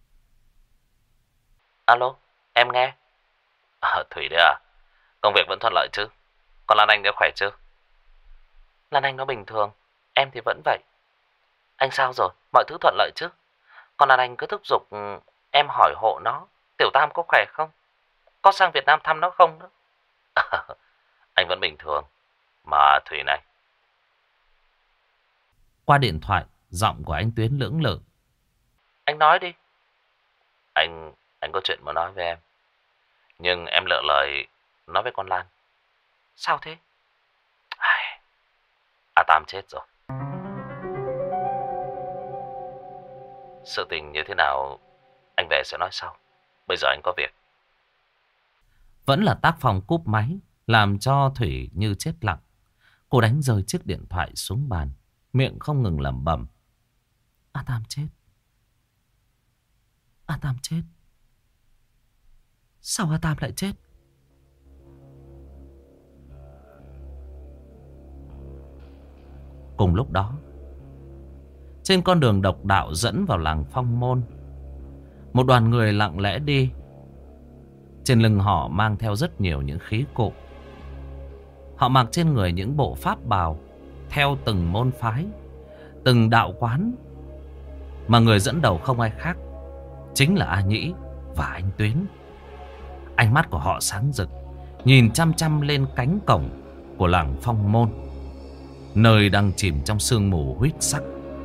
Alo, em nghe. À, Thủy đấy à? Công việc vẫn thuận lợi chứ? Còn Lan Anh đã khỏe chưa? Lan Anh nó bình thường, em thì vẫn vậy. Anh sao rồi? Mọi thứ thuận lợi chứ? Còn Lan Anh cứ thúc giục em hỏi hộ nó. Tiểu Tam có khỏe không? Có sang Việt Nam thăm nó không nữa? Anh vẫn bình thường. Mà Thủy này. Qua điện thoại, giọng của anh Tuyến lưỡng lự. Anh nói đi. Anh, anh có chuyện muốn nói với em. Nhưng em lựa lời nói với con Lan. Sao thế? A Tam chết rồi. Sự tình như thế nào anh về sẽ nói sau. Bây giờ anh có việc. Vẫn là tác phòng cúp máy, làm cho Thủy như chết lặng. Cô đánh rơi chiếc điện thoại xuống bàn, miệng không ngừng lẩm bẩm. A Tam chết. A Tam chết. Sao A Tam lại chết? Cùng lúc đó, trên con đường độc đạo dẫn vào làng Phong Môn, một đoàn người lặng lẽ đi. Trên lưng họ mang theo rất nhiều những khí cụ. Họ mặc trên người những bộ pháp bào theo từng môn phái, từng đạo quán. Mà người dẫn đầu không ai khác, chính là A Nhĩ và anh Tuyến. Ánh mắt của họ sáng rực, nhìn chăm chăm lên cánh cổng của làng Phong Môn, nơi đang chìm trong sương mù huýt sắc.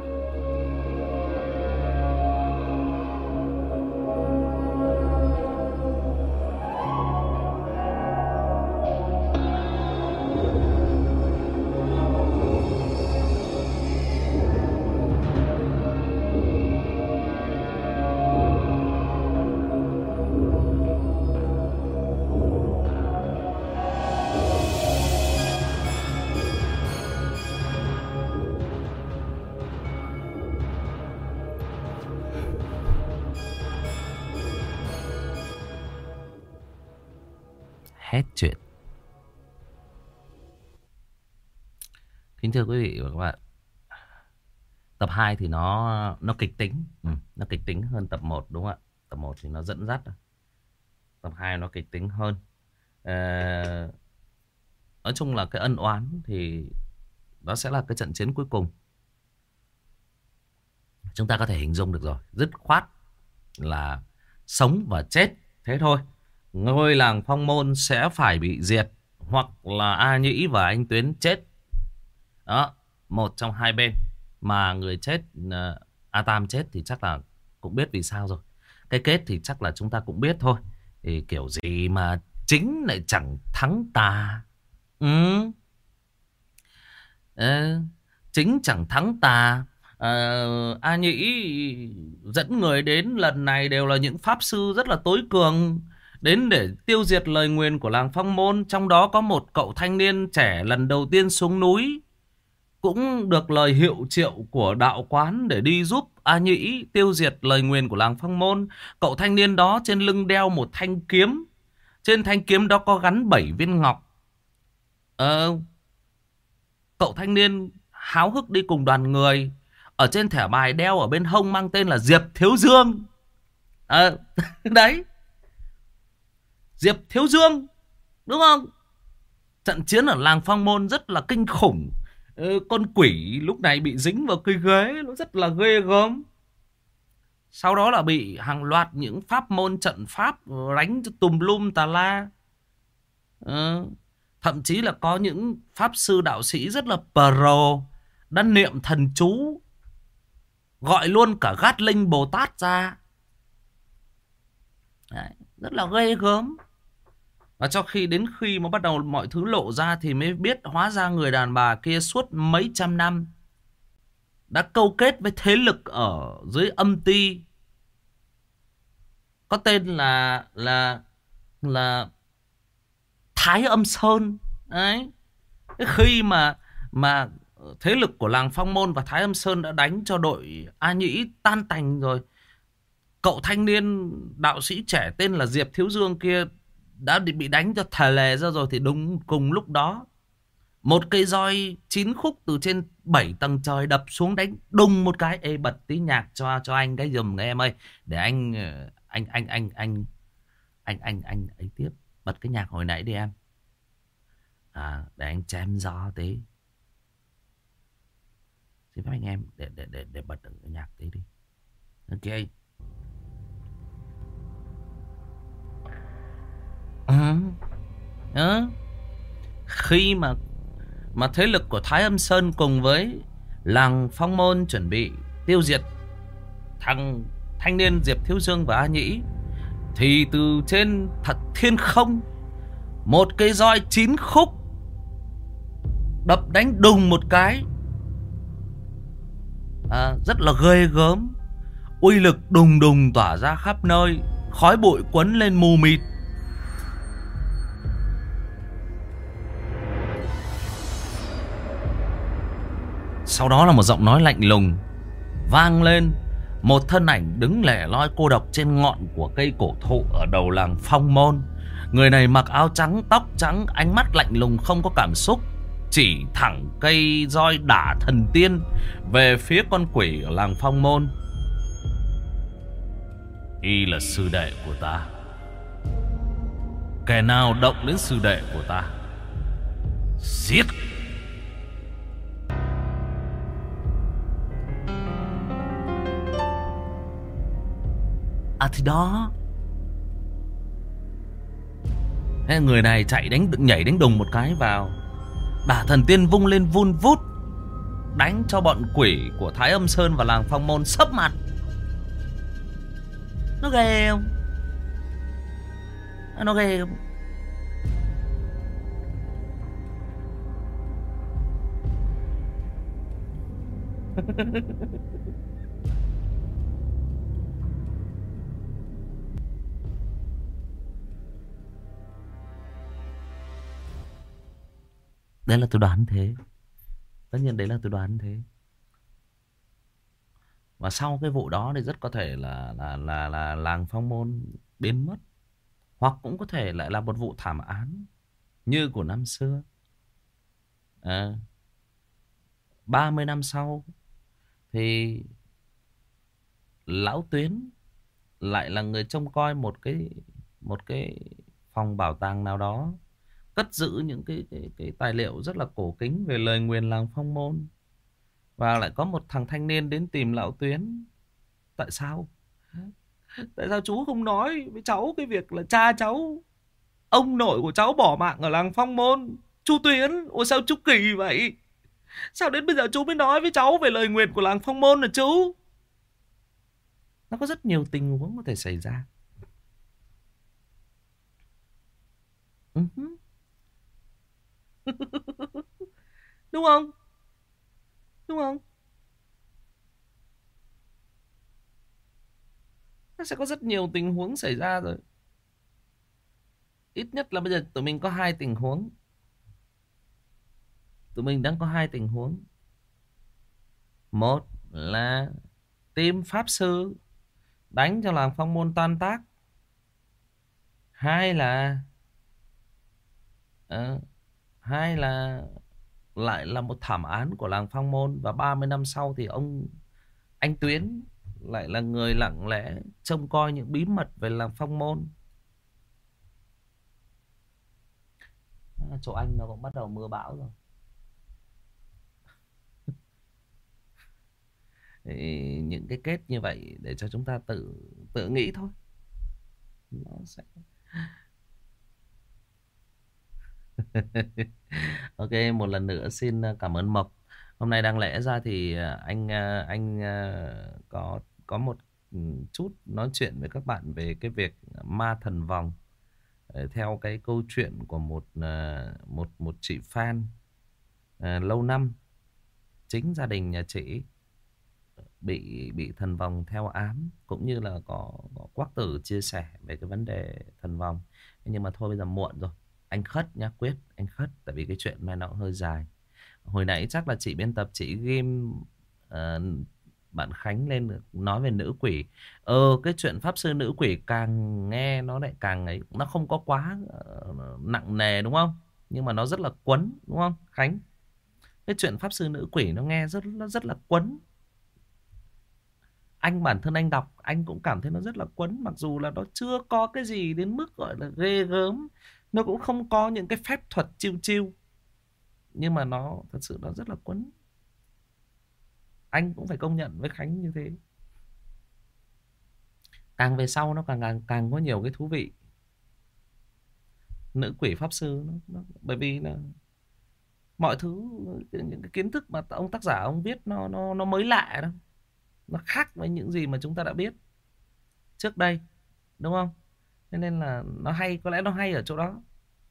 Hết chuyện. Kính thưa quý vị và các bạn, tập hai thì nó nó kịch tính, ừ, nó kịch tính hơn tập một đúng không ạ? Tập một thì nó dẫn dắt, tập hai nó kịch tính hơn. À, nói chung là cái ân oán thì đó sẽ là cái trận chiến cuối cùng. Chúng ta có thể hình dung được rồi, dứt khoát là sống và chết thế thôi. Ngôi làng Phong Môn sẽ phải bị diệt, hoặc là A Nhĩ và anh Tuyến chết. Đó, một trong hai bên. Mà người chết, A Tam chết thì chắc là cũng biết vì sao rồi. Cái kết thì chắc là chúng ta cũng biết thôi. Thì kiểu gì mà chính lại chẳng thắng tà. Ừ. Ờ, chính chẳng thắng tà. Ờ, A Nhĩ dẫn người đến lần này đều là những pháp sư rất là tối cường, đến để tiêu diệt lời nguyền của làng Phong Môn. Trong đó có một cậu thanh niên trẻ lần đầu tiên xuống núi, cũng được lời hiệu triệu của đạo quán để đi giúp A Nhĩ tiêu diệt lời nguyền của làng Phong Môn. Cậu thanh niên đó trên lưng đeo một thanh kiếm. Trên thanh kiếm đó có gắn bảy viên ngọc. Ờ, cậu thanh niên háo hức đi cùng đoàn người. Ở trên thẻ bài đeo ở bên hông mang tên là Diệp Thiếu Dương. Ờ, đấy, Diệp Thiếu Dương, đúng không? Trận chiến ở làng Phong Môn rất là kinh khủng. Ờ, con quỷ lúc này bị dính vào cây ghế, nó rất là ghê gớm. Sau đó là bị hàng loạt những pháp môn trận pháp đánh cho tùm lum tà la. Ờ, thậm chí là có những pháp sư đạo sĩ rất là pro, đã niệm thần chú, gọi luôn cả Gát Linh Bồ Tát ra. Đấy, rất là ghê gớm. Và cho khi đến khi mà bắt đầu mọi thứ lộ ra thì mới biết hóa ra người đàn bà kia suốt mấy trăm năm đã câu kết với thế lực ở dưới âm ti, có tên là là là Thái Âm Sơn. Đấy. Khi mà mà thế lực của làng Phong Môn và Thái Âm Sơn đã đánh cho đội A Nhĩ tan tành rồi, cậu thanh niên đạo sĩ trẻ tên là Diệp Thiếu Dương kia đã bị đánh cho thề lè ra rồi. Thì đúng cùng lúc đó, một cây roi chín khúc từ trên bảy tầng trời đập xuống đánh đùng một cái. Ê, bật tí nhạc cho cho anh cái giùm em ơi, để anh anh anh anh anh anh anh anh ấy tiếp. Bật cái nhạc hồi nãy đi em. À, để anh chém gió tí. Xin phép anh em để để để để bật được cái nhạc tí đi. Ok. Ừ. Ừ. Khi mà mà thế lực của Thái Âm Sơn cùng với làng Phong Môn chuẩn bị tiêu diệt thằng thanh niên Diệp Thiếu Dương và A Nhĩ, thì từ trên thật thiên không, một cây roi chín khúc đập đánh đùng một cái, à, rất là ghê gớm. Uy lực đùng đùng tỏa ra khắp nơi, khói bụi quấn lên mù mịt. Sau đó là một giọng nói lạnh lùng vang lên. Một thân ảnh đứng lẻ loi cô độc trên ngọn của cây cổ thụ ở đầu làng Phong Môn. Người này mặc áo trắng, tóc trắng, ánh mắt lạnh lùng không có cảm xúc, chỉ thẳng cây roi đả thần tiên về phía con quỷ ở làng Phong Môn. Y là sư đệ của ta. Kẻ nào động đến sư đệ của ta, giết. À thì đó. Thế người này chạy đánh nhảy đánh đùng một cái vào, đả thần tiên vung lên vun vút, đánh cho bọn quỷ của Thái Âm Sơn và làng Phong Môn sấp mặt. Nó ghê không? Nó ghê không? Đấy là tôi đoán thế. Tất nhiên đấy là tôi đoán thế. Và sau cái vụ đó thì rất có thể là là là là làng Phong Môn biến mất, hoặc cũng có thể lại là một vụ thảm án như của năm xưa. À, ba mươi năm sau thì lão Tuyến lại là người trông coi một cái một cái phòng bảo tàng nào đó, cất giữ những cái, cái, cái tài liệu rất là cổ kính về lời nguyền làng Phong Môn. Và lại có một thằng thanh niên đến tìm lão Tuyến. Tại sao? Tại sao chú không nói với cháu cái việc là cha cháu, ông nội của cháu bỏ mạng ở làng Phong Môn? Chú Tuyến, ôi sao chú kỳ vậy? Sao đến bây giờ chú mới nói với cháu về lời nguyền của làng Phong Môn hả chú? Nó có rất nhiều tình huống có thể xảy ra. Uh-huh. Đúng không? Đúng không? Nó sẽ có rất nhiều tình huống xảy ra rồi. Ít nhất là bây giờ tụi mình có hai tình huống. Tụi mình đang có hai tình huống. Một là team pháp sư đánh cho làng Phong Môn tan tác. Hai là uh, Hai là lại là một thảm án của làng Phong Môn. Và ba mươi năm sau thì ông anh Tuyến lại là người lặng lẽ trông coi những bí mật về làng Phong Môn. Chỗ anh nó cũng bắt đầu mưa bão rồi. Thì những cái kết như vậy để cho chúng ta tự tự nghĩ thôi. Nó sẽ ok, một lần nữa xin cảm ơn Mộc. Hôm nay đáng lẽ ra thì anh anh có có một chút nói chuyện với các bạn về cái việc ma thần vòng, theo cái câu chuyện của một một một chị fan lâu năm. Chính gia đình nhà chị bị bị thần vong theo ám, cũng như là có, có Quắc Tử chia sẻ về cái vấn đề thần vong. Nhưng mà thôi bây giờ muộn rồi, anh khất nhá, Quyết, anh khất, tại vì cái chuyện này nó hơi dài. Hồi nãy chắc là chị biên tập chị ghim uh, bạn Khánh lên nói về nữ quỷ. Ờ cái chuyện pháp sư nữ quỷ càng nghe nó lại càng ấy, nó không có quá uh, nặng nề đúng không, nhưng mà nó rất là quấn đúng không Khánh? Cái chuyện pháp sư nữ quỷ nó nghe rất nó rất là quấn. Anh bản thân anh đọc anh cũng cảm thấy nó rất là quấn, mặc dù là nó chưa có cái gì đến mức gọi là ghê gớm, nó cũng không có những cái phép thuật chiêu chiêu, nhưng mà nó thật sự nó rất là quấn. Anh cũng phải công nhận với Khánh như thế. Càng về sau nó càng càng, càng có nhiều cái thú vị. Nữ quỷ pháp sư nó, nó, bởi vì là mọi thứ, những cái kiến thức mà ông tác giả ông viết nó nó nó mới lạ đâu, nó khác với những gì mà chúng ta đã biết trước đây đúng không? Thế nên là nó hay, có lẽ nó hay ở chỗ đó.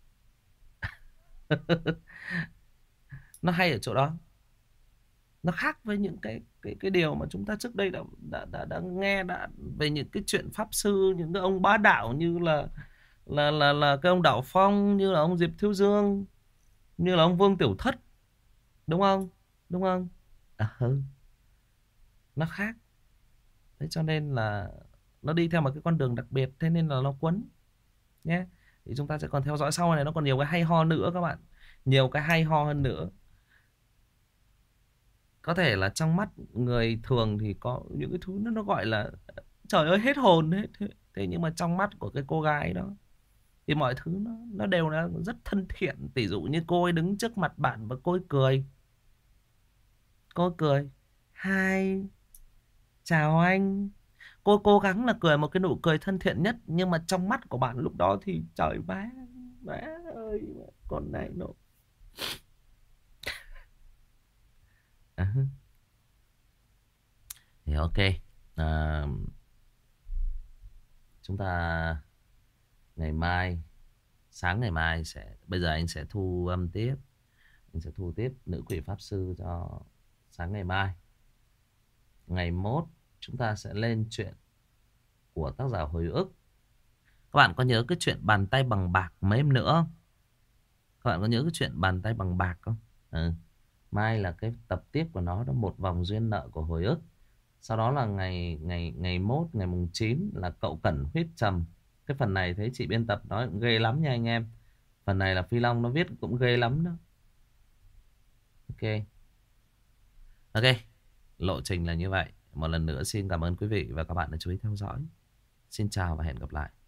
Nó hay ở chỗ đó, nó khác với những cái cái cái điều mà chúng ta trước đây đã đã đã, đã nghe đã về những cái chuyện pháp sư, những cái ông bá đạo như là là là là cái ông Đạo Phong, như là ông Diệp Thiếu Dương, như là ông Vương Tiểu Thất, đúng không? Đúng không? À, ừ. Nó khác. Thế cho nên là nó đi theo một cái con đường đặc biệt, thế nên là nó quấn nhé. Thì chúng ta sẽ còn theo dõi sau này, nó còn nhiều cái hay ho nữa các bạn, nhiều cái hay ho hơn nữa. Có thể là trong mắt người thường thì có những cái thứ nó, nó gọi là trời ơi hết hồn hết. Thế, thế nhưng mà trong mắt của cái cô gái đó thì mọi thứ nó nó đều là rất thân thiện. Tỷ dụ như cô ấy đứng trước mặt bạn và cô ấy cười. Cô ấy cười. Hi, chào anh. Cô cố gắng là cười một cái nụ cười thân thiện nhất, nhưng mà trong mắt của bạn lúc đó thì trời má, má ơi, con này nó. À, thì ok. À, chúng ta ngày mai, sáng ngày mai sẽ, bây giờ anh sẽ thu âm tiếp, anh sẽ thu tiếp nữ quỷ pháp sư cho sáng ngày mai. Ngày mốt chúng ta sẽ lên chuyện của tác giả Hồi ức. Các bạn có nhớ cái chuyện bàn tay bằng bạc mấy em nữa không? Các bạn có nhớ cái chuyện bàn tay bằng bạc không? Ừ. Mai là cái tập tiếp của nó, đó một vòng duyên nợ của Hồi ức. Sau đó là ngày ngày ngày mốt, ngày mùng chín là Cậu Cẩn huyết trầm. Cái phần này thấy chị biên tập nói cũng ghê lắm nha anh em. Phần này là Phi Long nó viết cũng ghê lắm đó. Ok. Ok. Lộ trình là như vậy. Một lần nữa xin cảm ơn quý vị và các bạn đã chú ý theo dõi. Xin chào và hẹn gặp lại.